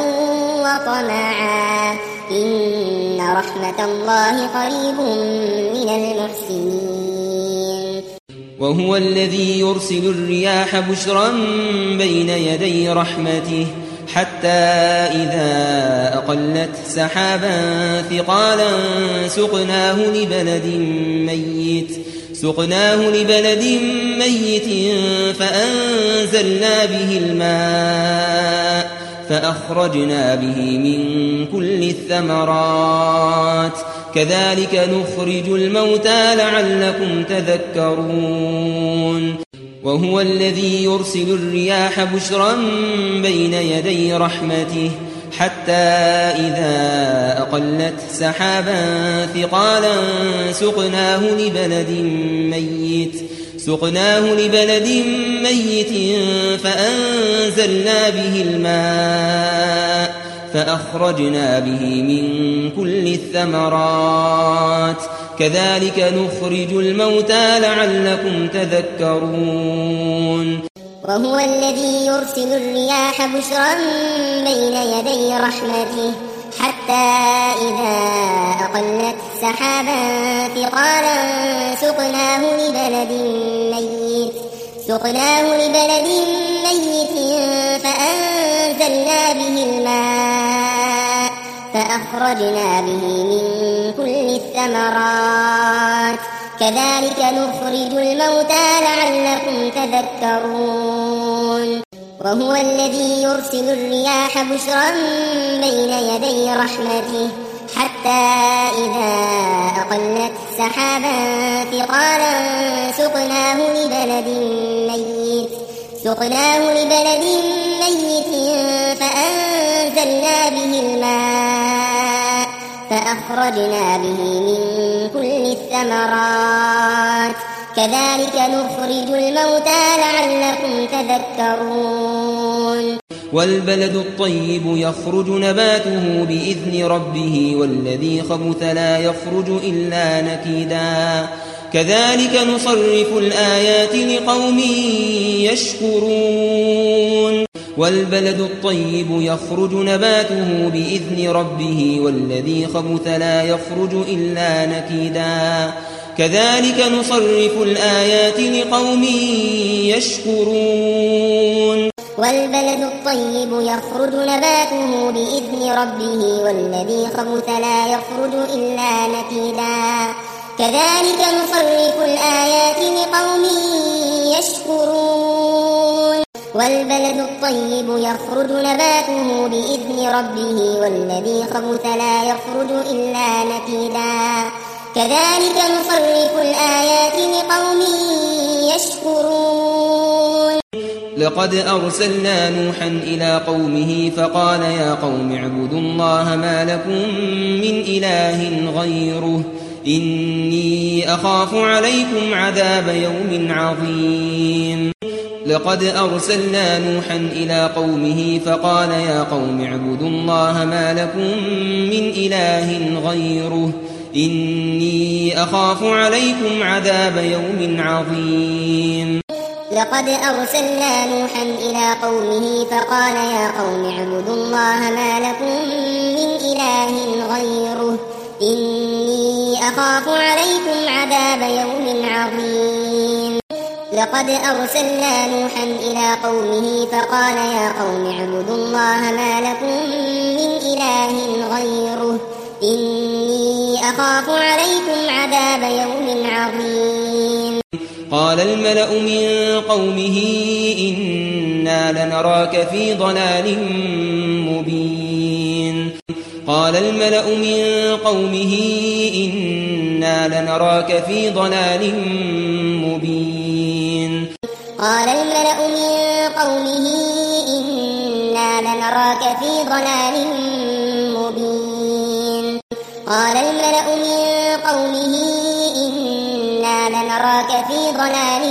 وطمعا إن رحمة الله قريب من المحسنين. وهو الذي يرسل الرياح بشرا بين يدي رحمته حتى إذا أقلت سحابا ثقالا سقناه لبلد ميت سقناه لبلد ميت فأنزلنا به الماء فأخرجنا به من كل الثمرات كذلك نخرج الموتى لعلكم تذكرون. وهو الذي يرسل الرياح بشرا بين يدي رحمته حتى إذا أقلت سحابا ثقالا سقناه لبلد ميت سقناه لبلد ميت فأنزلنا به الماء فأخرجنا به من كل الثمرات كذلك نخرج الموتى لعلكم تذكرون. وهو الذي يرسل الرياح بشرا بين يدي رحمته حتى إذا أقلت سحابا ثقالا سقناه لبلد ميت سقناه لبلد ميت فأنزلنا فأنزلنا به الماء فأخرجنا به من كل الثمرات كذلك نخرج الموتى لعلكم تذكرون وهو الذي يرسل الرياح بشرا بين يدي رحمته حتى إذا أقلت سحابا ثقالا سقناه لبلد ميت سقناه لبلد ميت فأنزلنا به الماء فأخرجنا به من كل الثمرات كذلك نخرج الموتى لعلكم تذكرون والبلد الطيب يخرج نباته بإذن ربه والذي خبث لا يخرج إلا نكدا كذلك نصرف الآيات لقوم يشكرون والبلد الطيب يخرج نباته بإذن ربه والذي خبث لا يخرج إلا نكدا كذلك نصرف الآيات لقوم يشكرون والبلد الطيب يخرج نباته بإذن ربه والذي خبث لا يخرج إلا نكدا كذلك نصرف الآيات لقوم يشكرون والبلد الطيب يخرج نباته بإذن ربه والذي خبث لا يخرج إلا نكدا كذلك نصرف الآيات لقوم يشكرون لقد أرسلنا نوحا إلى قومه فقال يا قوم اعبدوا الله ما لكم من إله غيره إني أخاف عليكم عذاب يوم عظيم لقد أرسلنا نوحا إلى قومه فقال يا قوم اعبدوا الله ما لكم من إله غيره إني أخاف عليكم عذاب يوم عظيم لقد أرسلنا نوحا إلى قومه فقال يا قوم اعبدوا الله ما لكم من إله غيره إني أخاف عليكم عذاب يوم عظيم لقد أرسلنا نوحا إلى قومه فقال يا قوم اعبدوا الله ما لكم من إله غيره إني أخاف عليكم عذاب يوم عظيم قال الملأ من قومه إنا لنراك في ضلال مبين قال الملأ من قومه إنا لنراك في ضلال مبين قال الملأ من قومه إنا لنراك في ضلال مبين قال الملأ من قومه إنا لنراك في ضلال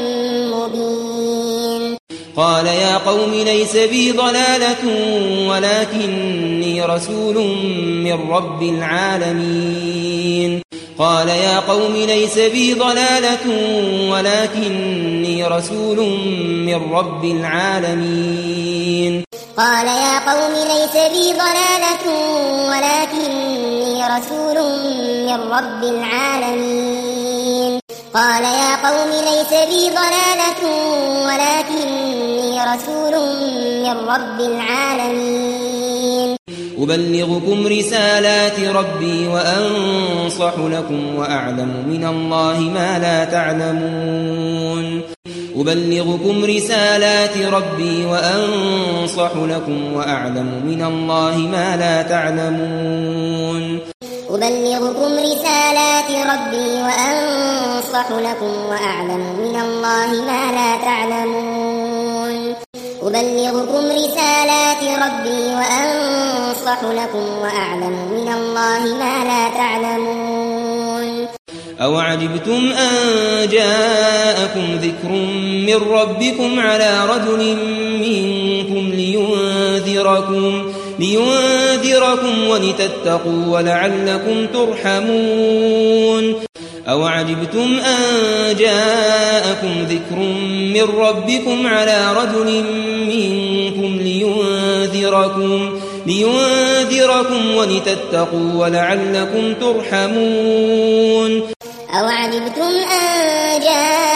مبين قال يا قوم ليس بي ضلالة ولكني رسول من رب العالمين قال يا قوم ليس بي ضلالة ولكني رسول من رب العالمين قال يا قوم ليس بي ضلالة ولكني رسول من رب العالمين قال يا قوم ليس بي ضلالة ولكني رسول من رب العالمين أبلغكم رسالات ربي وأنصح لكم وأعلم من الله ما لا تعلمون أبلغكم رسالات ربي وأنصح لكم وأعلم من الله ما لا تعلمون أبلغكم رسالات ربي وأنصح لكم وأعلم من الله ما لا تعلمون أبلغكم رسالات ربي وأنصح لكم وأعلم من الله ما لا تعلمون أو عجبتم أن جاءكم ذكر من ربكم على رجل منكم لينذركم لينذركم ولتتقوا ولعلكم ترحمون أو عجبتم أن جاءكم ذكر من ربكم على رجل منكم لينذركم لينذركم ولتتقوا ولعلكم ترحمون أو عجبتم أن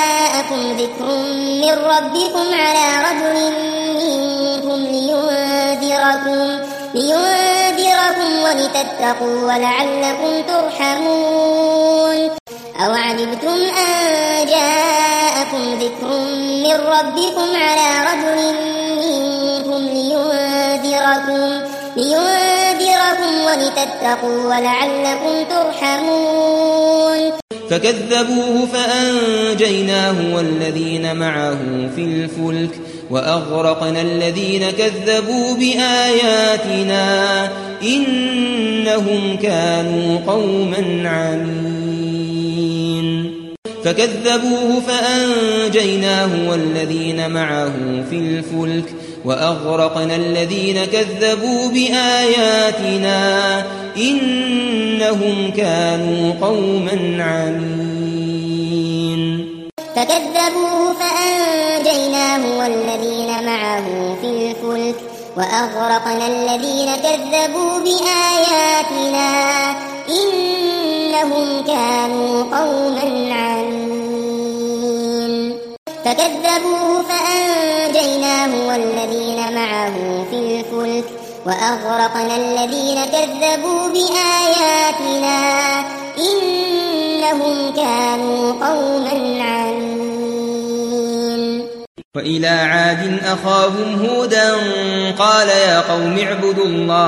جاءكم ذكر من ربكم على رجل منكم لينذركم ولتتقوا ولعلكم ترحمون أو عجبتم أن جاءكم ذكر من ربكم على رجل منكم لينذركم, لينذركم ولتتقوا ولعلكم ترحمون فكذبوه فأنجيناه والذين معه في الفلك وأغرقنا الذين كذبوا بآياتنا إنهم كانوا قوما عمين فكذبوه فأنجيناه والذين معه في الفلك وأغرقنا الذين كذبوا بآياتنا إنهم كانوا قوما عمين فكذبوه فأنجيناه والذين معه في الفلك وأغرقنا الذين كذبوا بآياتنا إنهم كانوا قوما عمين فكذبوه فأنجيناه والذين معه في الفلك وأغرقنا الذين كذبوا بآياتنا إنهم كانوا قوما عمين وإلى عاد أخاهم هودا قال يا قوم اعبدوا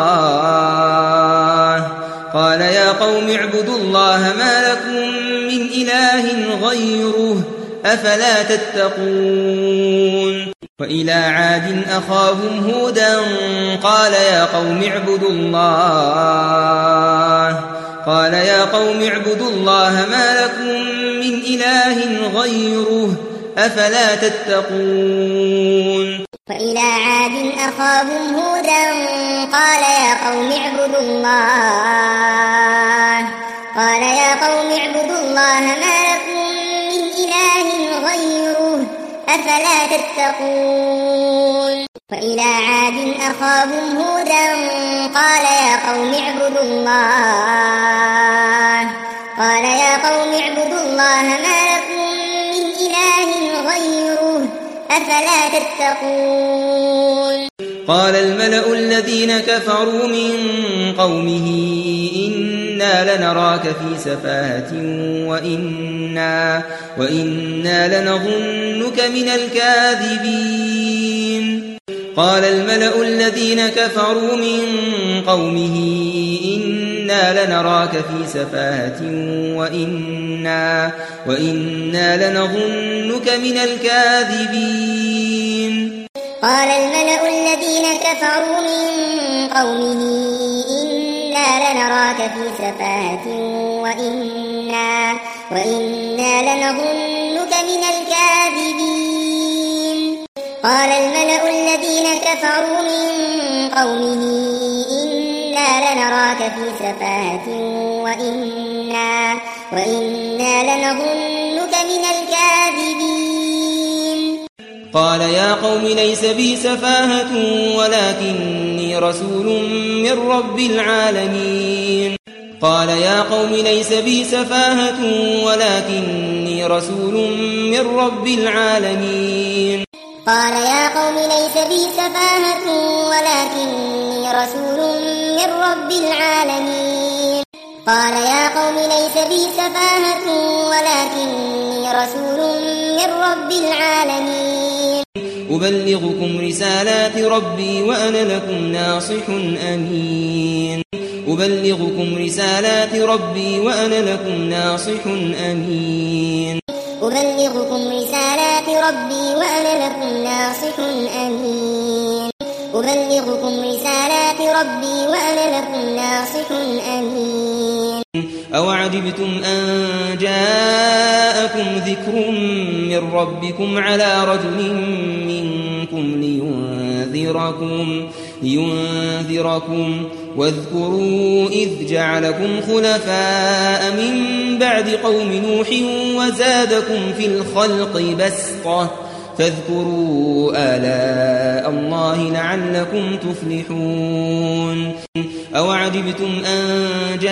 الله قال يا قوم اعبدوا الله ما لكم من إله غيره أفلا تتقون وإلى عاد أخاهم هودا قال يا قوم اعبدوا الله قال يا قوم اعبدوا الله ما لكم من إله غيره أفلا تتقون وإلى عاد أخاهم هودا قال يا قوم اعبدوا الله قال يا قوم اعبدوا الله ما لكم من إله غيره أفلا تتقون وإلى عاد أخاهم هودا قال يا قوم اعبدوا الله قال يا قوم اعبدوا الله ما لكم من إله غيره أفلا تتقون قال الملأ الذين كفروا من قومه إنا لنراك في سفاهة وإنا, وإنا لنظنك من الكاذبين قال الملأ الذين كفروا من قومه إنا لنراك في سفاهة وإنا, وإنا لنظنك من الكاذبين قال الملأ الذين كفروا من قومه إنا لنراك في سفاهة وإنا, وإنا لنظنك من الكاذبين قال الملأ الذين كفروا من قومه إنا لنراك في سفاهة وإنا, وإنا لنظنك من الكاذبين قال يا قوم ليس بي سفاهة ولكني رسول من رب العالمين قال يا قوم ليس بي سفاهة ولكني رسول من رب العالمين قال يا قوم ليس بي سفاهة ولكني رسول من رب العالمين قال يا قوم ليس بي سفاهة ولكني رسول من رب العالمين أبلغكم رسالات ربي وأنا لكم ناصح أمين أبلغكم رسالات ربي وأنا لكم ناصح أمين أبلغكم رسالات ربي وأنا لكم ناصح أمين أبلغكم رسالات ربي وأنا لكم ناصح أمين أوعجبتم أن جاءكم ذكر من ربكم على رجل منكم لينذركم, لينذركم واذكروا إذ جعلكم خلفاء من بعد قوم نوح وزادكم في الخلق بسطة فاذكروا آلاء الله لعلكم تفلحون أوعجبتم أن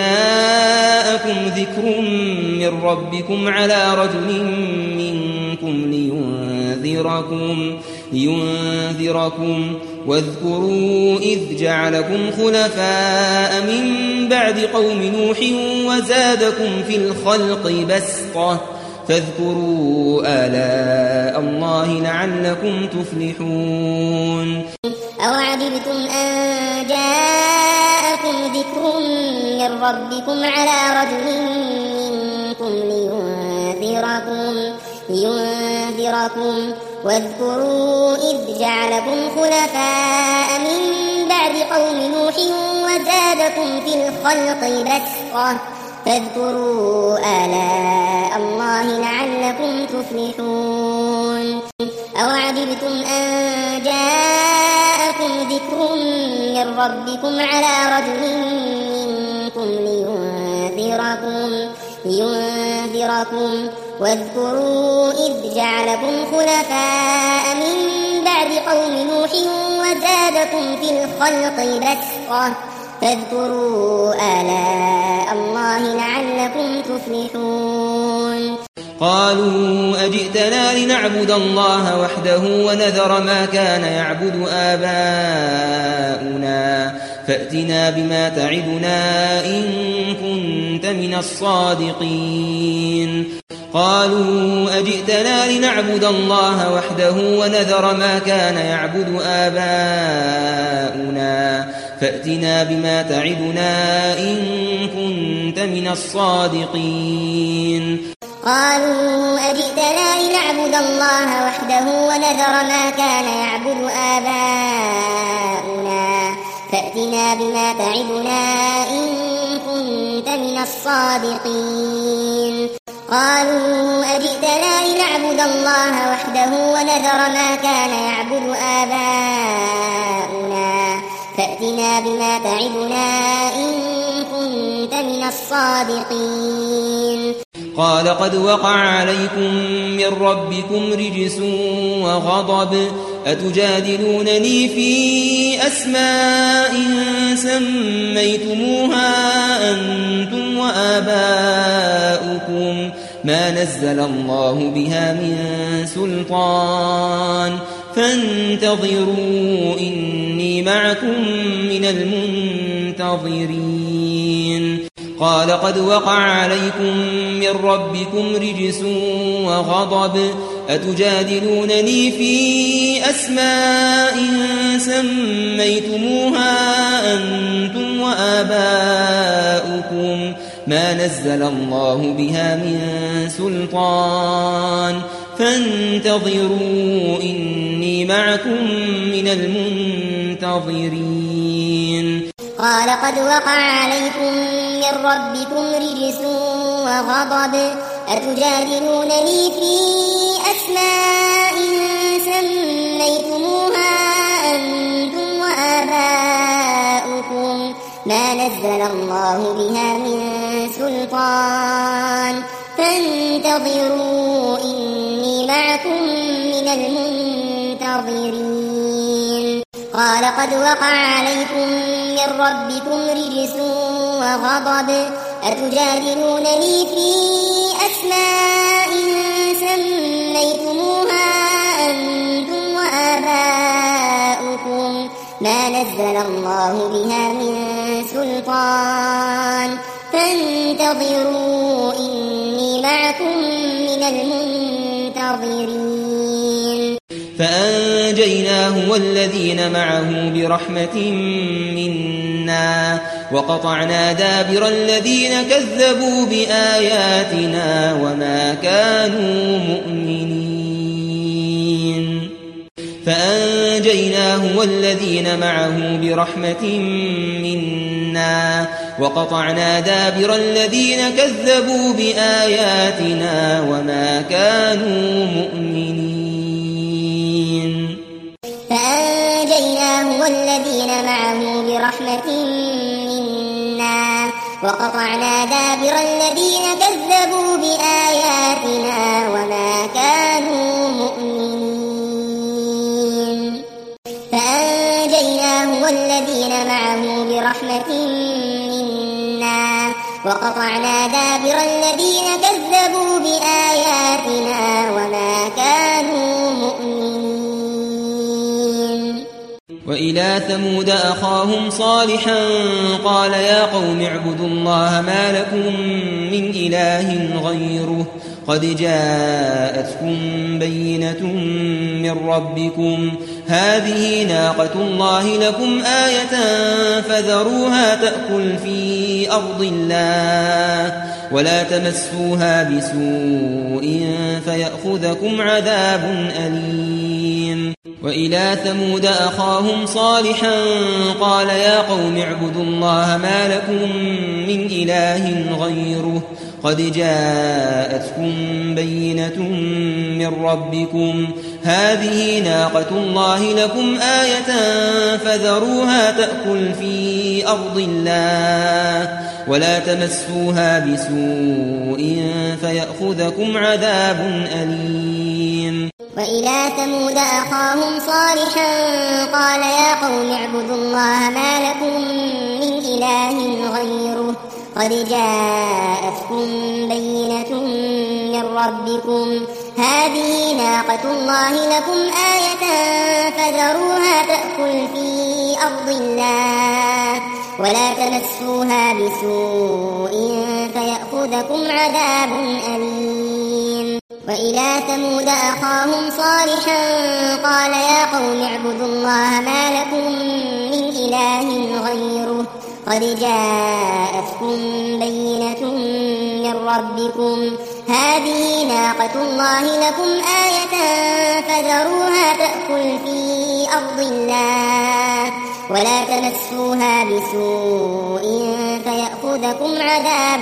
جاءكم ذكر من ربكم على رجل منكم لينذركم, لينذركم واذكروا إذ جعلكم خلفاء من بعد قوم نوح وزادكم في الخلق بسطة فاذكروا آلاء الله لعلكم تفلحون. أوعجبتم أن جاءكم ذكر من ربكم على رجل منكم لينذركم, لينذركم واذكروا إذ جعلكم خلفاء من بعد قوم نوح وزادكم في الخلق بسطة فاذكروا آلاء الله لعلكم تفلحون. أوعجبتم أن جاءكم ذكر من ربكم على رجل منكم لينذركم, لينذركم واذكروا إذ جعلكم خلفاء من بعد قوم نوح وزادكم في الخلق بسطة فاذكروا آلاء الله لعلكم تفلحون. قالوا أجئتنا لنعبد الله وحده ونذر ما كان يعبد آباؤنا فأتنا بما تعدنا إن كنت من الصادقين. قالوا أجئتنا لنعبد الله وحده ونذر ما كان يعبد آباؤنا فأتنا بما تعدنا إن كنت من الصادقين. قالوا أجئتنا لنعبد الله وحده ونذر ما كان يعبد آباؤنا فأتنا بما تعدنا إن كنت من الصادقين. قالوا أجئتنا لنعبد الله وحده ونذر ما كان يعبد آباؤنا فأتنا بما تعدنا إن كنت من الصادقين. قال قد وقع عليكم من ربكم رجس وغضب أتجادلونني في أسماء سميتموها أنتم وآباؤكم ما نزل الله بها من سلطان فانتظروا إني معكم من المنتظرين. قال قد وقع عليكم من ربكم رجس وغضب أتجادلونني في أسماء سميتموها أنتم وآباؤكم ما نزل الله بها من سلطان فانتظروا إني معكم من المنتظرين. قال قد وقع عليكم من ربكم رجس وغضب أتجادلونني في أسماء سميتموها أنتم وآباؤكم ما نزل الله بها من سلطان فانتظروا إني معكم من المنتظرين. قال قد وقع عليكم من ربكم رجس وغضب أتجادلونني في أسماء سميتموها أنتم وآباؤكم ما نزل الله بها من سلطان فانتظروا إني معكم من المنتظرين. فأنجيناه والذين معه برحمة منا وقطعنا دابر الذين كذبوا بآياتنا وما كانوا مؤمنين. فأنجيناه والذين معه برحمة منا وقطعنا دابر الذين كذبوا بآياتنا وما كانوا مؤمنين. فأنجيناه والذين معه برحمة منا وقطعنا دابر الذين كذبوا بآياتنا وما كانوا مؤمنين. فأنجيناه والذين معه برحمة منا وقطعنا دابر الذين كذبوا بآياتنا وما كانوا مؤمنين. وإلى ثمود أخاهم صالحا قال يا قوم اعبدوا الله ما لكم من إله غيره قد جاءتكم بينة من ربكم هذه ناقة الله لكم آية فذروها تأكل في أرض الله ولا تمسوها بسوء فيأخذكم عذاب أليم وإلى ثمود أخاهم صالحا قال يا قوم اعبدوا الله ما لكم من إله غيره قد جاءتكم بينة من ربكم هذه ناقة الله لكم آية فذروها تأكل في أرض الله ولا تمسوها بسوء فيأخذكم عذاب أليم وإلى ثمود أخاهم صالحا قال يا قوم اعبدوا الله ما لكم من إله غيره قد جاءتكم بينة من ربكم هذه ناقة الله لكم آية فذروها تأكل في أرض الله ولا تمسوها بسوء فيأخذكم عذاب أليم وإلى ثمود أخاهم صالحا قال يا قوم اعبدوا الله ما لكم من إله غيره قد جاءتكم بينة من ربكم هذه ناقة الله لكم آية فذروها تأكل في أرض الله ولا تمسوها بسوء فيأخذكم عذاب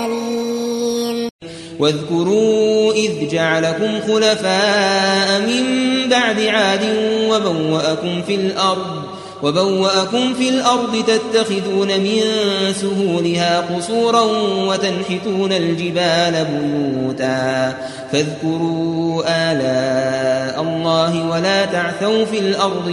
أليم واذكروا إذ جعلكم خلفاء من بعد عاد وبوأكم في الأرض وبوأكم في الأرض تتخذون من سهولها قصورا وتنحتون الجبال بيوتا فاذكروا آلاء الله ولا تعثوا في الأرض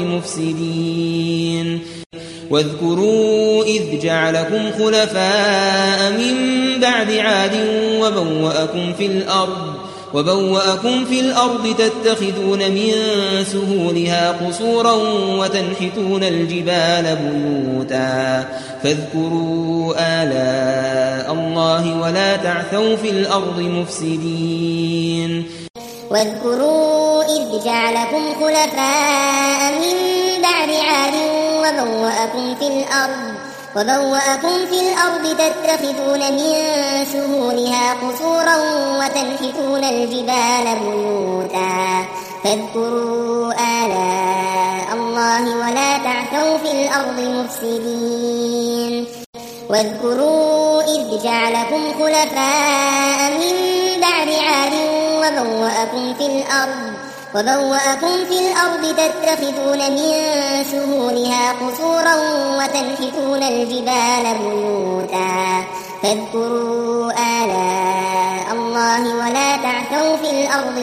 مفسدين واذكروا إذ جعلكم خلفاء من بعد عاد وبوأكم في الأرض وبوأكم في الأرض تتخذون من سهولها قصورا وتنحتون الجبال بيوتا فاذكروا آلاء الله ولا تعثوا في الأرض مفسدين واذكروا إذ جعلكم خلفاء من بعد عاد وبوأكم في الأرض وبوأكم في الأرض تتخذون من سهولها قصورا وتنحتون الجبال بيوتا فاذكروا آلاء الله ولا تعثوا في الأرض مفسدين واذكروا إذ جعلكم خلفاء من بعد عاد وبوأكم في الأرض وبوأكم في الأرض تتخذون من سهولها قصورا وتنحتون الجبال بيوتا فاذكروا آلاء الله ولا تعثوا في الأرض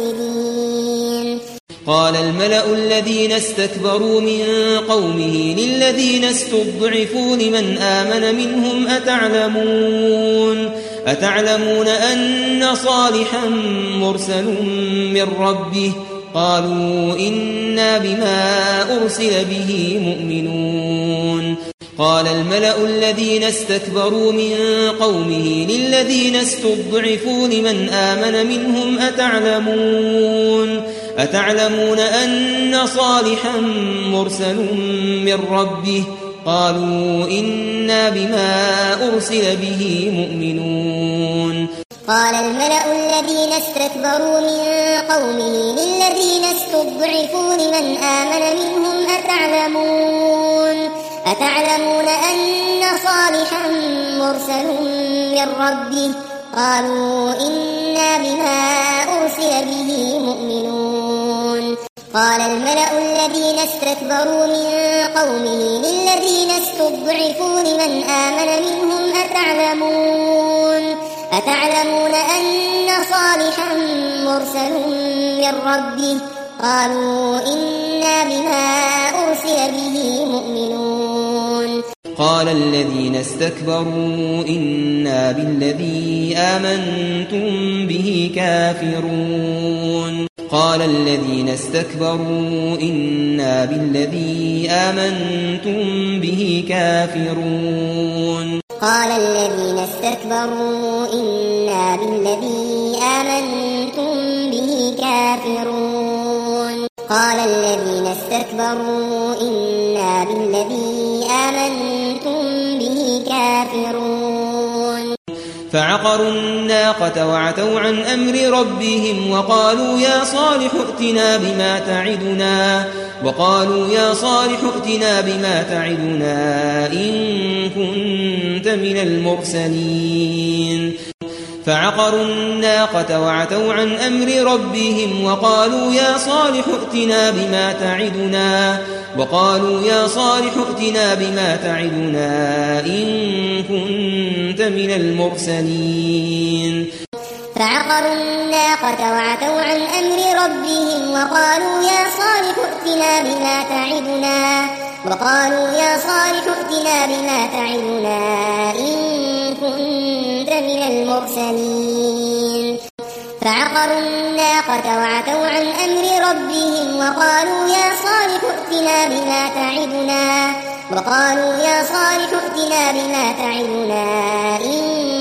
مفسدين قال الملأ الذين استكبروا من قومه للذين استضعفوا لمن آمن منهم أتعلمون أتعلمون أن صالحا مرسل من ربه قالوا إنا بما أرسل به مؤمنون قال الملأ الذين استكبروا من قومه للذين استضعفوا لمن آمن منهم أتعلمون أتعلمون أن صالحا مرسل من ربه قالوا إنا بما أرسل به مؤمنون قال الملأ الذين استكبروا من قومه للذين استضعفوا لمن آمن منهم أتعلمون أتعلمون أن صالحا مرسل من ربه قالوا إنا بما أرسل به مؤمنون قال الملأ الذين استكبروا من قومه للذين استضعفوا لمن آمن منهم أتعلمون أتعلمون أن صالحا مرسل من ربه قالوا إنا بما أرسل به مؤمنون قال الذين استكبروا إنا بالذي آمنتم به كافرون قال الذين استكبروا إنا بالذي آمنتم به كافرون قال الذين استكبروا إنا بالذي آمنتم به كافرون قال الذين استكبروا إنا بالذي آمنتم به كافرون فعقروا الناقة وعتوا عن أمر ربهم وقالوا يا صالح ائتنا بما تعدنا وقالوا يا صالح ائتنا بما تعدنا إن كنت من المرسلين فعقروا الناقة وعتوا عن أمر ربهم وقالوا يا صالح ائتنا بما تعدنا وقالوا يا صالح ائتنا بما تعدنا إن كنت من المرسلين فعقروا الناقة وعتوا عن أمر ربهم وقالوا يا صالح ائتنا بما تعدنا وقالوا يا صالح ائتنا بما تعدنا إن كنت من المرسلين فعقروا الناقة وعتوا عن أمر ربهم وقالوا يا صالح ائتنا بما تعدنا وقالوا يا صالح ائتنا بما تعدنا إن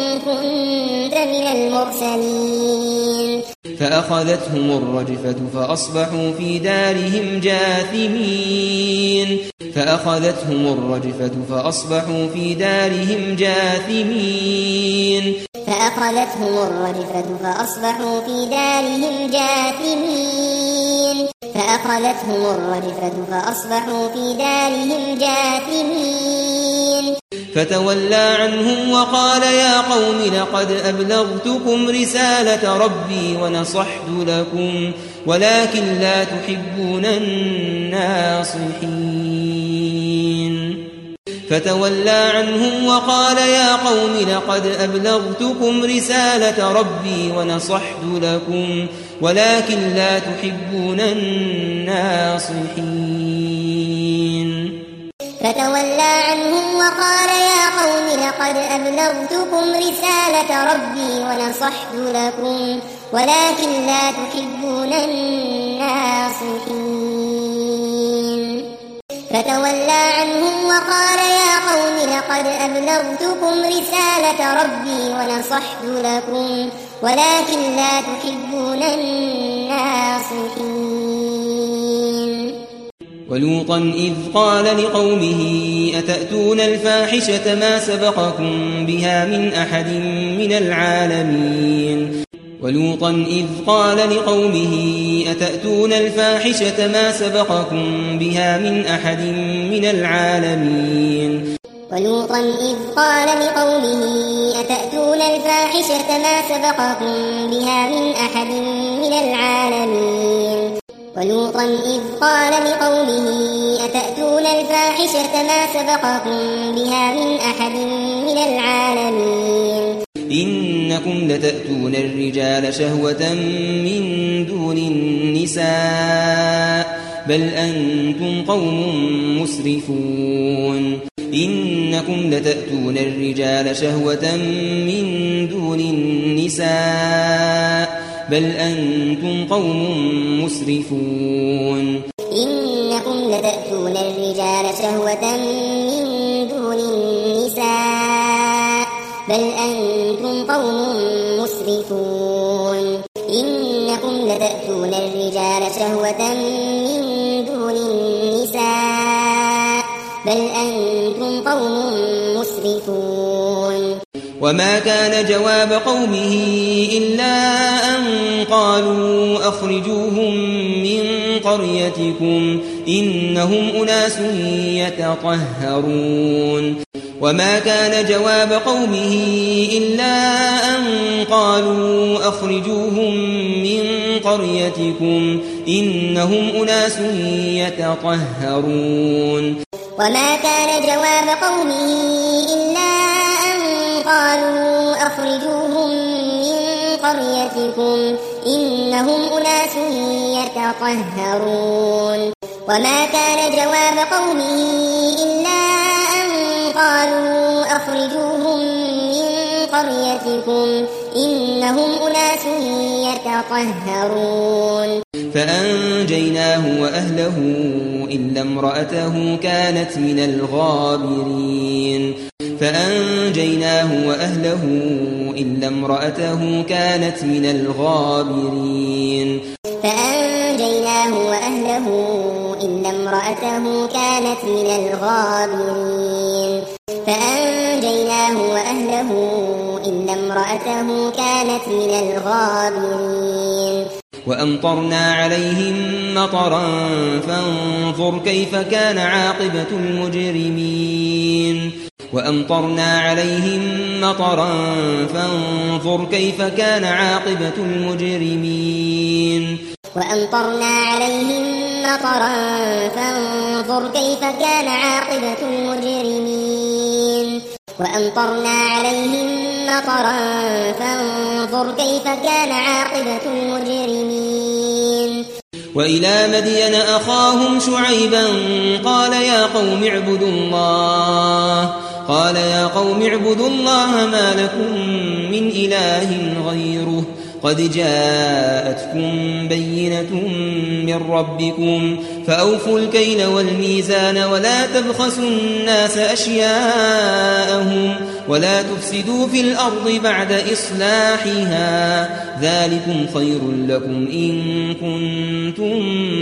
كنت من المرسلين فأخذتهم الرجفة فأصبحوا في دارهم جاثمين فأخذتهم الرجفة فأصبحوا في دارهم جاثمين فأخذتهم الرجفة فأصبحوا في دارهم جاثمين فأخذتهم الرجفة فأصبحوا في دارهم جاثمين فتولى عنهم وقال يا قوم لقد أبلغتكم رسالة ربي ونصحت لكم ولكن لا تحبون الناصحين فتولى عنهم وقال يا قوم لقد أبلغتكم رسالة ربي ونصحت لكم ولكن لا تحبون الناصحين فتولى عنهم وقال يا قوم لقد أبلغتكم رسالة ربي ونصحت لكم ولكن لا تحبون الناصحين فتولى عنهم وقال يا قوم لقد أبلغتكم رسالة ربي ونصحت لكم ولكن لا تحبون الناصحين ولوطا إذ قال لقومه أتأتون الفاحشة ما سبقكم بها من أحد من العالمين ولوطا إذ قال لقومه أتأتون الفاحشة ما سبقكم بها من أحد من العالمين ولوطا إذ قال لقومه أتأتون الفاحشة ما سبقكم بها من أحد من العالمين ولوطا إذ قال لقومه أتأتون الفاحشة ما سبقكم بها من أحد من العالمين إنكم لتأتون الرجال شهوة من دون النساء بل أنتم قوم مسرفون إنكم لتأتون الرجال شهوة من دون النساء بل أنتم قوم مسرفون إنكم لتأتون الرجال شهوة من دون النساء بل أنتم قوم مسرفون إنكم لتأتون الرجال شهوة من دون النساء بل أنتم قوم مسرفون وما كان جواب قومه إلا أن قالوا أخرجوهم من قريتكم إنهم أناس يتطهرون وما كان جواب قومه إلا أن قالوا أخرجوهم من قريتكم إنهم أناس يتطهرون وما كان جواب قومه إلا أن قالوا أخرجوهم من قريتكم إنهم أناس يتطهرون وما كان جواب قومه إلا أن قالوا أخرجوهم من قريتكم إنهم أناس يتطهرون فأنجيناه وأهله إلا امرأته كانت من الغابرين فأنجيناه وأهله إلا امرأته كانت من الغابرين فأنجيناه وأهله إلا امرأته كانت من الغابرين فأنجيناه وأهله إلا امرأته كانت من الغابرين وأمطرنا عليهم مطرا فانظر كيف كان عاقبة المجرمين وأمطرنا عليهم مطرا فانظر كيف كان عاقبة المجرمين وأمطرنا عليهم مطرا فانظر كيف كان عاقبة المجرمين وأمطرنا عليهم مطرا فانظر كيف كان عاقبة المجرمين وإلى مدين أخاهم شعيبا قال يا قوم اعبدوا الله قال يا قوم اعبدوا الله ما لكم من إله غيره قد جاءتكم بينة من ربكم فأوفوا الكيل والميزان ولا تبخسوا الناس أشياءهم ولا تفسدوا في الأرض بعد إصلاحها ذلكم خير لكم إن كنتم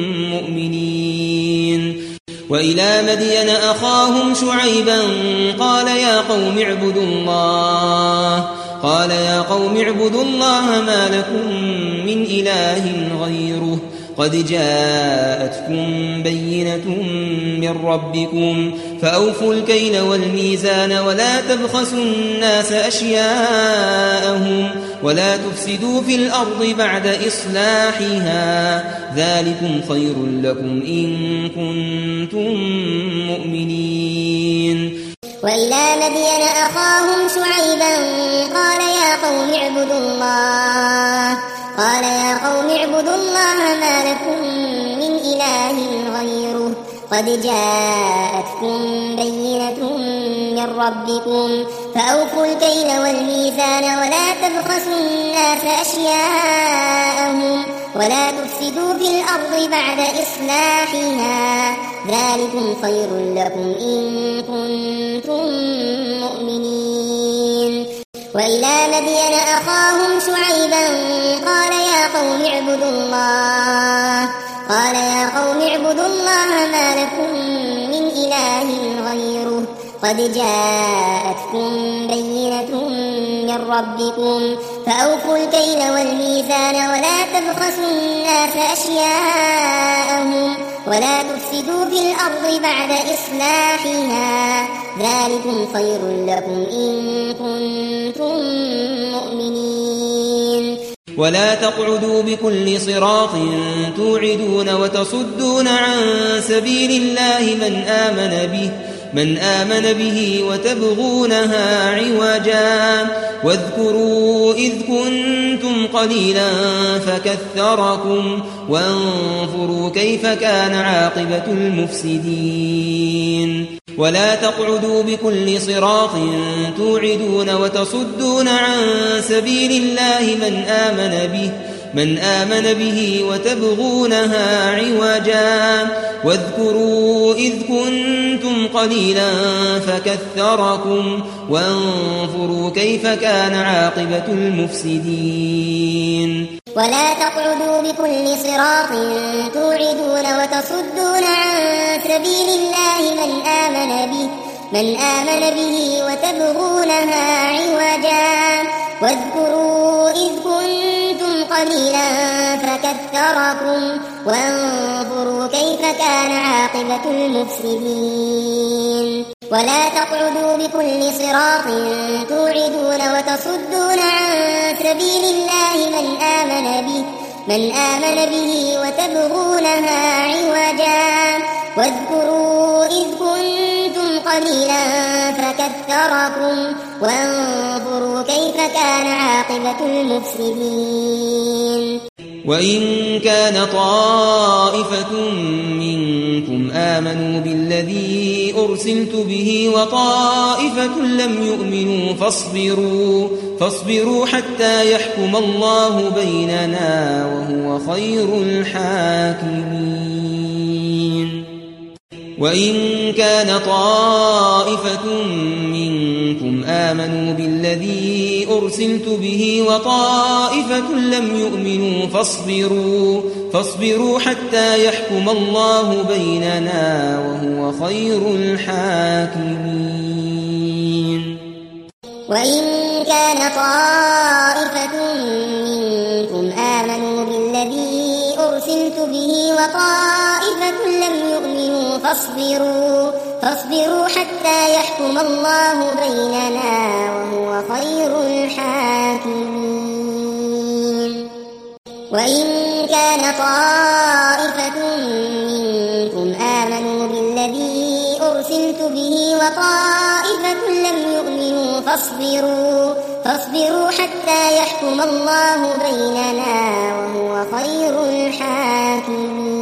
مؤمنين وإلى مدين أخاهم شعيبا قال يا قوم اعبدوا الله قال يا قوم اعبدوا الله ما لكم من إله غيره قد جاءتكم بينة من ربكم فأوفوا الكيل والميزان ولا تبخسوا الناس أشياءهم ولا تفسدوا في الأرض بعد إصلاحها ذلكم خير لكم إن كنتم مؤمنين وإلى مدين أخاهم شعيبا قال يا قوم اعبدوا الله قال يا قوم اعبدوا الله ما لكم من إله غيره قد جاءتكم بينة من ربكم فأوفوا الكيل والميزان ولا تبخسوا الناس أشياءهم ولا تفسدوا في الأرض بعد إصلاحها ذلكم خير لكم إن كنتم مؤمنين وإلى مدين أخاهم شعيبا قال يا قوم اعبدوا الله قال يا قوم اعبدوا الله ما لكم من إله غيره قد جاءتكم بينة من ربكم فأوفوا الكيل والميزان ولا تبخسوا الناس أشياءهم ولا تفسدوا في الأرض بعد إصلاحها ذلكم خير لكم إن كنتم مؤمنين ولا تقعدوا بكل صراط توعدون وتصدون عن سبيل الله من آمن به من آمن به وتبغونها عوجا واذكروا إذ كنتم قليلا فكثركم وانظروا كيف كان عاقبة المفسدين ولا تقعدوا بكل صراط توعدون وتصدون عن سبيل الله من آمن به من آمن به وتبغونها عوجا واذكروا إذ كنتم قليلا فكثركم وانظروا كيف كان عاقبة المفسدين ولا تقعدوا بكل صراط توعدون وتصدون عن سبيل الله من آمن به من آمن به وتبغونها عوجا واذكروا إذ كنتم قليلا فكثركم وانظروا كيف كان عاقبة المفسدين ولا تقعدوا بكل صراط توعدون وتصدون عن سبيل الله من آمن به من آمن به وتبغونها عوجا واذكروا إذ كنتم قليلا فكثركم وانظروا كيف كان عاقبة المفسدين وإن كان طائفة منكم آمنوا بالذي أرسلت به وطائفة لم يؤمنوا فاصبروا فاصبروا حتى يحكم الله بيننا وهو خير الحاكمين وإن كان طائفة منكم آمنوا بالذي أرسلت به وطائفة لم يؤمنوا فاصبروا فاصبروا حتى يحكم الله بيننا وهو خير الحاكمين وإن كان طائفة منكم آمنوا بالذي أرسلت به وطائفة لم يؤمنوا فاصبروا فاصبروا حتى يحكم الله بيننا وهو خير الحاكمين وإن كان طائفة منكم آمنوا بالذي أرسلت به وطائفة لم يؤمنوا فاصبروا فاصبروا حتى يحكم الله بيننا وهو خير الحاكمين